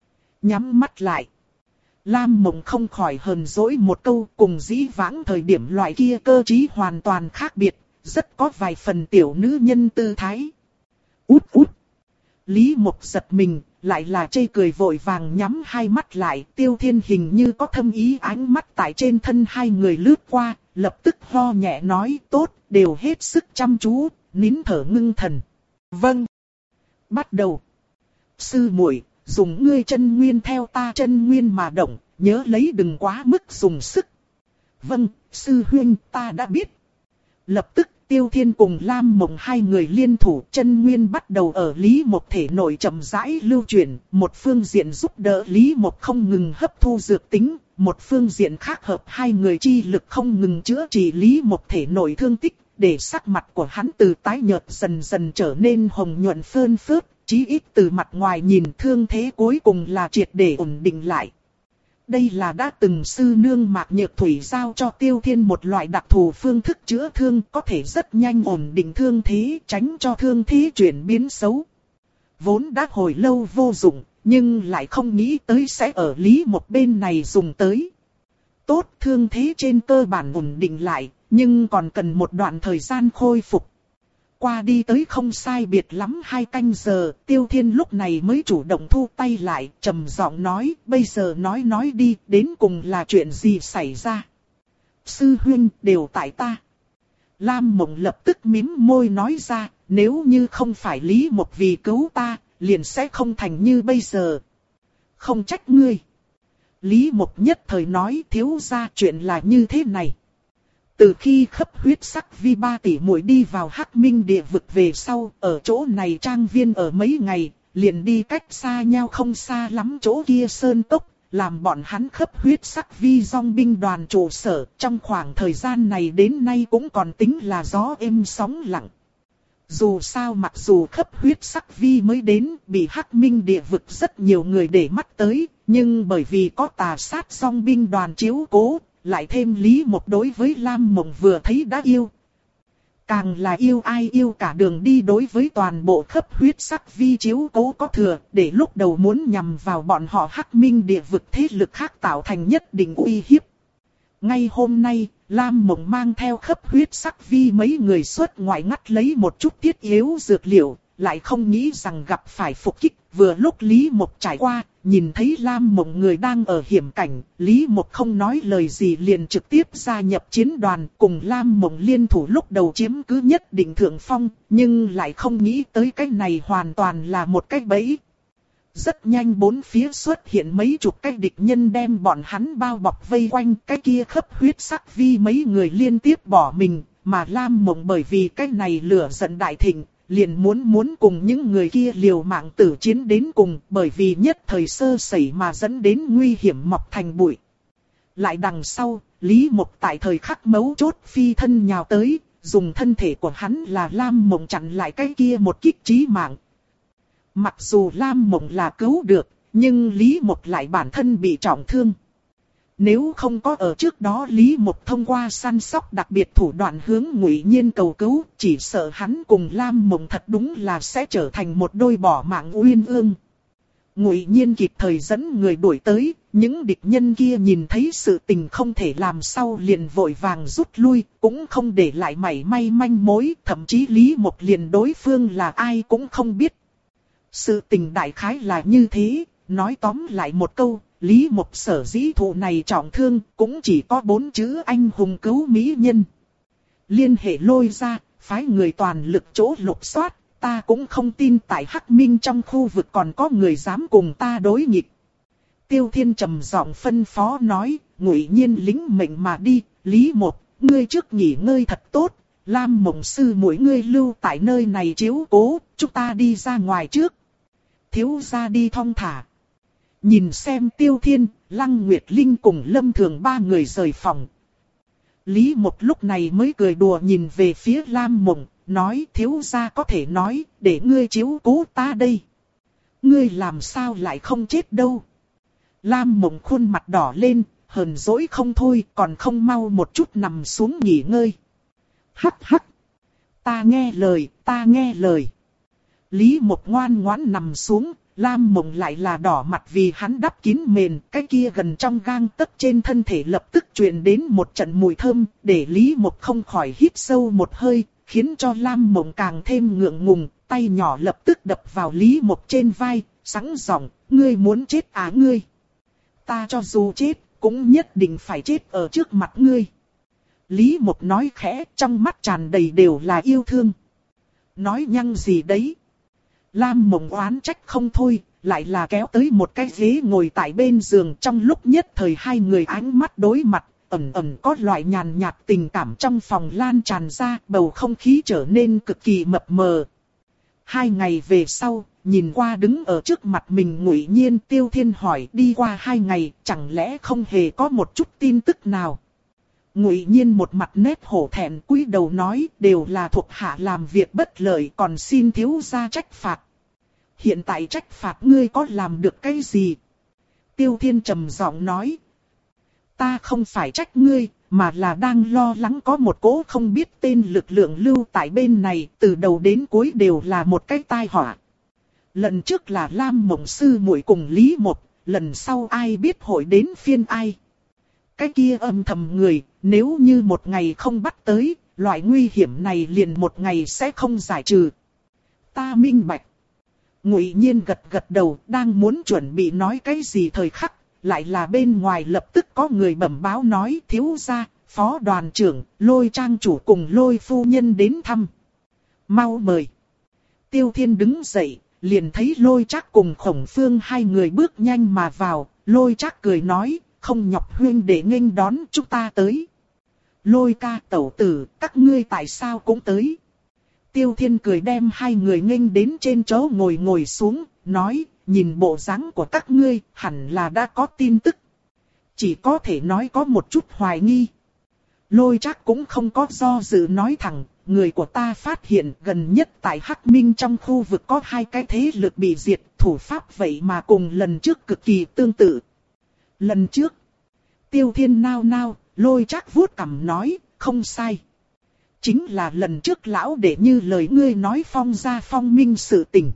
Nhắm mắt lại. Lam Mộng không khỏi hờn dỗi một câu, cùng dĩ vãng thời điểm loại kia cơ trí hoàn toàn khác biệt. Rất có vài phần tiểu nữ nhân tư thái. Út út. Lý Mộc giật mình, lại là chê cười vội vàng nhắm hai mắt lại. Tiêu Thiên hình như có thâm ý ánh mắt tại trên thân hai người lướt qua, lập tức ho nhẹ nói tốt, đều hết sức chăm chú, nín thở ngưng thần. Vâng. Bắt đầu. Sư muội, dùng ngươi chân nguyên theo ta chân nguyên mà động, nhớ lấy đừng quá mức dùng sức. Vâng, sư huynh, ta đã biết. Lập tức Tiêu Thiên cùng Lam Mộng hai người liên thủ, chân nguyên bắt đầu ở Lý Mộc thể nội chậm rãi lưu chuyển, một phương diện giúp đỡ Lý Mộc không ngừng hấp thu dược tính, một phương diện khác hợp hai người chi lực không ngừng chữa trị Lý Mộc thể nội thương tích, để sắc mặt của hắn từ tái nhợt dần dần trở nên hồng nhuận phơn phớt, chí ít từ mặt ngoài nhìn thương thế cuối cùng là triệt để ổn định lại. Đây là đã từng sư nương Mạc Nhược Thủy giao cho Tiêu Thiên một loại đặc thù phương thức chữa thương, có thể rất nhanh ổn định thương thế, tránh cho thương thế chuyển biến xấu. Vốn đã hồi lâu vô dụng, nhưng lại không nghĩ tới sẽ ở Lý một bên này dùng tới. Tốt, thương thế trên cơ bản ổn định lại, nhưng còn cần một đoạn thời gian khôi phục. Qua đi tới không sai biệt lắm hai canh giờ, Tiêu Thiên lúc này mới chủ động thu tay lại, trầm giọng nói, bây giờ nói nói đi, đến cùng là chuyện gì xảy ra. Sư huynh, đều tại ta. Lam Mộng lập tức mím môi nói ra, nếu như không phải Lý Mộc vì cứu ta, liền sẽ không thành như bây giờ. Không trách ngươi. Lý Mộc nhất thời nói, thiếu gia, chuyện là như thế này. Từ khi khắp huyết sắc vi ba tỷ muội đi vào Hắc Minh địa vực về sau, ở chỗ này trang viên ở mấy ngày, liền đi cách xa nhau không xa lắm chỗ kia sơn cốc, làm bọn hắn khắp huyết sắc vi dòng binh đoàn trụ sở. Trong khoảng thời gian này đến nay cũng còn tính là gió êm sóng lặng. Dù sao mặc dù khắp huyết sắc vi mới đến, bị Hắc Minh địa vực rất nhiều người để mắt tới, nhưng bởi vì có tà sát dòng binh đoàn chiếu cố, lại thêm Lý Mộc đối với Lam Mộng vừa thấy đã yêu. Càng là yêu ai yêu cả đường đi đối với toàn bộ khắp huyết sắc vi chiếu cố có thừa, để lúc đầu muốn nhằm vào bọn họ Hắc Minh địa vực thế lực khác tạo thành nhất định uy hiếp. Ngay hôm nay, Lam Mộng mang theo khắp huyết sắc vi mấy người xuất ngoại ngắt lấy một chút thiết yếu dược liệu, lại không nghĩ rằng gặp phải phục kích. Vừa lúc Lý Mộc trải qua, nhìn thấy Lam Mộng người đang ở hiểm cảnh, Lý Mộc không nói lời gì liền trực tiếp gia nhập chiến đoàn, cùng Lam Mộng liên thủ lúc đầu chiếm cứ nhất định thượng phong, nhưng lại không nghĩ tới cái này hoàn toàn là một cái bẫy. Rất nhanh bốn phía xuất hiện mấy chục cái địch nhân đem bọn hắn bao bọc vây quanh, cái kia khắp huyết sắc vi mấy người liên tiếp bỏ mình, mà Lam Mộng bởi vì cái này lửa giận đại thịnh, liền muốn muốn cùng những người kia liều mạng tử chiến đến cùng, bởi vì nhất thời sơ sẩy mà dẫn đến nguy hiểm mọc thành bụi. Lại đằng sau, Lý Mộc tại thời khắc mấu chốt phi thân nhào tới, dùng thân thể của hắn là Lam Mộng chặn lại cái kia một kích chí mạng. Mặc dù Lam Mộng là cứu được, nhưng Lý Mộc lại bản thân bị trọng thương. Nếu không có ở trước đó Lý Mộc thông qua săn sóc đặc biệt thủ đoạn hướng Ngụy Nhiên cầu cứu, chỉ sợ hắn cùng Lam Mộng thật đúng là sẽ trở thành một đôi bỏ mạng uyên ương. Ngụy Nhiên kịp thời dẫn người đuổi tới, những địch nhân kia nhìn thấy sự tình không thể làm sau liền vội vàng rút lui, cũng không để lại mảy may manh mối, thậm chí Lý Mộc liền đối phương là ai cũng không biết. Sự tình đại khái là như thế, nói tóm lại một câu, Lý Mộc sở dĩ thụ này trọng thương cũng chỉ có bốn chữ anh hùng cứu mỹ nhân. Liên hệ lôi ra, phái người toàn lực chỗ lục soát, ta cũng không tin tại Hắc Minh trong khu vực còn có người dám cùng ta đối nghịch. Tiêu Thiên trầm giọng phân phó nói, Ngụy Nhiên lính mệnh mà đi, Lý Mộc, ngươi trước nghỉ ngơi thật tốt, Lam Mộng sư mỗi ngươi lưu tại nơi này chiếu cố, chúng ta đi ra ngoài trước. Thiếu gia đi thong thả. Nhìn xem Tiêu Thiên, Lăng Nguyệt Linh cùng Lâm Thường ba người rời phòng. Lý Mộc lúc này mới cười đùa nhìn về phía Lam Mộng, nói thiếu gia có thể nói, để ngươi chiếu cố ta đây. Ngươi làm sao lại không chết đâu. Lam Mộng khuôn mặt đỏ lên, hờn dỗi không thôi, còn không mau một chút nằm xuống nghỉ ngơi. Hắc hắc. Ta nghe lời, ta nghe lời. Lý Mộc ngoan ngoãn nằm xuống, Lam Mộng lại là đỏ mặt vì hắn đắp kín mền, cái kia gần trong gang tấc trên thân thể lập tức truyền đến một trận mùi thơm, để Lý Mộc không khỏi hít sâu một hơi, khiến cho Lam Mộng càng thêm ngượng ngùng, tay nhỏ lập tức đập vào Lý Mộc trên vai, sẵn giọng, ngươi muốn chết à ngươi? Ta cho dù chết, cũng nhất định phải chết ở trước mặt ngươi. Lý Mộc nói khẽ, trong mắt tràn đầy đều là yêu thương. Nói nhăng gì đấy? Lam Mộng oán trách không thôi, lại là kéo tới một cái ghế ngồi tại bên giường. Trong lúc nhất thời hai người ánh mắt đối mặt, ẩn ẩn có loại nhàn nhạt tình cảm trong phòng lan tràn ra, bầu không khí trở nên cực kỳ mập mờ. Hai ngày về sau, nhìn qua đứng ở trước mặt mình Ngụy Nhiên, Tiêu Thiên hỏi đi qua hai ngày, chẳng lẽ không hề có một chút tin tức nào? Ngụy Nhiên một mặt nét hổ thẹn cúi đầu nói, đều là thuộc hạ làm việc bất lợi, còn xin thiếu gia trách phạt. Hiện tại trách phạt ngươi có làm được cái gì? Tiêu Thiên trầm giọng nói, ta không phải trách ngươi, mà là đang lo lắng có một cỗ không biết tên lực lượng lưu tại bên này, từ đầu đến cuối đều là một cái tai họa. Lần trước là Lam Mộng sư muội cùng Lý Mộc, lần sau ai biết hội đến phiên ai. Cái kia âm thầm người, nếu như một ngày không bắt tới, loại nguy hiểm này liền một ngày sẽ không giải trừ. Ta minh bạch. Ngụy Nhiên gật gật đầu, đang muốn chuẩn bị nói cái gì thời khắc, lại là bên ngoài lập tức có người bẩm báo nói thiếu gia, phó đoàn trưởng, Lôi trang chủ cùng Lôi phu nhân đến thăm. Mau mời. Tiêu Thiên đứng dậy, liền thấy Lôi Trác cùng Khổng Phương hai người bước nhanh mà vào. Lôi Trác cười nói, không nhọc huynh để nghênh đón chúng ta tới. Lôi ca tẩu tử, các ngươi tại sao cũng tới? Tiêu Thiên cười đem hai người nghênh đến trên chỗ ngồi ngồi xuống, nói, nhìn bộ dáng của các ngươi, hẳn là đã có tin tức. Chỉ có thể nói có một chút hoài nghi. Lôi Trác cũng không có do dự nói thẳng, người của ta phát hiện gần nhất tại Hắc Minh trong khu vực có hai cái thế lực bị diệt, thủ pháp vậy mà cùng lần trước cực kỳ tương tự. Lần trước, Tiêu Thiên nao nao, Lôi Trác vuốt cằm nói, không sai. Chính là lần trước lão để như lời ngươi nói phong ra phong minh sự tình.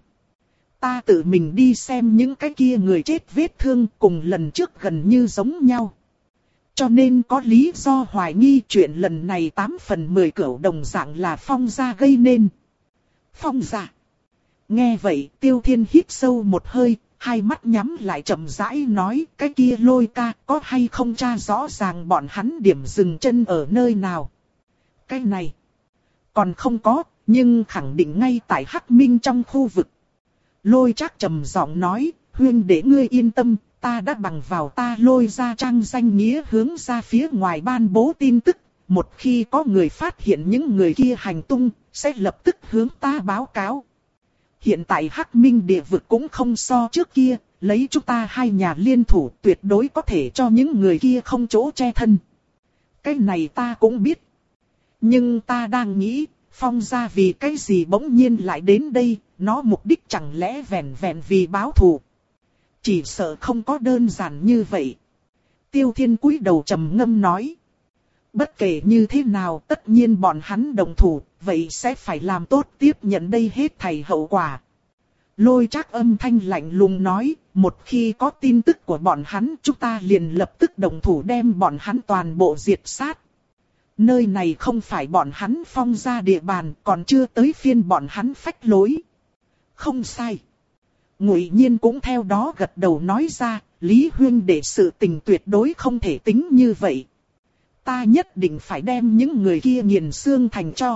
Ta tự mình đi xem những cái kia người chết vết thương cùng lần trước gần như giống nhau. Cho nên có lý do hoài nghi chuyện lần này tám phần mười cửu đồng dạng là phong gia gây nên. Phong gia. Nghe vậy Tiêu Thiên hít sâu một hơi, hai mắt nhắm lại chậm rãi nói cái kia Lôi ca có hay không tra rõ ràng bọn hắn điểm dừng chân ở nơi nào. Cái này còn không có, nhưng khẳng định ngay tại Hắc Minh trong khu vực. Lôi Trác trầm giọng nói, huynh để ngươi yên tâm, ta đã bằng vào ta Lôi ra trang danh nghĩa hướng ra phía ngoài ban bố tin tức. Một khi có người phát hiện những người kia hành tung, sẽ lập tức hướng ta báo cáo. Hiện tại Hắc Minh địa vực cũng không so trước kia, lấy chúng ta hai nhà liên thủ tuyệt đối có thể cho những người kia không chỗ che thân. Cái này ta cũng biết. Nhưng ta đang nghĩ, Phong gia vì cái gì bỗng nhiên lại đến đây, nó mục đích chẳng lẽ vẹn vẹn vì báo thù. Chỉ sợ không có đơn giản như vậy. Tiêu Thiên cúi đầu trầm ngâm nói. Bất kể như thế nào tất nhiên bọn hắn đồng thủ, vậy sẽ phải làm tốt tiếp nhận đây hết thảy hậu quả. Lôi Trác âm thanh lạnh lùng nói, một khi có tin tức của bọn hắn chúng ta liền lập tức đồng thủ đem bọn hắn toàn bộ diệt sát. Nơi này không phải bọn hắn Phong gia địa bàn, còn chưa tới phiên bọn hắn phách lối. Không sai. Ngụy Nhiên cũng theo đó gật đầu nói ra, Lý huynh đệ sự tình tuyệt đối không thể tính như vậy. Ta nhất định phải đem những người kia nghiền xương thành cho.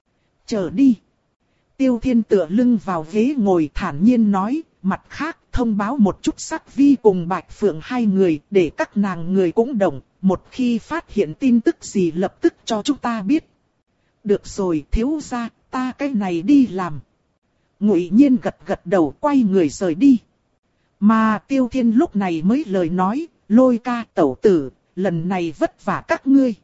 Chờ đi. Tiêu Thiên tựa lưng vào ghế ngồi thản nhiên nói, mặt khác thông báo một chút Sắc Vi cùng Bạch Phượng hai người để các nàng người cũng đồng. Một khi phát hiện tin tức gì lập tức cho chúng ta biết. Được rồi thiếu gia, ta cái này đi làm. Ngụy Nhiên gật gật đầu quay người rời đi. Mà Tiêu Thiên lúc này mới lời nói, Lôi ca tẩu tử, lần này vất vả các ngươi.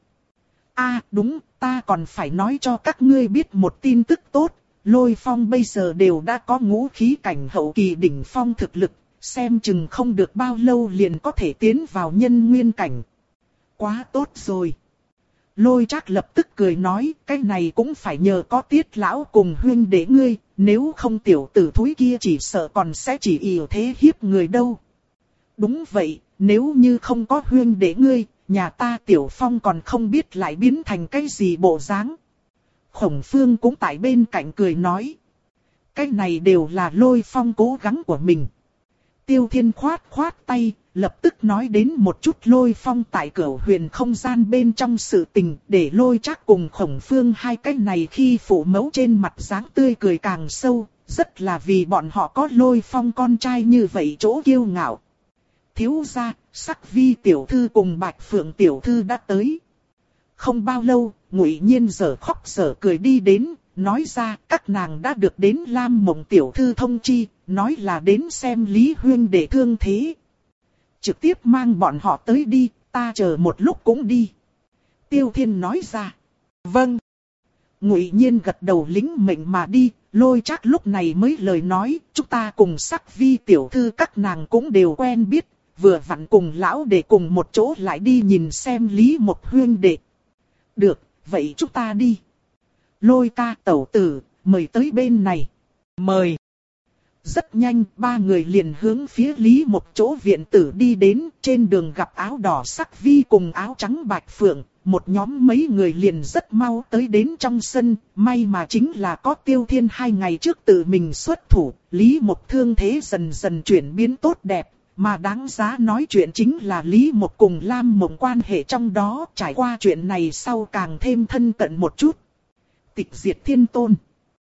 A đúng, ta còn phải nói cho các ngươi biết một tin tức tốt. Lôi Phong bây giờ đều đã có ngũ khí cảnh hậu kỳ đỉnh phong thực lực, xem chừng không được bao lâu liền có thể tiến vào nhân nguyên cảnh. Quá tốt rồi. Lôi Trác lập tức cười nói, cái này cũng phải nhờ có Tiết lão cùng huynh đệ ngươi, nếu không tiểu tử thúi kia chỉ sợ còn sẽ chỉ ỷ thế hiếp người đâu. Đúng vậy, nếu như không có huynh đệ ngươi, nhà ta Tiểu Phong còn không biết lại biến thành cái gì bộ dáng. Khổng Phương cũng tại bên cạnh cười nói. cái này đều là Lôi Phong cố gắng của mình. Tiêu Thiên khoát khoát tay, lập tức nói đến một chút Lôi Phong tại Cửu Huyền không gian bên trong sự tình, để Lôi Trác cùng Khổng Phương hai cái này khi phụ mẫu trên mặt dáng tươi cười càng sâu, rất là vì bọn họ có Lôi Phong con trai như vậy chỗ kiêu ngạo. Thiếu gia, Sắc Vi tiểu thư cùng Bạch Phượng tiểu thư đã tới. Không bao lâu, Ngụy Nhiên giở khóc giở cười đi đến, nói ra các nàng đã được đến Lam Mộng tiểu thư thông chi, nói là đến xem Lý Huyên để thương thế. Trực tiếp mang bọn họ tới đi, ta chờ một lúc cũng đi. Tiêu Thiên nói ra. Vâng. Ngụy Nhiên gật đầu lính mệnh mà đi, Lôi Trác lúc này mới lời nói, chúng ta cùng Sắc Vi tiểu thư các nàng cũng đều quen biết, vừa vặn cùng lão để cùng một chỗ lại đi nhìn xem Lý Một Huyên đệ. Được, vậy chúng ta đi. Lôi ca tẩu tử, mời tới bên này. Mời. Rất nhanh, ba người liền hướng phía Lý một chỗ viện tử đi đến, trên đường gặp áo đỏ Sắc Vi cùng áo trắng Bạch Phượng, một nhóm mấy người liền rất mau tới đến trong sân, may mà chính là có Tiêu Thiên hai ngày trước tự mình xuất thủ, Lý một thương thế dần dần chuyển biến tốt đẹp, mà đáng giá nói chuyện chính là Lý một cùng Lam Mộng quan hệ trong đó, trải qua chuyện này sau càng thêm thân cận một chút. Tịch Diệt Thiên Tôn.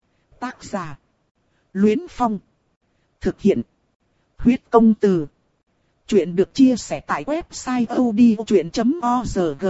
Tác giả. Luyến Phong. Thực hiện. Huyết Công Từ. Chuyện được chia sẻ tại website odchuyện chấm org.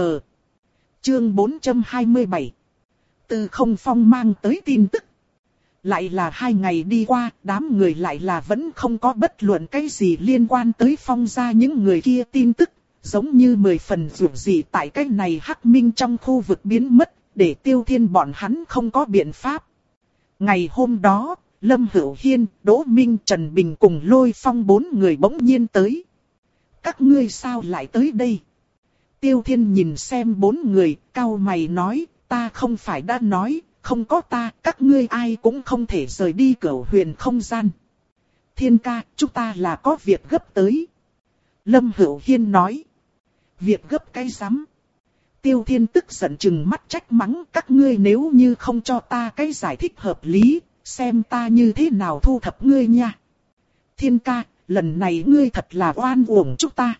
Chương bốn trăm hai mươi bảy. Từ Không Phong mang tới tin tức. Lại là hai ngày đi qua, đám người lại là vẫn không có bất luận cái gì liên quan tới Phong gia những người kia tin tức, giống như mười phần dù gì tại cái này Hắc Minh trong khu vực biến mất, để Tiêu Thiên bọn hắn không có biện pháp. Ngày hôm đó, Lâm Hữu Hiên, Đỗ Minh, Trần Bình cùng Lôi Phong bốn người bỗng nhiên tới. Các ngươi sao lại tới đây? Tiêu Thiên nhìn xem bốn người, cau mày nói, ta không phải đã nói, không có ta, các ngươi ai cũng không thể rời đi Cửu Huyền không gian. Thiên ca, chúng ta là có việc gấp tới. Lâm Hữu Hiên nói. Việc gấp cái rắm? Tiêu Thiên tức giận chừng mắt trách mắng, các ngươi nếu như không cho ta cái giải thích hợp lý, xem ta như thế nào thu thập ngươi nha. Thiên ca, lần này ngươi thật là oan uổng chúng ta.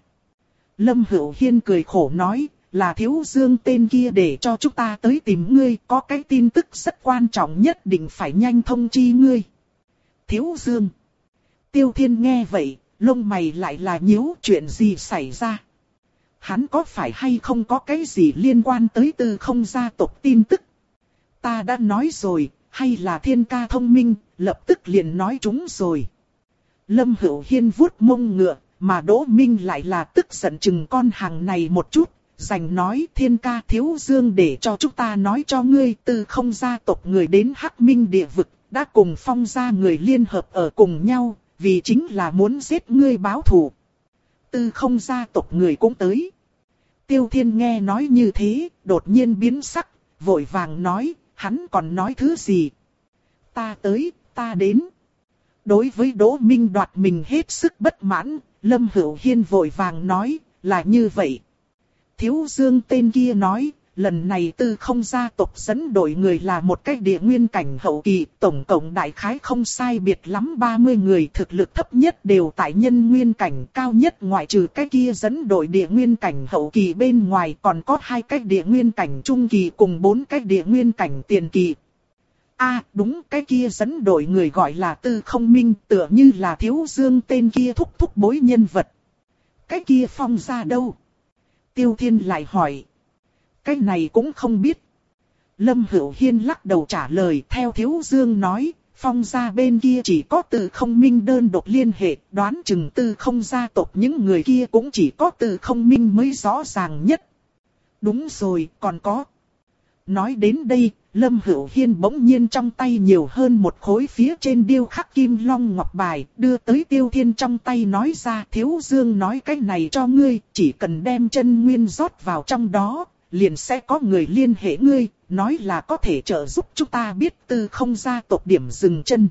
Lâm Hữu Hiên cười khổ nói, là Thiếu Dương tên kia để cho chúng ta tới tìm ngươi, có cái tin tức rất quan trọng nhất định phải nhanh thông chi ngươi. Thiếu Dương. Tiêu Thiên nghe vậy, lông mày lại là nhíu, chuyện gì xảy ra? Hắn có phải hay không có cái gì liên quan tới Tư Không gia tộc tin tức? Ta đã nói rồi, hay là Thiên ca thông minh, lập tức liền nói chúng rồi. Lâm Hữu Hiên vuốt mông ngựa, mà Đỗ Minh lại là tức giận chừng con hàng này một chút, giành nói Thiên ca Thiếu Dương để cho chúng ta nói cho ngươi, Tư Không gia tộc người đến Hắc Minh địa vực, đã cùng Phong gia người liên hợp ở cùng nhau, vì chính là muốn giết ngươi báo thù. Tư Không gia tộc người cũng tới. Tiêu Thiên nghe nói như thế, đột nhiên biến sắc, vội vàng nói, hắn còn nói thứ gì? Ta tới, ta đến. Đối với Đỗ Minh đoạt mình hết sức bất mãn, Lâm Hữu Hiên vội vàng nói, là như vậy. Thiếu Dương tên kia nói, lần này Tư Không gia tộc dẫn đội người là một cái địa nguyên cảnh hậu kỳ, tổng cộng đại khái không sai biệt lắm ba mươi người, thực lực thấp nhất đều tại nhân nguyên cảnh, cao nhất ngoại trừ cái kia dẫn đội địa nguyên cảnh hậu kỳ bên ngoài còn có hai cái địa nguyên cảnh trung kỳ cùng bốn cái địa nguyên cảnh tiền kỳ. A à, đúng, cái kia dẫn đội người gọi là Tư Không Minh, tựa như là Thiếu Dương tên kia thúc thúc bối nhân vật. Cái kia Phong gia đâu? Tiêu Thiên lại hỏi. Cái này cũng không biết. Lâm Hữu Hiên lắc đầu trả lời, theo Thiếu Dương nói, Phong gia bên kia chỉ có Tư Không Minh đơn độc liên hệ, đoán chừng Tư Không gia tộc những người kia cũng chỉ có Tư Không Minh mới rõ ràng nhất. Đúng rồi, còn có. Nói đến đây, Lâm Hữu Hiên bỗng nhiên trong tay nhiều hơn một khối phía trên điêu khắc kim long ngọc bài, đưa tới Tiêu Thiên trong tay nói ra, Thiếu Dương nói cái này cho ngươi, chỉ cần đem chân nguyên rót vào trong đó, liền sẽ có người liên hệ ngươi, nói là có thể trợ giúp chúng ta biết Tư Không gia tộc điểm dừng chân.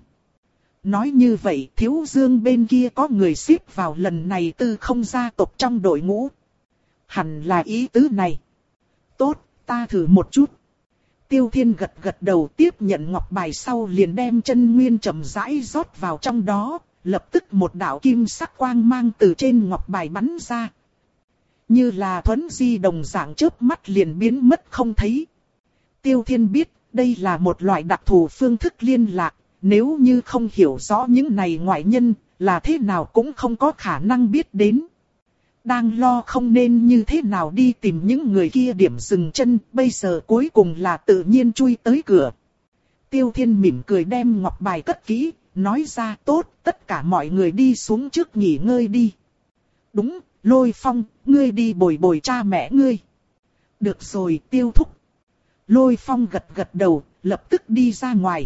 Nói như vậy, Thiếu Dương bên kia có người xếp vào lần này Tư Không gia tộc trong đội ngũ. Hẳn là ý tứ này. Tốt, ta thử một chút. Tiêu Thiên gật gật đầu tiếp nhận ngọc bài sau liền đem chân nguyên chậm rãi rót vào trong đó, lập tức một đạo kim sắc quang mang từ trên ngọc bài bắn ra. Như là thuấn di đồng dạng chớp mắt liền biến mất không thấy. Tiêu Thiên biết đây là một loại đặc thù phương thức liên lạc, nếu như không hiểu rõ những này ngoại nhân là thế nào cũng không có khả năng biết đến. Đang lo không nên như thế nào đi tìm những người kia điểm dừng chân, bây giờ cuối cùng là tự nhiên chui tới cửa. Tiêu Thiên mỉm cười đem ngọc bài cất kỹ, nói ra tốt, tất cả mọi người đi xuống trước nghỉ ngơi đi. Đúng, Lôi Phong, ngươi đi bồi bồi cha mẹ ngươi. Được rồi, Tiêu thúc. Lôi Phong gật gật đầu, lập tức đi ra ngoài.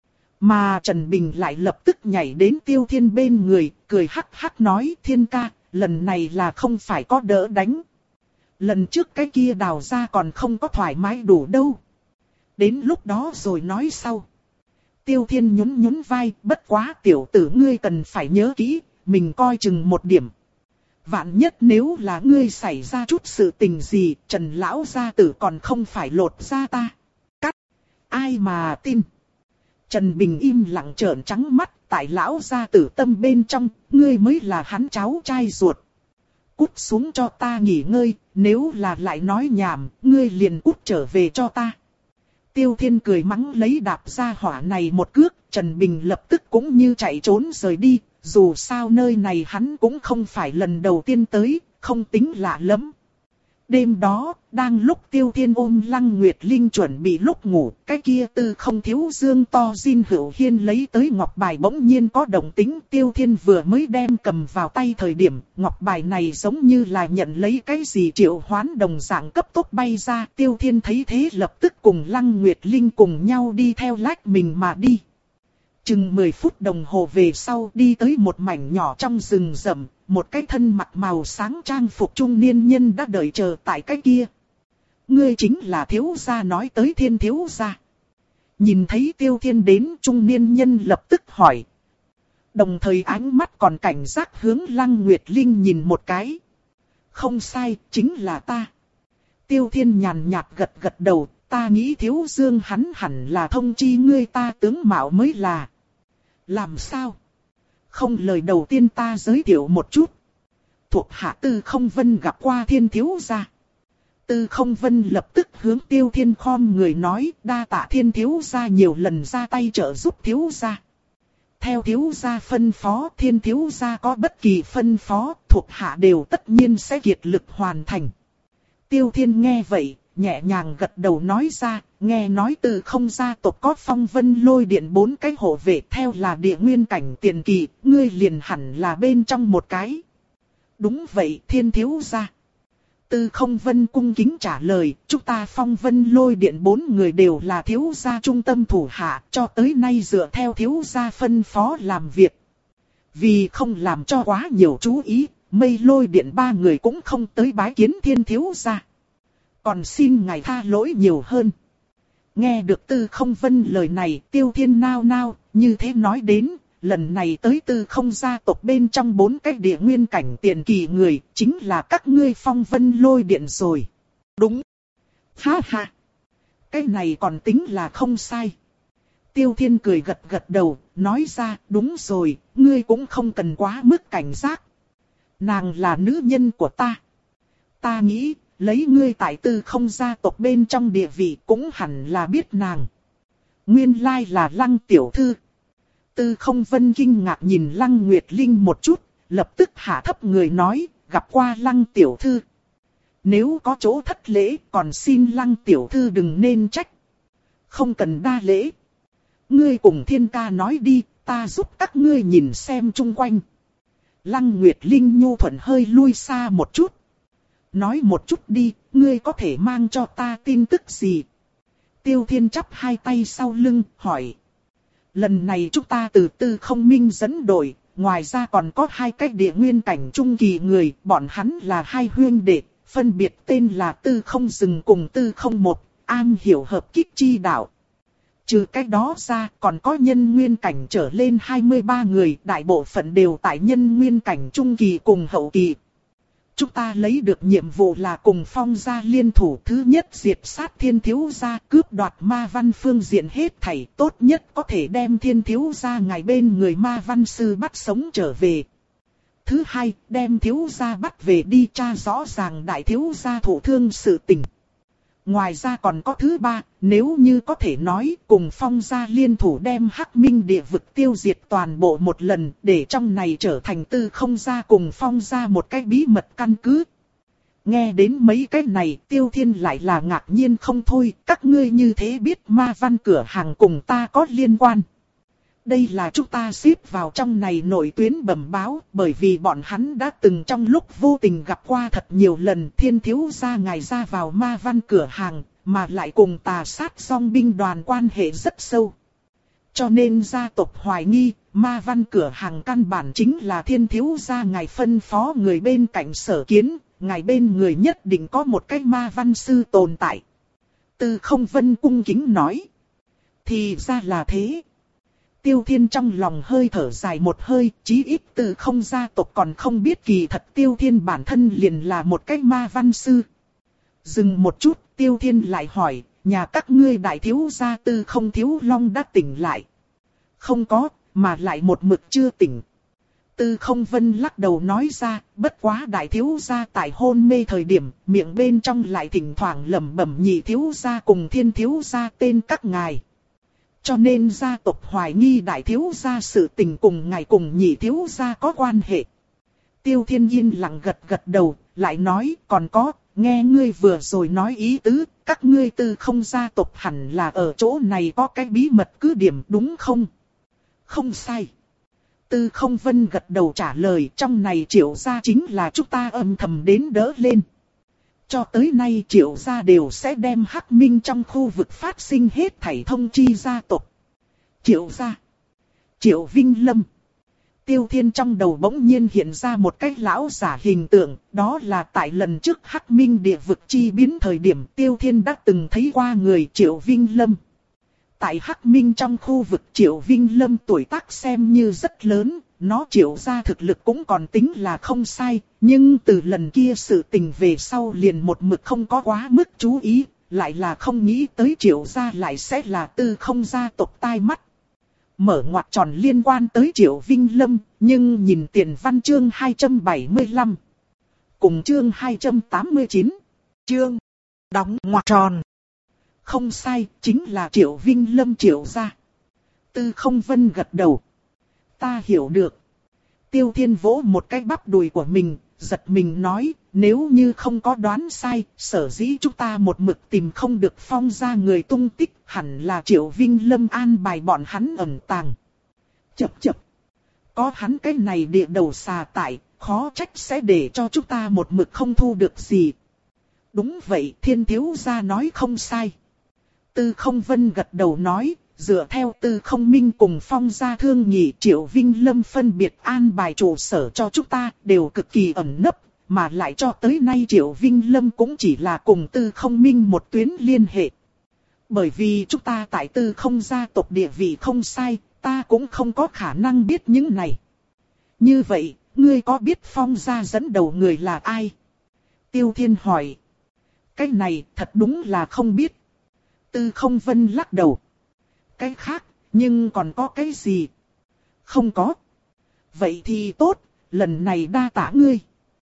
Mà Trần Bình lại lập tức nhảy đến Tiêu Thiên bên người, cười hắc hắc nói Thiên ca, lần này là không phải có đỡ đánh. Lần trước cái kia đào ra còn không có thoải mái đủ đâu. Đến lúc đó rồi nói sau. Tiêu Thiên nhún nhún vai, bất quá tiểu tử ngươi cần phải nhớ kỹ, mình coi chừng một điểm. Vạn nhất nếu là ngươi xảy ra chút sự tình gì, Trần lão gia tử còn không phải lột ra ta. Cắt, ai mà tin. Trần Bình im lặng trợn trắng mắt, tại lão gia tử tâm bên trong, ngươi mới là hắn cháu trai ruột. Cút xuống cho ta nghỉ ngơi, nếu là lại nói nhảm, ngươi liền cút trở về cho ta. Tiêu Thiên cười mắng lấy đạp ra hỏa này một cước, Trần Bình lập tức cũng như chạy trốn rời đi, dù sao nơi này hắn cũng không phải lần đầu tiên tới, không tính lạ lắm. Đêm đó, đang lúc Tiêu Thiên ôm Lăng Nguyệt Linh chuẩn bị lúc ngủ, cái kia Tư Không Thiếu Dương to Jin Hữu Hiên lấy tới ngọc bài bỗng nhiên có động tính. Tiêu Thiên vừa mới đem cầm vào tay thời điểm, ngọc bài này giống như là nhận lấy cái gì triệu hoán đồng dạng cấp tốc bay ra. Tiêu Thiên thấy thế lập tức cùng Lăng Nguyệt Linh cùng nhau đi theo lách mình mà đi. Chừng mười phút đồng hồ về sau đi tới một mảnh nhỏ trong rừng rậm, một cái thân mặc màu sáng trang phục trung niên nhân đã đợi chờ tại cái kia. Ngươi chính là thiếu gia nói tới Thiên thiếu gia. Nhìn thấy Tiêu Thiên đến, trung niên nhân lập tức hỏi. Đồng thời ánh mắt còn cảnh giác hướng Lăng Nguyệt Linh nhìn một cái. Không sai, chính là ta. Tiêu Thiên nhàn nhạt gật gật đầu, ta nghĩ Thiếu Dương hắn hẳn là thông chi ngươi ta tướng mạo mới là. Làm sao? Không, lời đầu tiên ta giới thiệu một chút. Thuộc hạ Tư Không Vân gặp qua Thiên thiếu gia. Tư Không Vân lập tức hướng Tiêu Thiên khom người nói, đa tạ Thiên thiếu gia nhiều lần ra tay trợ giúp thiếu gia. Theo thiếu gia phân phó, Thiên thiếu gia có bất kỳ phân phó, thuộc hạ đều tất nhiên sẽ kiệt lực hoàn thành. Tiêu Thiên nghe vậy, nhẹ nhàng gật đầu nói ra, nghe nói Tư Không gia tộc có Phong Vân Lôi Điện bốn cái hộ vệ, theo là địa nguyên cảnh tiền kỳ, ngươi liền hẳn là bên trong một cái. Đúng vậy, Thiên thiếu gia. Tư Không Vân cung kính trả lời, chúng ta Phong Vân Lôi Điện bốn người đều là thiếu gia trung tâm thủ hạ, cho tới nay dựa theo thiếu gia phân phó làm việc. Vì không làm cho quá nhiều chú ý, Mây Lôi Điện ba người cũng không tới bái kiến Thiên thiếu gia. Còn xin ngài tha lỗi nhiều hơn. Nghe được Tư Không Vân lời này, Tiêu Thiên nao nao, như thế nói đến, lần này tới Tư Không gia tộc bên trong bốn cái địa nguyên cảnh tiền kỳ người, chính là các ngươi Phong Vân Lôi Điện rồi. Đúng. Ha ha. Cái này còn tính là không sai. Tiêu Thiên cười gật gật đầu, nói ra, đúng rồi, ngươi cũng không cần quá mức cảnh giác. Nàng là nữ nhân của ta. Ta nghĩ, lấy ngươi tại Tư Không gia tộc bên trong địa vị cũng hẳn là biết nàng. Nguyên lai là Lăng tiểu thư. Tư Không Vân kinh ngạc nhìn Lăng Nguyệt Linh một chút, lập tức hạ thấp người nói, gặp qua Lăng tiểu thư. Nếu có chỗ thất lễ, còn xin Lăng tiểu thư đừng nên trách. Không cần đa lễ. Ngươi cùng Thiên ca nói đi, ta giúp các ngươi nhìn xem chung quanh. Lăng Nguyệt Linh nhu thuận hơi lui xa một chút. Nói một chút đi, ngươi có thể mang cho ta tin tức gì? Tiêu Thiên chắp hai tay sau lưng, hỏi. Lần này chúng ta từ Tư Không Minh dẫn đội, ngoài ra còn có hai cái địa nguyên cảnh trung kỳ người, bọn hắn là hai huyên đệ, phân biệt tên là Tư Không Dừng cùng Tư Không Một, an hiểu hợp kích chi đạo. Trừ cái đó ra, còn có nhân nguyên cảnh trở lên hai mươi ba người, đại bộ phận đều tại nhân nguyên cảnh trung kỳ cùng hậu kỳ. chúng ta lấy được nhiệm vụ là cùng Phong gia liên thủ, thứ nhất diệt sát Thiên thiếu gia, cướp đoạt ma văn phương diện hết thảy, tốt nhất có thể đem Thiên thiếu gia ngài bên người ma văn sư bắt sống trở về. Thứ hai, đem thiếu gia bắt về đi tra rõ ràng đại thiếu gia thụ thương sự tình. Ngoài ra còn có thứ ba, nếu như có thể nói, cùng Phong gia liên thủ đem Hắc Minh địa vực tiêu diệt toàn bộ một lần, để trong này trở thành Tư Không gia cùng Phong gia một cái bí mật căn cứ. Nghe đến mấy cái này, Tiêu Thiên lại là ngạc nhiên không thôi, các ngươi như thế biết ma văn cửa hàng cùng ta có liên quan. Đây là chúng ta xếp vào trong này nội tuyến bẩm báo, bởi vì bọn hắn đã từng trong lúc vô tình gặp qua thật nhiều lần Thiên thiếu gia ngài ra vào ma văn cửa hàng, mà lại cùng tà sát song binh đoàn quan hệ rất sâu. Cho nên gia tộc hoài nghi, ma văn cửa hàng căn bản chính là Thiên thiếu gia ngài phân phó người bên cạnh Sở Kiến, ngài bên người nhất định có một cái ma văn sư tồn tại. Tư Không Vân cung kính nói. Thì ra là thế. Tiêu Thiên trong lòng hơi thở dài một hơi, chí ít Tư Không gia tộc còn không biết kỳ thật Tiêu Thiên bản thân liền là một cái ma văn sư. Dừng một chút, Tiêu Thiên lại hỏi, nhà các ngươi đại thiếu gia Tư Không Thiếu Long đã tỉnh lại. Không có, mà lại một mực chưa tỉnh. Tư Không Vân lắc đầu nói ra, bất quá đại thiếu gia tại hôn mê thời điểm, miệng bên trong lại thỉnh thoảng lẩm bẩm nhị thiếu gia cùng thiên thiếu gia tên các ngài. Cho nên gia tộc hoài nghi đại thiếu gia sự tình cùng ngài cùng nhị thiếu gia có quan hệ. Tiêu Thiên yên lặng gật gật đầu, lại nói còn có, nghe ngươi vừa rồi nói ý tứ, các ngươi Tư Không gia tộc hẳn là ở chỗ này có cái bí mật cứ điểm đúng không? Không sai. Tư Không Vân gật đầu trả lời, trong này Triệu gia chính là chúng ta âm thầm đến đỡ lên. Cho tới nay Triệu gia đều sẽ đem Hắc Minh trong khu vực phát sinh hết thảy thông chi gia tộc. Triệu gia, Triệu Vinh Lâm. Tiêu Thiên trong đầu bỗng nhiên hiện ra một cái lão giả hình tượng, đó là tại lần trước Hắc Minh địa vực chi biến thời điểm Tiêu Thiên đã từng thấy qua người Triệu Vinh Lâm. Tại Hắc Minh trong khu vực Triệu Vinh Lâm tuổi tác xem như rất lớn, nó Triệu gia thực lực cũng còn tính là không sai, nhưng từ lần kia sự tình về sau liền một mực không có quá mức chú ý, lại là không nghĩ tới Triệu gia lại sẽ là Tư Không gia tộc tai mắt. Mở ngoặc tròn liên quan tới Triệu Vinh Lâm, nhưng nhìn tiền văn chương hai trăm bảy mươi lăm. Cùng chương hai trăm tám mươi chín. Chương. Đóng ngoặc tròn. Không sai, chính là Triệu Vinh Lâm Triệu gia. Tư Không Vân gật đầu. Ta hiểu được. Tiêu Thiên vỗ một cái bắp đùi của mình, giật mình nói, nếu như không có đoán sai, sở dĩ chúng ta một mực tìm không được Phong gia người tung tích, hẳn là Triệu Vinh Lâm an bài bọn hắn ẩn tàng. Chập chập. Có hắn cái này địa đầu xà tại, khó trách sẽ để cho chúng ta một mực không thu được gì. Đúng vậy, Thiên thiếu gia nói không sai. Tư Không Vân gật đầu nói, dựa theo Tư Không Minh cùng Phong gia thương nghị Triệu Vinh Lâm phân biệt an bài trụ sở cho chúng ta đều cực kỳ ẩn nấp, mà lại cho tới nay Triệu Vinh Lâm cũng chỉ là cùng Tư Không Minh một tuyến liên hệ. Bởi vì chúng ta tại Tư Không gia tộc địa vị không sai, ta cũng không có khả năng biết những này. Như vậy, ngươi có biết Phong gia dẫn đầu người là ai? Tiêu Thiên hỏi. Cái này thật đúng là không biết. Tư Không Vân lắc đầu. Cái khác, nhưng còn có cái gì? Không có. Vậy thì tốt, lần này đa tạ ngươi.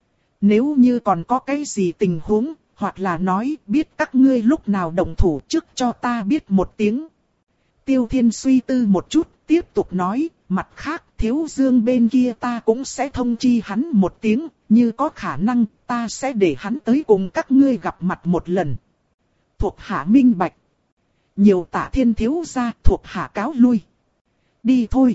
Nếu như còn có cái gì tình huống, hoặc là nói biết các ngươi lúc nào động thủ trước cho ta biết một tiếng. Tiêu Thiên suy tư một chút, tiếp tục nói, mặt khác Thiếu Dương bên kia ta cũng sẽ thông chi hắn một tiếng, như có khả năng ta sẽ để hắn tới cùng các ngươi gặp mặt một lần. Thuộc hạ minh bạch. Nhiều tạ Thiên thiếu gia, thuộc hạ cáo lui. Đi thôi.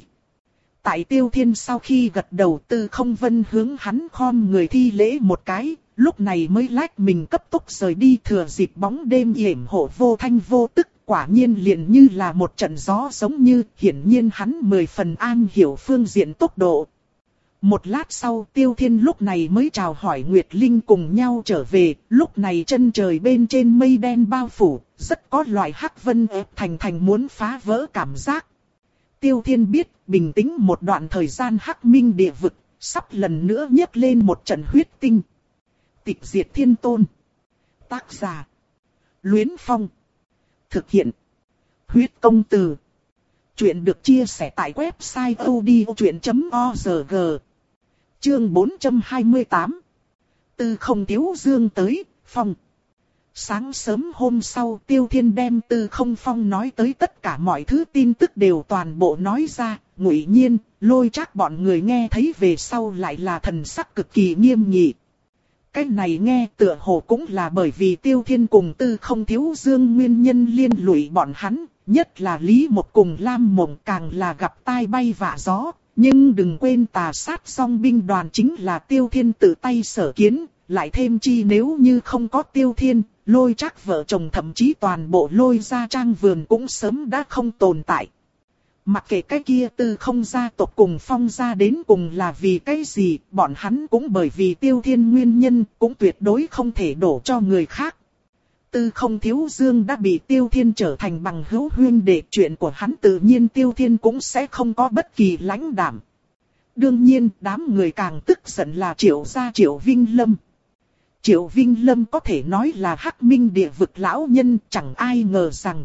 Tại Tiêu Thiên sau khi gật đầu, Tư Không Vân hướng hắn khom người thi lễ một cái, lúc này mới lách mình cấp tốc rời đi, thừa dịp bóng đêm yểm hộ vô thanh vô tức, quả nhiên liền như là một trận gió giống như, hiển nhiên hắn mười phần an hiểu phương diện tốc độ. Một lát sau Tiêu Thiên lúc này mới chào hỏi Nguyệt Linh cùng nhau trở về, lúc này chân trời bên trên mây đen bao phủ, rất có loại hắc vân ép thành thành muốn phá vỡ cảm giác. Tiêu Thiên biết, bình tĩnh một đoạn thời gian Hắc Minh địa vực, sắp lần nữa nhấc lên một trận huyết tinh. Tịch diệt thiên tôn. Tác giả. Luyến Phong. Thực hiện. Huyết công từ. Chuyện được chia sẻ tại website audiochuyện chấm org. Chương bốn trăm hai mươi tám. Tư Không Thiếu Dương tới, Phong. Sáng sớm hôm sau, Tiêu Thiên đem Tư Không Phong nói tới tất cả mọi thứ tin tức đều toàn bộ nói ra. Ngụy Nhiên, Lôi Trác bọn người nghe thấy về sau lại là thần sắc cực kỳ nghiêm nghị. Cái này nghe tựa hồ cũng là bởi vì Tiêu Thiên cùng Tư Không Thiếu Dương nguyên nhân liên lụy bọn hắn, nhất là Lý Mộc cùng Lam Mộng càng là gặp tai bay vạ gió. Nhưng đừng quên tà sát song binh đoàn chính là Tiêu Thiên tự tay sở kiến, lại thêm chi nếu như không có Tiêu Thiên, Lôi Trác vợ chồng thậm chí toàn bộ Lôi gia trang vườn cũng sớm đã không tồn tại. Mặc kệ cái kia Tư Không gia tộc cùng Phong gia đến cùng là vì cái gì, bọn hắn cũng bởi vì Tiêu Thiên nguyên nhân, cũng tuyệt đối không thể đổ cho người khác. Tư Không Thiếu Dương đã bị Tiêu Thiên trở thành bằng hữu huynh đệ, chuyện của hắn tự nhiên Tiêu Thiên cũng sẽ không có bất kỳ lãnh đạm. Đương nhiên, đám người càng tức giận là Triệu gia Triệu Vinh Lâm. Triệu Vinh Lâm có thể nói là Hắc Minh địa vực lão nhân, chẳng ai ngờ rằng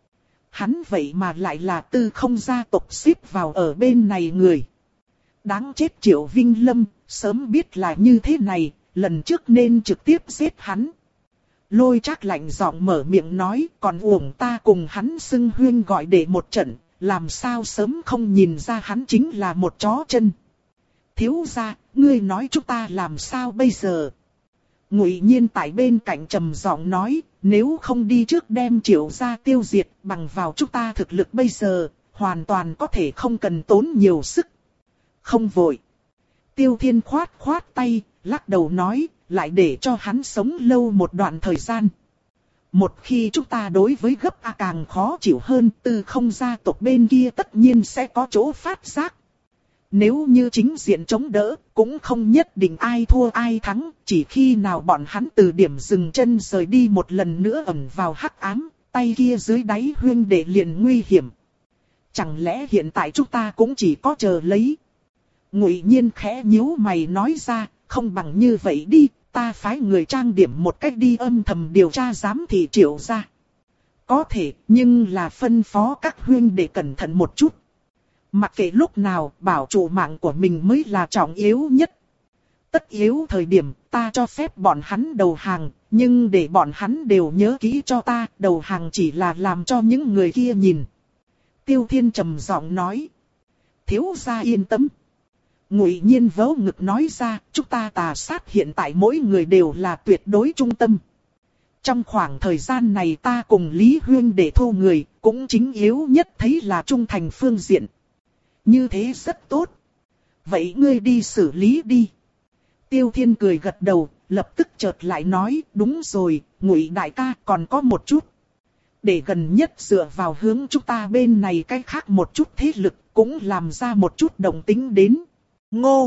hắn vậy mà lại là Tư Không gia tộc xếp vào ở bên này người. Đáng chết Triệu Vinh Lâm, sớm biết là như thế này, lần trước nên trực tiếp giết hắn. Lôi Trác lạnh giọng mở miệng nói, còn uổng ta cùng hắn xưng huyên gọi để một trận, làm sao sớm không nhìn ra hắn chính là một chó chân. Thiếu gia, ngươi nói chúng ta làm sao bây giờ? Ngụy Nhiên tại bên cạnh trầm giọng nói, nếu không đi trước đem Triệu gia tiêu diệt, bằng vào chúng ta thực lực bây giờ, hoàn toàn có thể không cần tốn nhiều sức. Không vội. Tiêu Thiên khoát khoát tay, lắc đầu nói, lại để cho hắn sống lâu một đoạn thời gian. Một khi chúng ta đối với gấp A càng khó chịu hơn, Tư Không gia tộc bên kia tất nhiên sẽ có chỗ phát giác. Nếu như chính diện chống đỡ, cũng không nhất định ai thua ai thắng, chỉ khi nào bọn hắn từ điểm dừng chân rời đi một lần nữa ẩn vào hắc ám, tay kia dưới đáy huyên đệ liền nguy hiểm. Chẳng lẽ hiện tại chúng ta cũng chỉ có chờ lấy? Ngụy Nhiên khẽ nhíu mày nói ra, không bằng như vậy đi, ta phái người trang điểm một cách đi âm thầm điều tra giám thị Triệu gia. Có thể, nhưng là phân phó các huyên đệ cẩn thận một chút. Mặc kệ lúc nào, bảo trụ mạng của mình mới là trọng yếu nhất. Tất yếu thời điểm, ta cho phép bọn hắn đầu hàng, nhưng để bọn hắn đều nhớ kỹ cho ta, đầu hàng chỉ là làm cho những người kia nhìn. Tiêu Thiên trầm giọng nói. Thiếu gia yên tâm. Ngụy Nhiên vớ ngực nói ra, chúng ta tà sát hiện tại mỗi người đều là tuyệt đối trung tâm. Trong khoảng thời gian này ta cùng Lý Huyên để thu người, cũng chính yếu nhất thấy là trung thành phương diện. Như thế rất tốt. Vậy ngươi đi xử lý đi. Tiêu Thiên cười gật đầu, lập tức chợt lại nói, đúng rồi, Ngụy đại ca còn có một chút. Để gần nhất dựa vào hướng chúng ta bên này cách khác một chút thế lực, cũng làm ra một chút động tính đến. Ngô!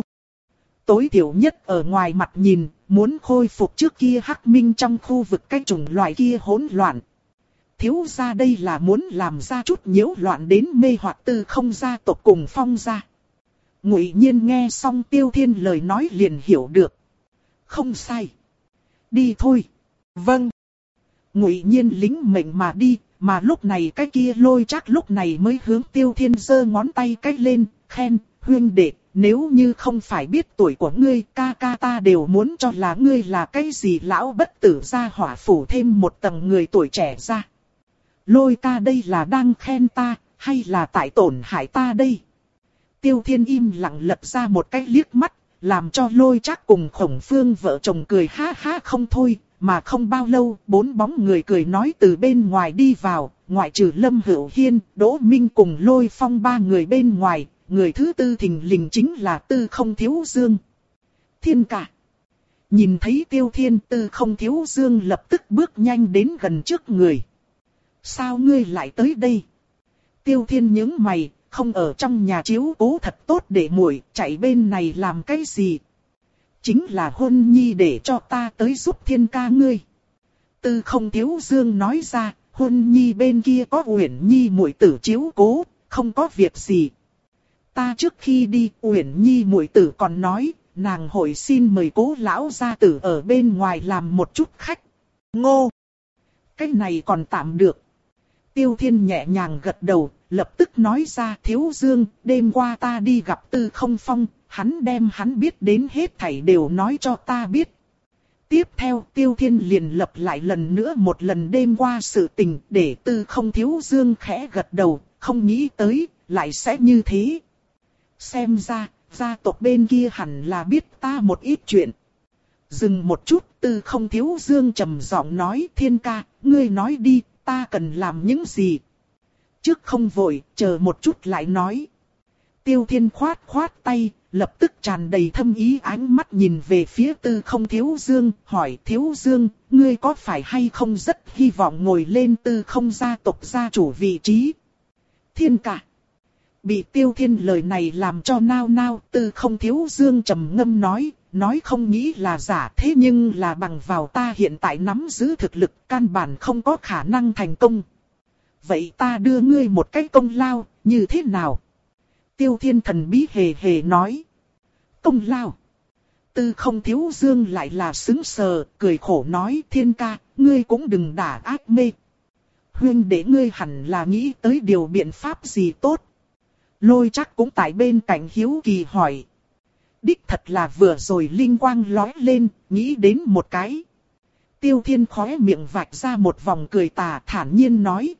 Tối thiểu nhất ở ngoài mặt nhìn, muốn khôi phục trước kia Hắc Minh trong khu vực cái chủng loại kia hỗn loạn. Thiếu gia đây là muốn làm ra chút nhiễu loạn đến mê hoặc Tư Không gia tộc cùng Phong gia. Ngụy Nhiên nghe xong Tiêu Thiên lời nói liền hiểu được. Không sai. Đi thôi. Vâng. Ngụy Nhiên lính mệnh mà đi, mà lúc này cái kia Lôi Trác lúc này mới hướng Tiêu Thiên giơ ngón tay cách lên, khen, huynh đệ, nếu như không phải biết tuổi của ngươi, ca ca ta đều muốn cho là ngươi là cái gì lão bất tử gia hỏa phủ thêm một tầng người tuổi trẻ ra. Lôi ca đây là đang khen ta, hay là tại tổn hại ta đây? Tiêu Thiên im lặng lật ra một cái liếc mắt, làm cho Lôi Trác cùng Khổng Phương vợ chồng cười ha ha không thôi, mà không bao lâu, bốn bóng người cười nói từ bên ngoài đi vào, ngoại trừ Lâm Hữu Hiên, Đỗ Minh cùng Lôi Phong ba người bên ngoài, người thứ tư thình lình chính là Tư Không Thiếu Dương. Thiên ca. Nhìn thấy Tiêu Thiên, Tư Không Thiếu Dương lập tức bước nhanh đến gần trước người. Sao ngươi lại tới đây? Tiêu Thiên nhướng mày, không ở trong nhà chiếu cố thật tốt để muội, chạy bên này làm cái gì? Chính là Hôn Nhi để cho ta tới giúp Thiên ca ngươi. Tư Không Thiếu Dương nói ra, Hôn Nhi bên kia có Uyển Nhi muội tử chiếu cố, không có việc gì. Ta trước khi đi, Uyển Nhi muội tử còn nói, nàng hội xin mời Cố lão gia tử ở bên ngoài làm một chút khách. Ngô! Cái này còn tạm được. Tiêu Thiên nhẹ nhàng gật đầu, lập tức nói ra Thiếu Dương, đêm qua ta đi gặp Tư Không Phong, hắn đem hắn biết đến hết thảy đều nói cho ta biết. Tiếp theo Tiêu Thiên liền lặp lại lần nữa một lần đêm qua sự tình để Tư Không Thiếu Dương khẽ gật đầu, không nghĩ tới, lại sẽ như thế. Xem ra, gia tộc bên kia hẳn là biết ta một ít chuyện. Dừng một chút, Tư Không Thiếu Dương trầm giọng nói Thiên ca, ngươi nói đi, ta cần làm những gì? Trước không vội, chờ một chút lại nói. Tiêu Thiên khoát khoát tay, lập tức tràn đầy thâm ý ánh mắt nhìn về phía Tư Không Thiếu Dương, hỏi Thiếu Dương, ngươi có phải hay không rất hy vọng ngồi lên Tư Không gia tộc gia chủ vị trí? Thiên ca. Bị Tiêu Thiên lời này làm cho nao nao, Tư Không Thiếu Dương trầm ngâm nói, nói không nghĩ là giả thế nhưng là bằng vào ta hiện tại nắm giữ thực lực căn bản không có khả năng thành công. Vậy ta đưa ngươi một cái công lao, như thế nào? Tiêu Thiên thần bí hề hề nói. Công lao. Tư Không Thiếu Dương lại là sững sờ, cười khổ nói Thiên ca, ngươi cũng đừng đả ác mê. Huynh để ngươi hẳn là nghĩ tới điều biện pháp gì tốt. Lôi Trác cũng tại bên cạnh hiếu kỳ hỏi. Đích thật là vừa rồi linh quang lóe lên, nghĩ đến một cái. Tiêu Thiên khóe miệng vạch ra một vòng cười tà thản nhiên nói.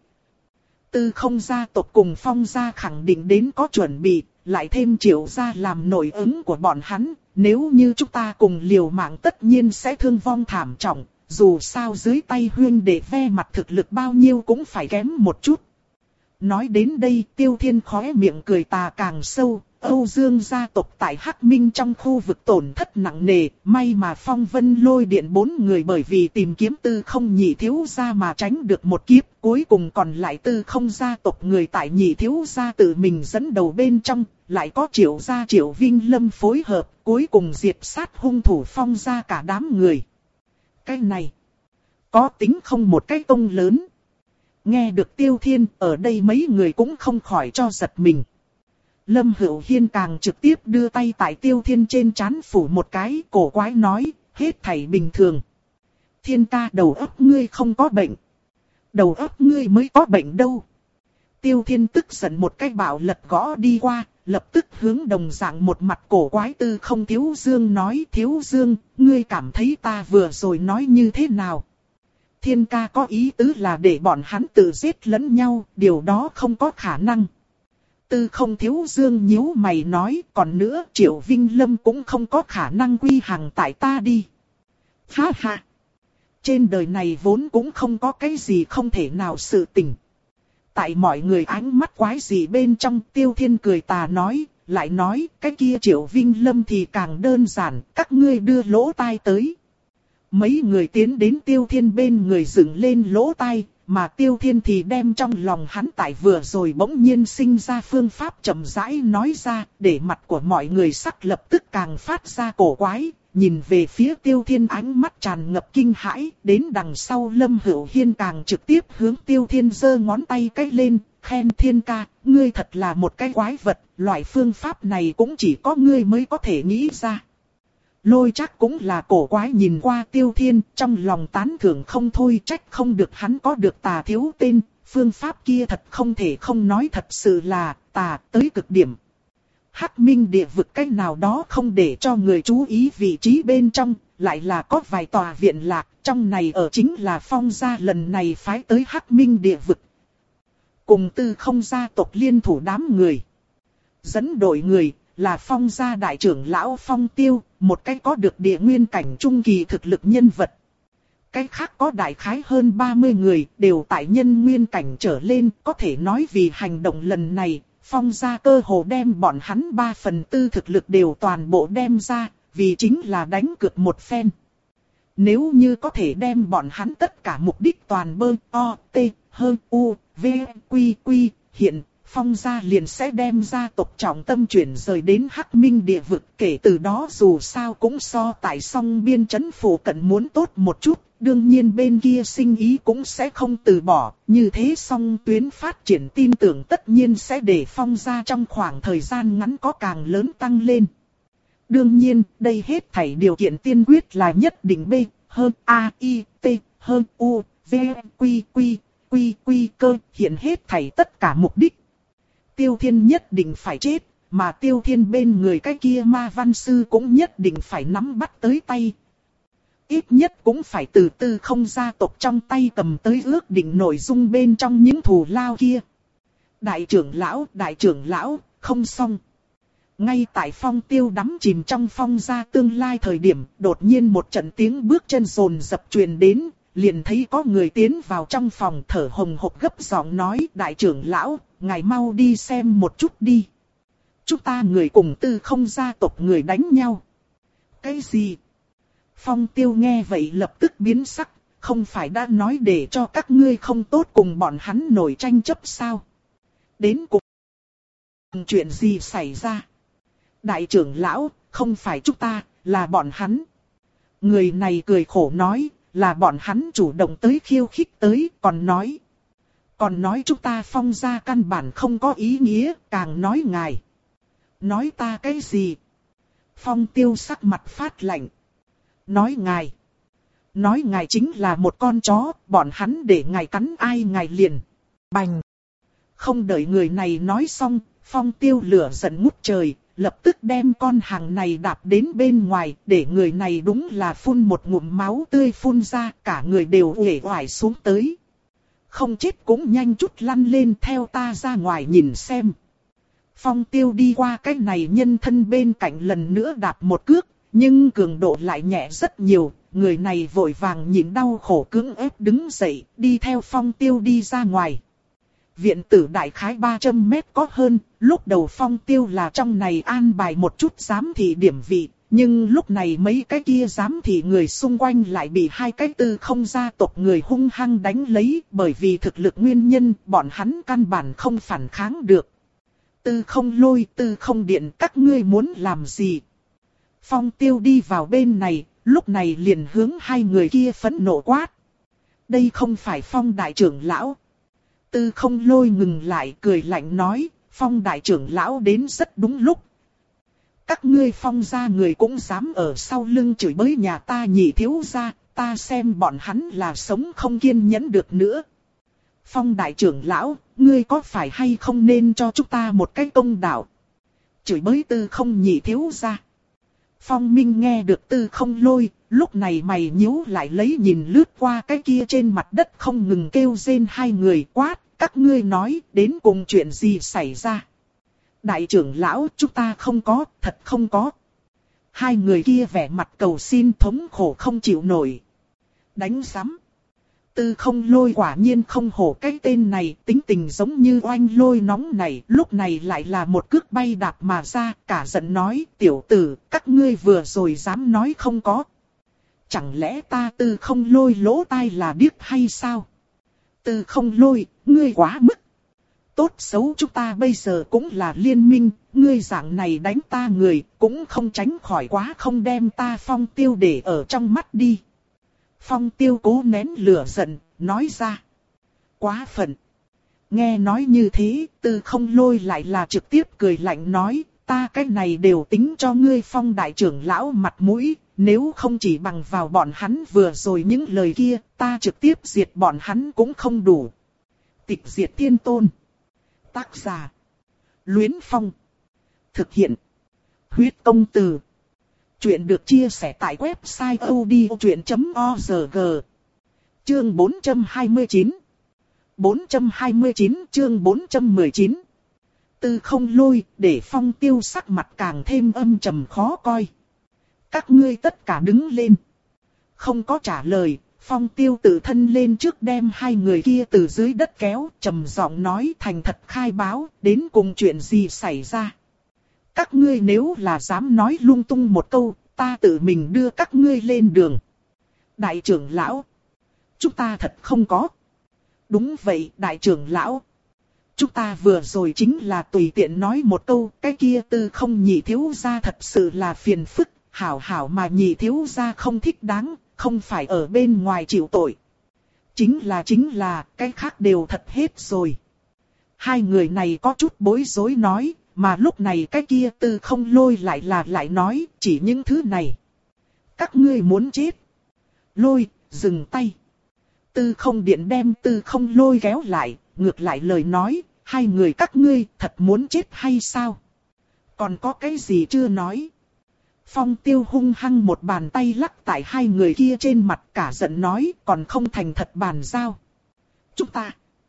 Tư Không gia tộc cùng Phong gia khẳng định đến có chuẩn bị, lại thêm Triệu gia làm nổi ứng của bọn hắn. Nếu như chúng ta cùng liều mạng tất nhiên sẽ thương vong thảm trọng, dù sao dưới tay huynh đệ ve mặt thực lực bao nhiêu cũng phải kém một chút. Nói đến đây Tiêu Thiên khóe miệng cười tà càng sâu. Âu Dương gia tộc tại Hắc Minh trong khu vực tổn thất nặng nề, may mà Phong Vân Lôi Điện bốn người bởi vì tìm kiếm Tư Không nhị thiếu gia mà tránh được một kiếp, cuối cùng còn lại Tư Không gia tộc người tại nhị thiếu gia tự mình dẫn đầu bên trong, lại có Triệu gia Triệu Vinh Lâm phối hợp, cuối cùng diệt sát hung thủ Phong gia cả đám người. Cái này, có tính không một cái công lớn. Nghe được Tiêu Thiên, ở đây mấy người cũng không khỏi cho giật mình. Lâm Hữu Hiên càng trực tiếp đưa tay tại Tiêu Thiên trên trán phủ một cái, cổ quái nói, hết thảy bình thường. Thiên ca, đầu óc ngươi không có bệnh. Đầu óc ngươi mới có bệnh đâu. Tiêu Thiên tức giận một cái bạo lật gõ đi qua, lập tức hướng đồng dạng một mặt cổ quái Tư Không Thiếu Dương nói, Thiếu Dương, ngươi cảm thấy ta vừa rồi nói như thế nào? Thiên ca có ý tứ là để bọn hắn tự giết lẫn nhau, điều đó không có khả năng. Tư Không Thiếu Dương nhíu mày nói, còn nữa Triệu Vinh Lâm cũng không có khả năng quy hàng tại ta đi. Ha ha! Trên đời này vốn cũng không có cái gì không thể nào sự tình. Tại mọi người ánh mắt quái gì bên trong, Tiêu Thiên cười tà nói, lại nói, cái kia Triệu Vinh Lâm thì càng đơn giản, các ngươi đưa lỗ tai tới. Mấy người tiến đến Tiêu Thiên bên người dựng lên lỗ tai, mà Tiêu Thiên thì đem trong lòng hắn tại vừa rồi bỗng nhiên sinh ra phương pháp chậm rãi nói ra, để mặt của mọi người sắc lập tức càng phát ra cổ quái, nhìn về phía Tiêu Thiên ánh mắt tràn ngập kinh hãi, đến đằng sau Lâm Hữu Hiên càng trực tiếp hướng Tiêu Thiên giơ ngón tay cái lên, khen Thiên ca, ngươi thật là một cái quái vật, loại phương pháp này cũng chỉ có ngươi mới có thể nghĩ ra. Lôi Trác cũng là cổ quái nhìn qua Tiêu Thiên, trong lòng tán thưởng không thôi, trách không được hắn có được tà thiếu tên, phương pháp kia thật không thể không nói, thật sự là tà tới cực điểm. Hắc Minh địa vực cách nào đó không để cho người chú ý vị trí bên trong, lại là có vài tòa viện lạc, trong này ở chính là Phong gia lần này phái tới Hắc Minh địa vực. Cùng Tư Không gia tộc liên thủ đám người. Dẫn đội người là Phong gia đại trưởng lão Phong Tiêu, một cái có được địa nguyên cảnh trung kỳ thực lực nhân vật. Cái khác có đại khái hơn ba mươi người, đều tại nhân nguyên cảnh trở lên, có thể nói vì hành động lần này, Phong gia cơ hồ đem bọn hắn ba phần tư thực lực đều toàn bộ đem ra, vì chính là đánh cược một phen. Nếu như có thể đem bọn hắn tất cả mục đích toàn bơ, o, t, hơn, u, v, quy, quy, hiện, Phong gia liền sẽ đem gia tộc trọng tâm chuyển rời đến Hắc Minh địa vực, kể từ đó dù sao cũng so tại song biên trấn phủ cận muốn tốt một chút, đương nhiên bên kia sinh ý cũng sẽ không từ bỏ, như thế song tuyến phát triển tin tưởng tất nhiên sẽ để Phong gia trong khoảng thời gian ngắn có càng lớn tăng lên. Đương nhiên, đây hết thảy điều kiện tiên quyết là nhất định B, hơn A, I, T, hơn U, V, Quy, Quy, Quy, Quy cơ, hiện hết thảy tất cả mục đích. Tiêu Thiên nhất định phải chết, mà Tiêu Thiên bên người cái kia ma văn sư cũng nhất định phải nắm bắt tới tay. Ít nhất cũng phải từ Tư Không gia tộc trong tay cầm tới ước định nội dung bên trong những thù lao kia. Đại trưởng lão, đại trưởng lão, không xong. Ngay tại Phong Tiêu đắm chìm trong phong gia tương lai thời điểm, đột nhiên một trận tiếng bước chân rồn dập truyền đến, liền thấy có người tiến vào trong phòng thở hồng hộc gấp giọng nói, đại trưởng lão, ngài mau đi xem một chút đi. Chúng ta người cùng Tư Không gia tộc người đánh nhau. Cái gì? Phong Tiêu nghe vậy lập tức biến sắc, không phải đã nói để cho các ngươi không tốt cùng bọn hắn nổi tranh chấp sao? Đến cùng chuyện gì xảy ra? Đại trưởng lão, không phải chúng ta, là bọn hắn. Người này cười khổ nói, là bọn hắn chủ động tới khiêu khích tới, còn nói. Còn nói chúng ta Phong gia căn bản không có ý nghĩa, càng nói ngài. Nói ta cái gì? Phong Tiêu sắc mặt phát lạnh. Nói ngài. Nói ngài chính là một con chó, bọn hắn để ngài cắn ai ngài liền. Bành. Không đợi người này nói xong, Phong Tiêu lửa giận ngút trời, lập tức đem con hàng này đạp đến bên ngoài, để người này đúng là phun một ngụm máu tươi phun ra, cả người đều uể oải xuống tới. Không chết cũng nhanh chút lăn lên theo ta ra ngoài nhìn xem. Phong Tiêu đi qua cái này nhân thân bên cạnh lần nữa đạp một cước, nhưng cường độ lại nhẹ rất nhiều, người này vội vàng nhịn đau khổ cưỡng ép đứng dậy, đi theo Phong Tiêu đi ra ngoài. Viện tử đại khái ba trăm mét có hơn, lúc đầu Phong Tiêu là trong này an bài một chút giám thị điểm vị, nhưng lúc này mấy cái kia giám thị người xung quanh lại bị hai cái Tư Không gia tộc người hung hăng đánh lấy, bởi vì thực lực nguyên nhân, bọn hắn căn bản không phản kháng được. Tư Không Lôi, Tư Không Điện, các ngươi muốn làm gì? Phong Tiêu đi vào bên này, lúc này liền hướng hai người kia phẫn nộ quát. Đây không phải Phong đại trưởng lão. Tư Không Lôi ngừng lại cười lạnh nói, Phong đại trưởng lão đến rất đúng lúc. Các ngươi Phong gia người cũng dám ở sau lưng chửi bới nhà ta nhị thiếu gia, ta xem bọn hắn là sống không kiên nhẫn được nữa. Phong đại trưởng lão, ngươi có phải hay không nên cho chúng ta một cái công đạo? Chửi bới Tư Không nhị thiếu gia. Phong Minh nghe được Tư Không Lôi, lúc này mày nhíu lại lấy nhìn lướt qua cái kia trên mặt đất không ngừng kêu rên hai người quát, các ngươi nói đến cùng chuyện gì xảy ra. Đại trưởng lão, chúng ta không có, thật không có. Hai người kia vẻ mặt cầu xin thống khổ không chịu nổi. Đánh sắm. Tư Không Lôi quả nhiên không hổ cái tên này, tính tình giống như oanh lôi nóng này, lúc này lại là một cước bay đạp mà ra, cả giận nói, tiểu tử, các ngươi vừa rồi dám nói không có. Chẳng lẽ ta Tư Không Lôi lỗ tai là điếc hay sao? Tư Không Lôi, ngươi quá mức. Tốt xấu chúng ta bây giờ cũng là liên minh, ngươi dạng này đánh ta người, cũng không tránh khỏi quá không đem ta Phong Tiêu để ở trong mắt đi. Phong Tiêu cố nén lửa giận, nói ra. Quá phận. Nghe nói như thế, Tư Không Lôi lại là trực tiếp cười lạnh nói, ta cái này đều tính cho ngươi Phong đại trưởng lão mặt mũi, nếu không chỉ bằng vào bọn hắn vừa rồi những lời kia, ta trực tiếp diệt bọn hắn cũng không đủ. Tịch diệt thiên tôn. Tác giả. Luyến Phong. Thực hiện. Huyết công từ. Chuyện được chia sẻ tại website a u d i o chuyện chấm org. Chương bốn trăm hai mươi chín. bốn trăm hai mươi chín chương bốn trăm mười chín. Tư Không Lôi, để Phong Tiêu sắc mặt càng thêm âm trầm khó coi. Các ngươi tất cả đứng lên. Không có trả lời, Phong Tiêu tự thân lên trước đem hai người kia từ dưới đất kéo, trầm giọng nói thành thật khai báo, đến cùng chuyện gì xảy ra. Các ngươi nếu là dám nói lung tung một câu, ta tự mình đưa các ngươi lên đường. Đại trưởng lão. Chúng ta thật không có. Đúng vậy, đại trưởng lão. Chúng ta vừa rồi chính là tùy tiện nói một câu, cái kia Tư Không nhị thiếu gia thật sự là phiền phức, hảo hảo mà nhị thiếu gia không thích đáng, không phải ở bên ngoài chịu tội. Chính là chính là, cái khác đều thật hết rồi. Hai người này có chút bối rối nói, mà lúc này cái kia Tư Không Lôi lại là lại nói, chỉ những thứ này. Các ngươi muốn chết. Lôi, dừng tay. Tư Không Điện đem Tư Không Lôi kéo lại, ngược lại lời nói, hai người các ngươi thật muốn chết hay sao? Còn có cái gì chưa nói? Phong Tiêu hung hăng một bàn tay lắc tại hai người kia trên mặt, cả giận nói, còn không thành thật bàn giao. Chúng ta.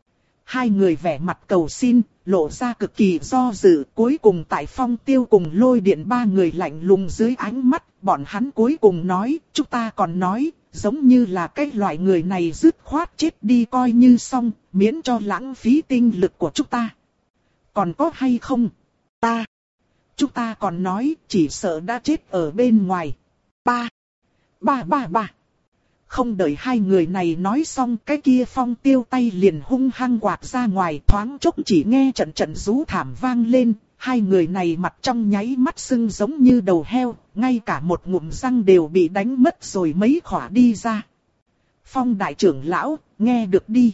Hai người vẻ mặt cầu xin, lộ ra cực kỳ do dự, cuối cùng tại Phong Tiêu cùng Lôi Điện ba người lạnh lùng dưới ánh mắt, bọn hắn cuối cùng nói, chúng ta còn nói, giống như là cái loại người này dứt khoát chết đi coi như xong, miễn cho lãng phí tinh lực của chúng ta. Còn có hay không? Ta. Chúng ta còn nói, chỉ sợ đã chết ở bên ngoài. Ba. Ba ba ba. Không đợi hai người này nói xong, cái kia Phong Tiêu tay liền hung hăng quạt ra ngoài, thoáng chốc chỉ nghe trận trận rú thảm vang lên. Hai người này mặt trong nháy mắt sưng giống như đầu heo, ngay cả một ngụm răng đều bị đánh mất rồi mấy khỏa đi ra. Phong đại trưởng lão, nghe được đi.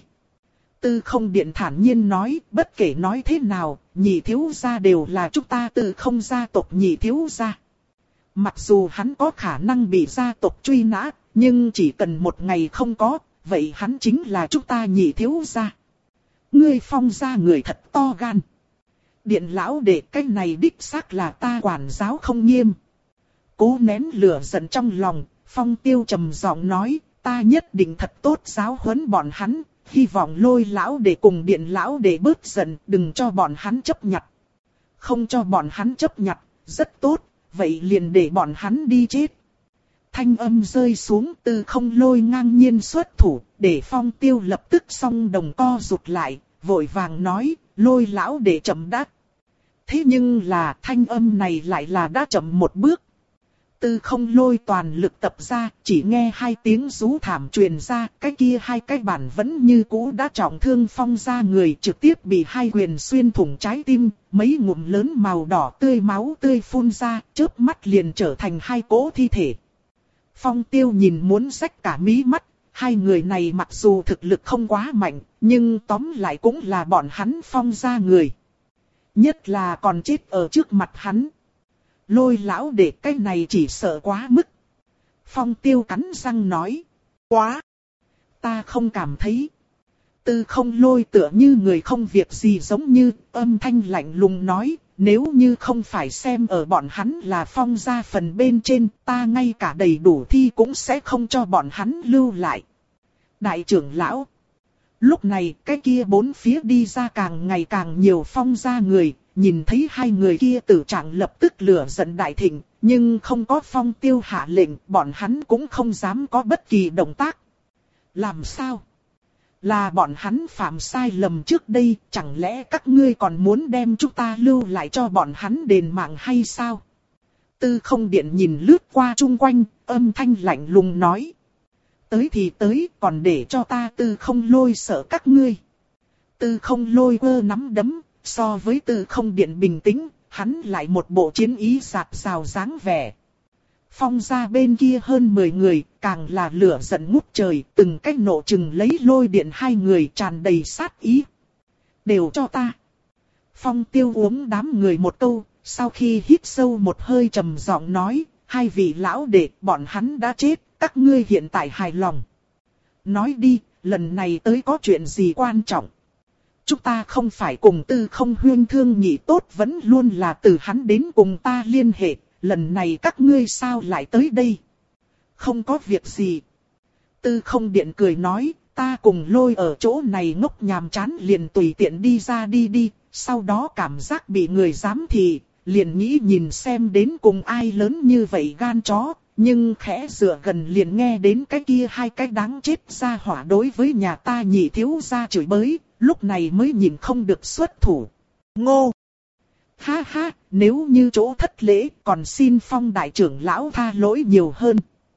Tư Không Điện thản nhiên nói, bất kể nói thế nào, nhị thiếu gia đều là chúng ta Tư Không gia tộc nhị thiếu gia. Mặc dù hắn có khả năng bị gia tộc truy nã, nhưng chỉ cần một ngày không có, vậy hắn chính là chúng ta nhị thiếu gia. Ngươi Phong gia người thật to gan. Điện lão đệ, cái này đích xác là ta quản giáo không nghiêm. Cố nén lửa giận trong lòng, Phong Tiêu trầm giọng nói, ta nhất định thật tốt giáo huấn bọn hắn, hy vọng Lôi lão đệ cùng Điện lão đệ bớt giận, đừng cho bọn hắn chấp nhặt. Không cho bọn hắn chấp nhặt, rất tốt, vậy liền để bọn hắn đi chết. Thanh âm rơi xuống, Tư Không Lôi ngang nhiên xuất thủ, để Phong Tiêu lập tức song đồng co rụt lại, vội vàng nói, Lôi lão đệ chậm đã. Thế nhưng là thanh âm này lại là đã chậm một bước. Tư Không Lôi toàn lực tập ra, chỉ nghe hai tiếng rú thảm truyền ra, cái kia hai cái bản vẫn như cũ đã trọng thương Phong gia người, trực tiếp bị hai quyền xuyên thủng trái tim, mấy ngụm lớn màu đỏ tươi máu tươi phun ra, chớp mắt liền trở thành hai cỗ thi thể. Phong Tiêu nhìn muốn rách cả mí mắt, hai người này mặc dù thực lực không quá mạnh, nhưng tóm lại cũng là bọn hắn Phong gia người. Nhất là còn chết ở trước mặt hắn. Lôi lão để cái này chỉ sợ quá mức. Phong Tiêu cắn răng nói. Quá. Ta không cảm thấy. Tư Không Lôi tựa như người không việc gì giống như âm thanh lạnh lùng nói. Nếu như không phải xem ở bọn hắn là Phong gia phần bên trên, ta ngay cả đầy đủ thi cũng sẽ không cho bọn hắn lưu lại. Đại trưởng lão. Lúc này cái kia bốn phía đi ra càng ngày càng nhiều Phong gia người. Nhìn thấy hai người kia tử trạng lập tức lửa giận đại thịnh, nhưng không có Phong Tiêu hạ lệnh, bọn hắn cũng không dám có bất kỳ động tác. Làm sao? Là bọn hắn phạm sai lầm trước đây, chẳng lẽ các ngươi còn muốn đem chúng ta lưu lại cho bọn hắn đền mạng hay sao? Tư Không Điện nhìn lướt qua chung quanh, âm thanh lạnh lùng nói. Tới thì tới, còn để cho ta Tư Không Lôi sợ các ngươi. Tư Không Lôi ơ nắm đấm. So với Tư Không Điện bình tĩnh, hắn lại một bộ chiến ý rạc rào dáng vẻ. Phong gia bên kia hơn mười người, càng là lửa giận ngút trời, từng cách nộ chừng lấy Lôi Điện hai người tràn đầy sát ý. Đều cho ta. Phong Tiêu uống đám người một câu, sau khi hít sâu một hơi trầm giọng nói, hai vị lão đệ, bọn hắn đã chết, các ngươi hiện tại hài lòng. Nói đi, lần này tới có chuyện gì quan trọng? Chúng ta không phải cùng Tư Không huyên thương nhị tốt, vẫn luôn là từ hắn đến cùng ta liên hệ, lần này các ngươi sao lại tới đây? Không có việc gì. Tư Không Điện cười nói, ta cùng Lôi ở chỗ này ngốc nhàm chán liền tùy tiện đi ra đi đi, sau đó cảm giác bị người giám thị, liền nghĩ nhìn xem đến cùng ai lớn như vậy gan chó, nhưng khẽ dựa gần liền nghe đến cái kia hai cái đáng chết ra hỏa đối với nhà ta nhị thiếu gia chửi bới. Lúc này mới nhìn không được xuất thủ. Ngô! Ha ha, nếu như chỗ thất lễ, còn xin Phong đại trưởng lão tha lỗi nhiều hơn.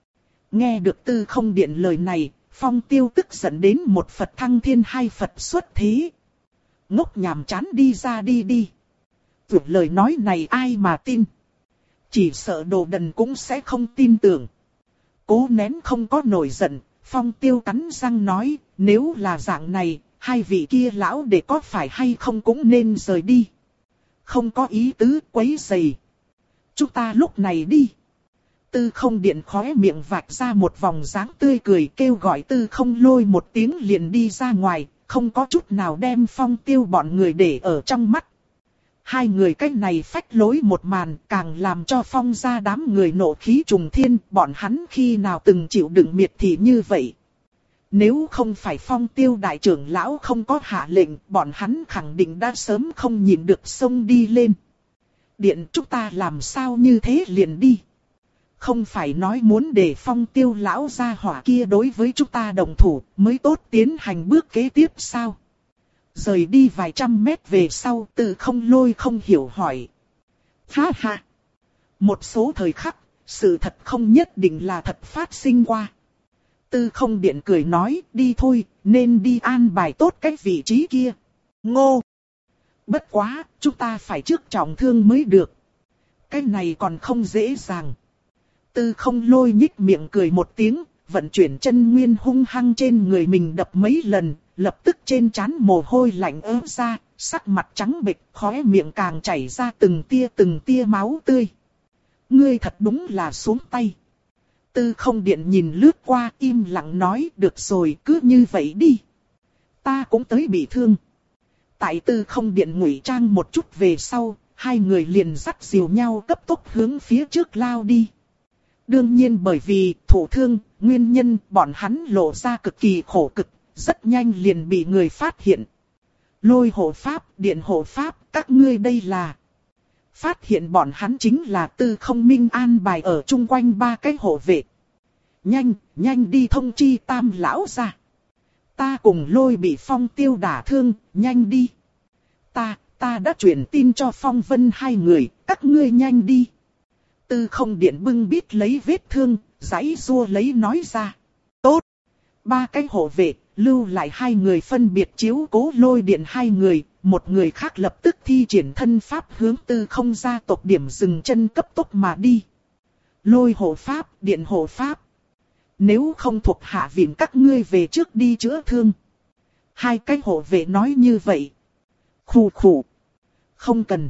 Nghe được Tư Không Điện lời này, Phong Tiêu tức giận đến một Phật thăng thiên hai Phật xuất thế. Ngốc nhàm chán đi ra đi đi. Dù lời nói này ai mà tin. Chỉ sợ đồ đần cũng sẽ không tin tưởng. Cố nén không có nổi giận, Phong Tiêu cắn răng nói, nếu là dạng này, hai vị kia lão đệ có phải hay không cũng nên rời đi. Không có ý tứ quấy rầy. Chúng ta lúc này đi. Tư Không Điện khóe miệng vạch ra một vòng dáng tươi cười, kêu gọi Tư Không Lôi một tiếng liền đi ra ngoài, không có chút nào đem Phong Tiêu bọn người để ở trong mắt. Hai người cách này phách lối một màn càng làm cho Phong gia đám người nộ khí trùng thiên, bọn hắn khi nào từng chịu đựng miệt thị như vậy. Nếu không phải Phong Tiêu đại trưởng lão không có hạ lệnh, bọn hắn khẳng định đã sớm không nhìn được xông đi lên. Điện, chúng ta làm sao như thế liền đi. Không phải nói muốn để Phong Tiêu lão gia hỏa kia đối với chúng ta đồng thủ mới tốt tiến hành bước kế tiếp sao? Rời đi vài trăm mét về sau, Tư Không Lôi không hiểu hỏi. Ha ha! Một số thời khắc, sự thật không nhất định là thật phát sinh qua. Tư Không Điện cười nói, đi thôi, nên đi an bài tốt cái vị trí kia. Ngô! Bất quá, chúng ta phải trước trọng thương mới được. Cái này còn không dễ dàng. Tư Không Lôi nhích miệng cười một tiếng, vận chuyển chân nguyên hung hăng trên người mình đập mấy lần, lập tức trên trán mồ hôi lạnh ứa ra, sắc mặt trắng bệch, khóe miệng càng chảy ra từng tia từng tia máu tươi. Ngươi thật đúng là xuống tay. Tư Không Điện nhìn lướt qua im lặng nói, được rồi cứ như vậy đi. Ta cũng tới bị thương. Tại Tư Không Điện ngụy trang một chút về sau, hai người liền dắt dìu nhau cấp tốc hướng phía trước lao đi. Đương nhiên bởi vì thụ thương, nguyên nhân bọn hắn lộ ra cực kỳ khổ cực, rất nhanh liền bị người phát hiện. Lôi hộ pháp, điện hộ pháp, các ngươi đây là... Phát hiện bọn hắn chính là Tư Không Minh an bài ở chung quanh ba cái hộ vệ. Nhanh, nhanh đi thông chi Tam lão ra. Ta cùng Lôi bị Phong Tiêu đả thương, nhanh đi. Ta, ta đã chuyển tin cho Phong Vân hai người, các ngươi nhanh đi. Tư Không Điện bưng bít lấy vết thương, giãy giụa lấy nói ra. Tốt. Ba cái hộ vệ, lưu lại hai người phân biệt chiếu cố Lôi Điện hai người, một người khác lập tức thi triển thân pháp hướng Tư Không gia tộc điểm dừng chân cấp tốc mà đi. Lôi hộ pháp, điện hộ pháp. Nếu không thuộc hạ viện các ngươi về trước đi chữa thương. Hai cái hộ vệ nói như vậy. Khù khù. Không cần.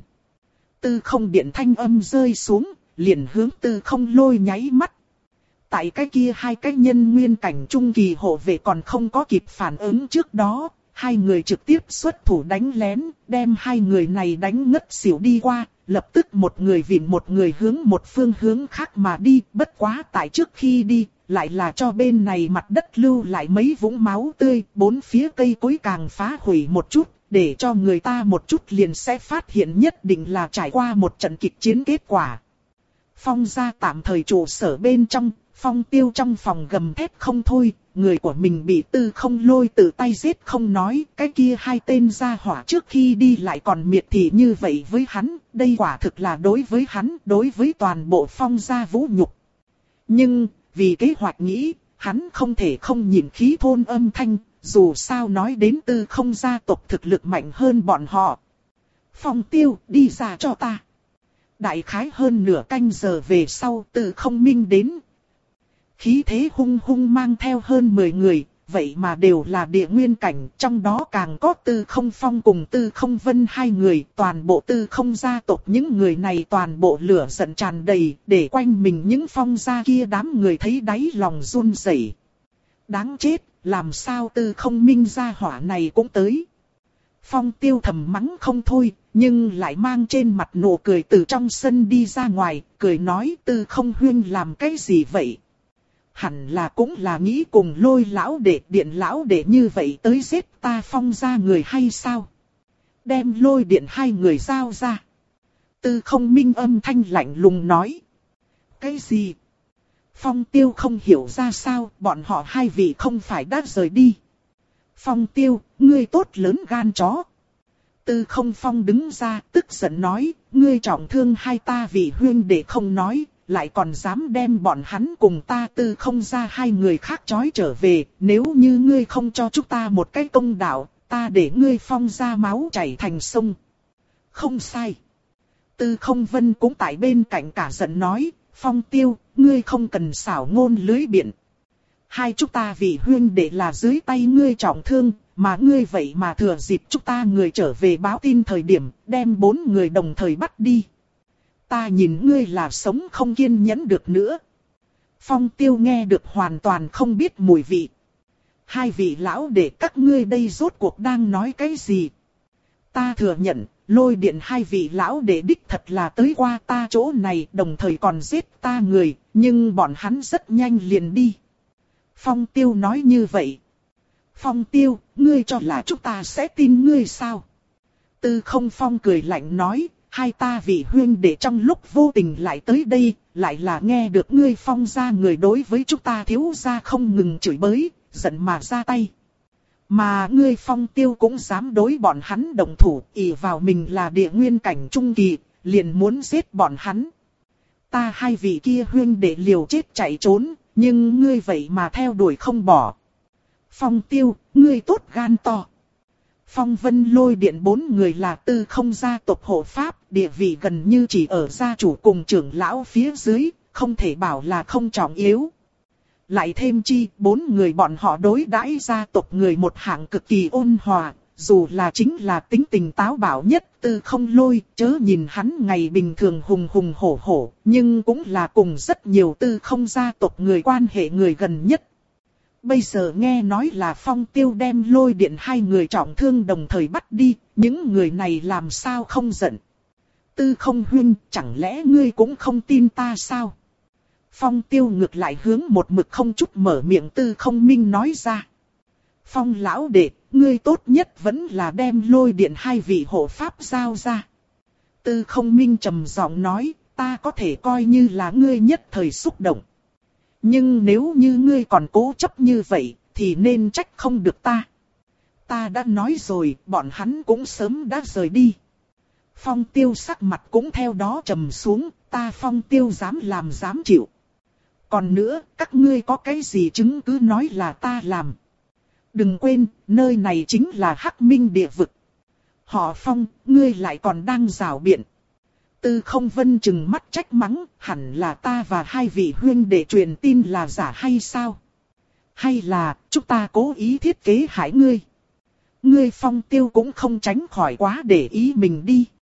Tư Không Điện thanh âm rơi xuống, liền hướng Tư Không Lôi nháy mắt. Tại cái kia hai cái nhân nguyên cảnh trung kỳ hộ vệ còn không có kịp phản ứng trước đó, hai người trực tiếp xuất thủ đánh lén, đem hai người này đánh ngất xỉu đi qua, lập tức một người vịn một người hướng một phương hướng khác mà đi, bất quá tại trước khi đi, lại là cho bên này mặt đất lưu lại mấy vũng máu tươi, bốn phía cây cối càng phá hủy một chút, để cho người ta một chút liền sẽ phát hiện nhất định là trải qua một trận kịch chiến kết quả. Phong gia tạm thời trụ sở bên trong, Phong Tiêu trong phòng gầm thét không thôi, người của mình bị Tư Không Lôi tự tay giết không nói, cái kia hai tên gia hỏa trước khi đi lại còn miệt thị như vậy với hắn, đây quả thực là đối với hắn, đối với toàn bộ Phong gia vũ nhục. Nhưng, vì kế hoạch nghĩ, hắn không thể không nhìn khí thôn âm thanh, dù sao nói đến Tư Không gia tộc thực lực mạnh hơn bọn họ. Phong Tiêu, đi ra cho ta. Đại khái hơn nửa canh giờ về sau Tư Không Minh đến. Khí thế hung hung mang theo hơn mười người, vậy mà đều là địa nguyên cảnh, trong đó càng có Tư Không Phong cùng Tư Không Vân hai người, toàn bộ Tư Không gia tộc những người này toàn bộ lửa giận tràn đầy, để quanh mình những Phong gia kia đám người thấy đáy lòng run rẩy. Đáng chết, làm sao Tư Không Minh gia hỏa này cũng tới. Phong Tiêu thầm mắng không thôi, nhưng lại mang trên mặt nụ cười từ trong sân đi ra ngoài, cười nói Tư Không Huyên làm cái gì vậy? Hẳn là cũng là nghĩ cùng Lôi lão đệ điện lão đệ như vậy tới giết ta Phong gia người hay sao? Đem Lôi điện hai người giao ra. Tư Không Minh âm thanh lạnh lùng nói. Cái gì? Phong Tiêu không hiểu ra sao, bọn họ hai vị không phải đã rời đi. Phong Tiêu, ngươi tốt lớn gan chó. Tư Không Phong đứng ra, tức giận nói, ngươi trọng thương hai ta vì huyên để không nói, lại còn dám đem bọn hắn cùng ta Tư Không ra hai người khác trói trở về, nếu như ngươi không cho chúng ta một cái công đạo, ta để ngươi Phong ra máu chảy thành sông. Không sai. Tư Không Vân cũng tại bên cạnh cả giận nói, Phong Tiêu, ngươi không cần xảo ngôn lưới biện. Hai chúng ta vì huyên để là dưới tay ngươi trọng thương, mà ngươi vậy mà thừa dịp chúng ta người trở về báo tin thời điểm, đem bốn người đồng thời bắt đi. Ta nhìn ngươi là sống không kiên nhẫn được nữa. Phong Tiêu nghe được hoàn toàn không biết mùi vị. Hai vị lão đệ các ngươi đây rốt cuộc đang nói cái gì? Ta thừa nhận, Lôi Điện hai vị lão đệ đích thật là tới qua ta chỗ này, đồng thời còn giết ta người, nhưng bọn hắn rất nhanh liền đi. Phong Tiêu nói như vậy. Phong Tiêu, ngươi cho là chúng ta sẽ tin ngươi sao? Tư Không Phong cười lạnh nói, hai ta vị huynh đệ trong lúc vô tình lại tới đây, lại là nghe được ngươi Phong gia người đối với chúng ta thiếu gia không ngừng chửi bới, giận mà ra tay. Mà ngươi Phong Tiêu cũng dám đối bọn hắn đồng thủ, ỷ vào mình là địa nguyên cảnh trung kỳ, liền muốn giết bọn hắn. Ta hai vị kia huynh đệ liều chết chạy trốn, nhưng ngươi vậy mà theo đuổi không bỏ. Phong Tiêu, ngươi tốt gan to. Phong Vân Lôi Điện bốn người là Tư Không gia tộc hộ pháp, địa vị gần như chỉ ở gia chủ cùng trưởng lão phía dưới, không thể bảo là không trọng yếu. Lại thêm chi, bốn người bọn họ đối đãi gia tộc người một hạng cực kỳ ôn hòa, dù là chính là tính tình táo bạo nhất Tư Không Lôi, chớ nhìn hắn ngày bình thường hùng hùng hổ hổ, nhưng cũng là cùng rất nhiều Tư Không gia tộc người quan hệ người gần nhất. Bây giờ nghe nói là Phong Tiêu đem Lôi Điện hai người trọng thương đồng thời bắt đi, những người này làm sao không giận. Tư Không huynh, chẳng lẽ ngươi cũng không tin ta sao? Phong Tiêu ngược lại hướng một mực không chút mở miệng Tư Không Minh nói ra. Phong lão đệ, ngươi tốt nhất vẫn là đem Lôi Điện hai vị hộ pháp giao ra. Tư Không Minh trầm giọng nói, ta có thể coi như là ngươi nhất thời xúc động. Nhưng nếu như ngươi còn cố chấp như vậy, thì nên trách không được ta. Ta đã nói rồi, bọn hắn cũng sớm đã rời đi. Phong Tiêu sắc mặt cũng theo đó trầm xuống, ta Phong Tiêu dám làm dám chịu. Còn nữa, các ngươi có cái gì chứng cứ nói là ta làm. Đừng quên, nơi này chính là Hắc Minh địa vực. Họ Phong, ngươi lại còn đang rảo biện. Tư Không Vân trừng mắt trách mắng, hẳn là ta và hai vị huynh đệ truyền tin là giả hay sao? Hay là, chúng ta cố ý thiết kế hại ngươi? Ngươi Phong Tiêu cũng không tránh khỏi quá để ý mình đi.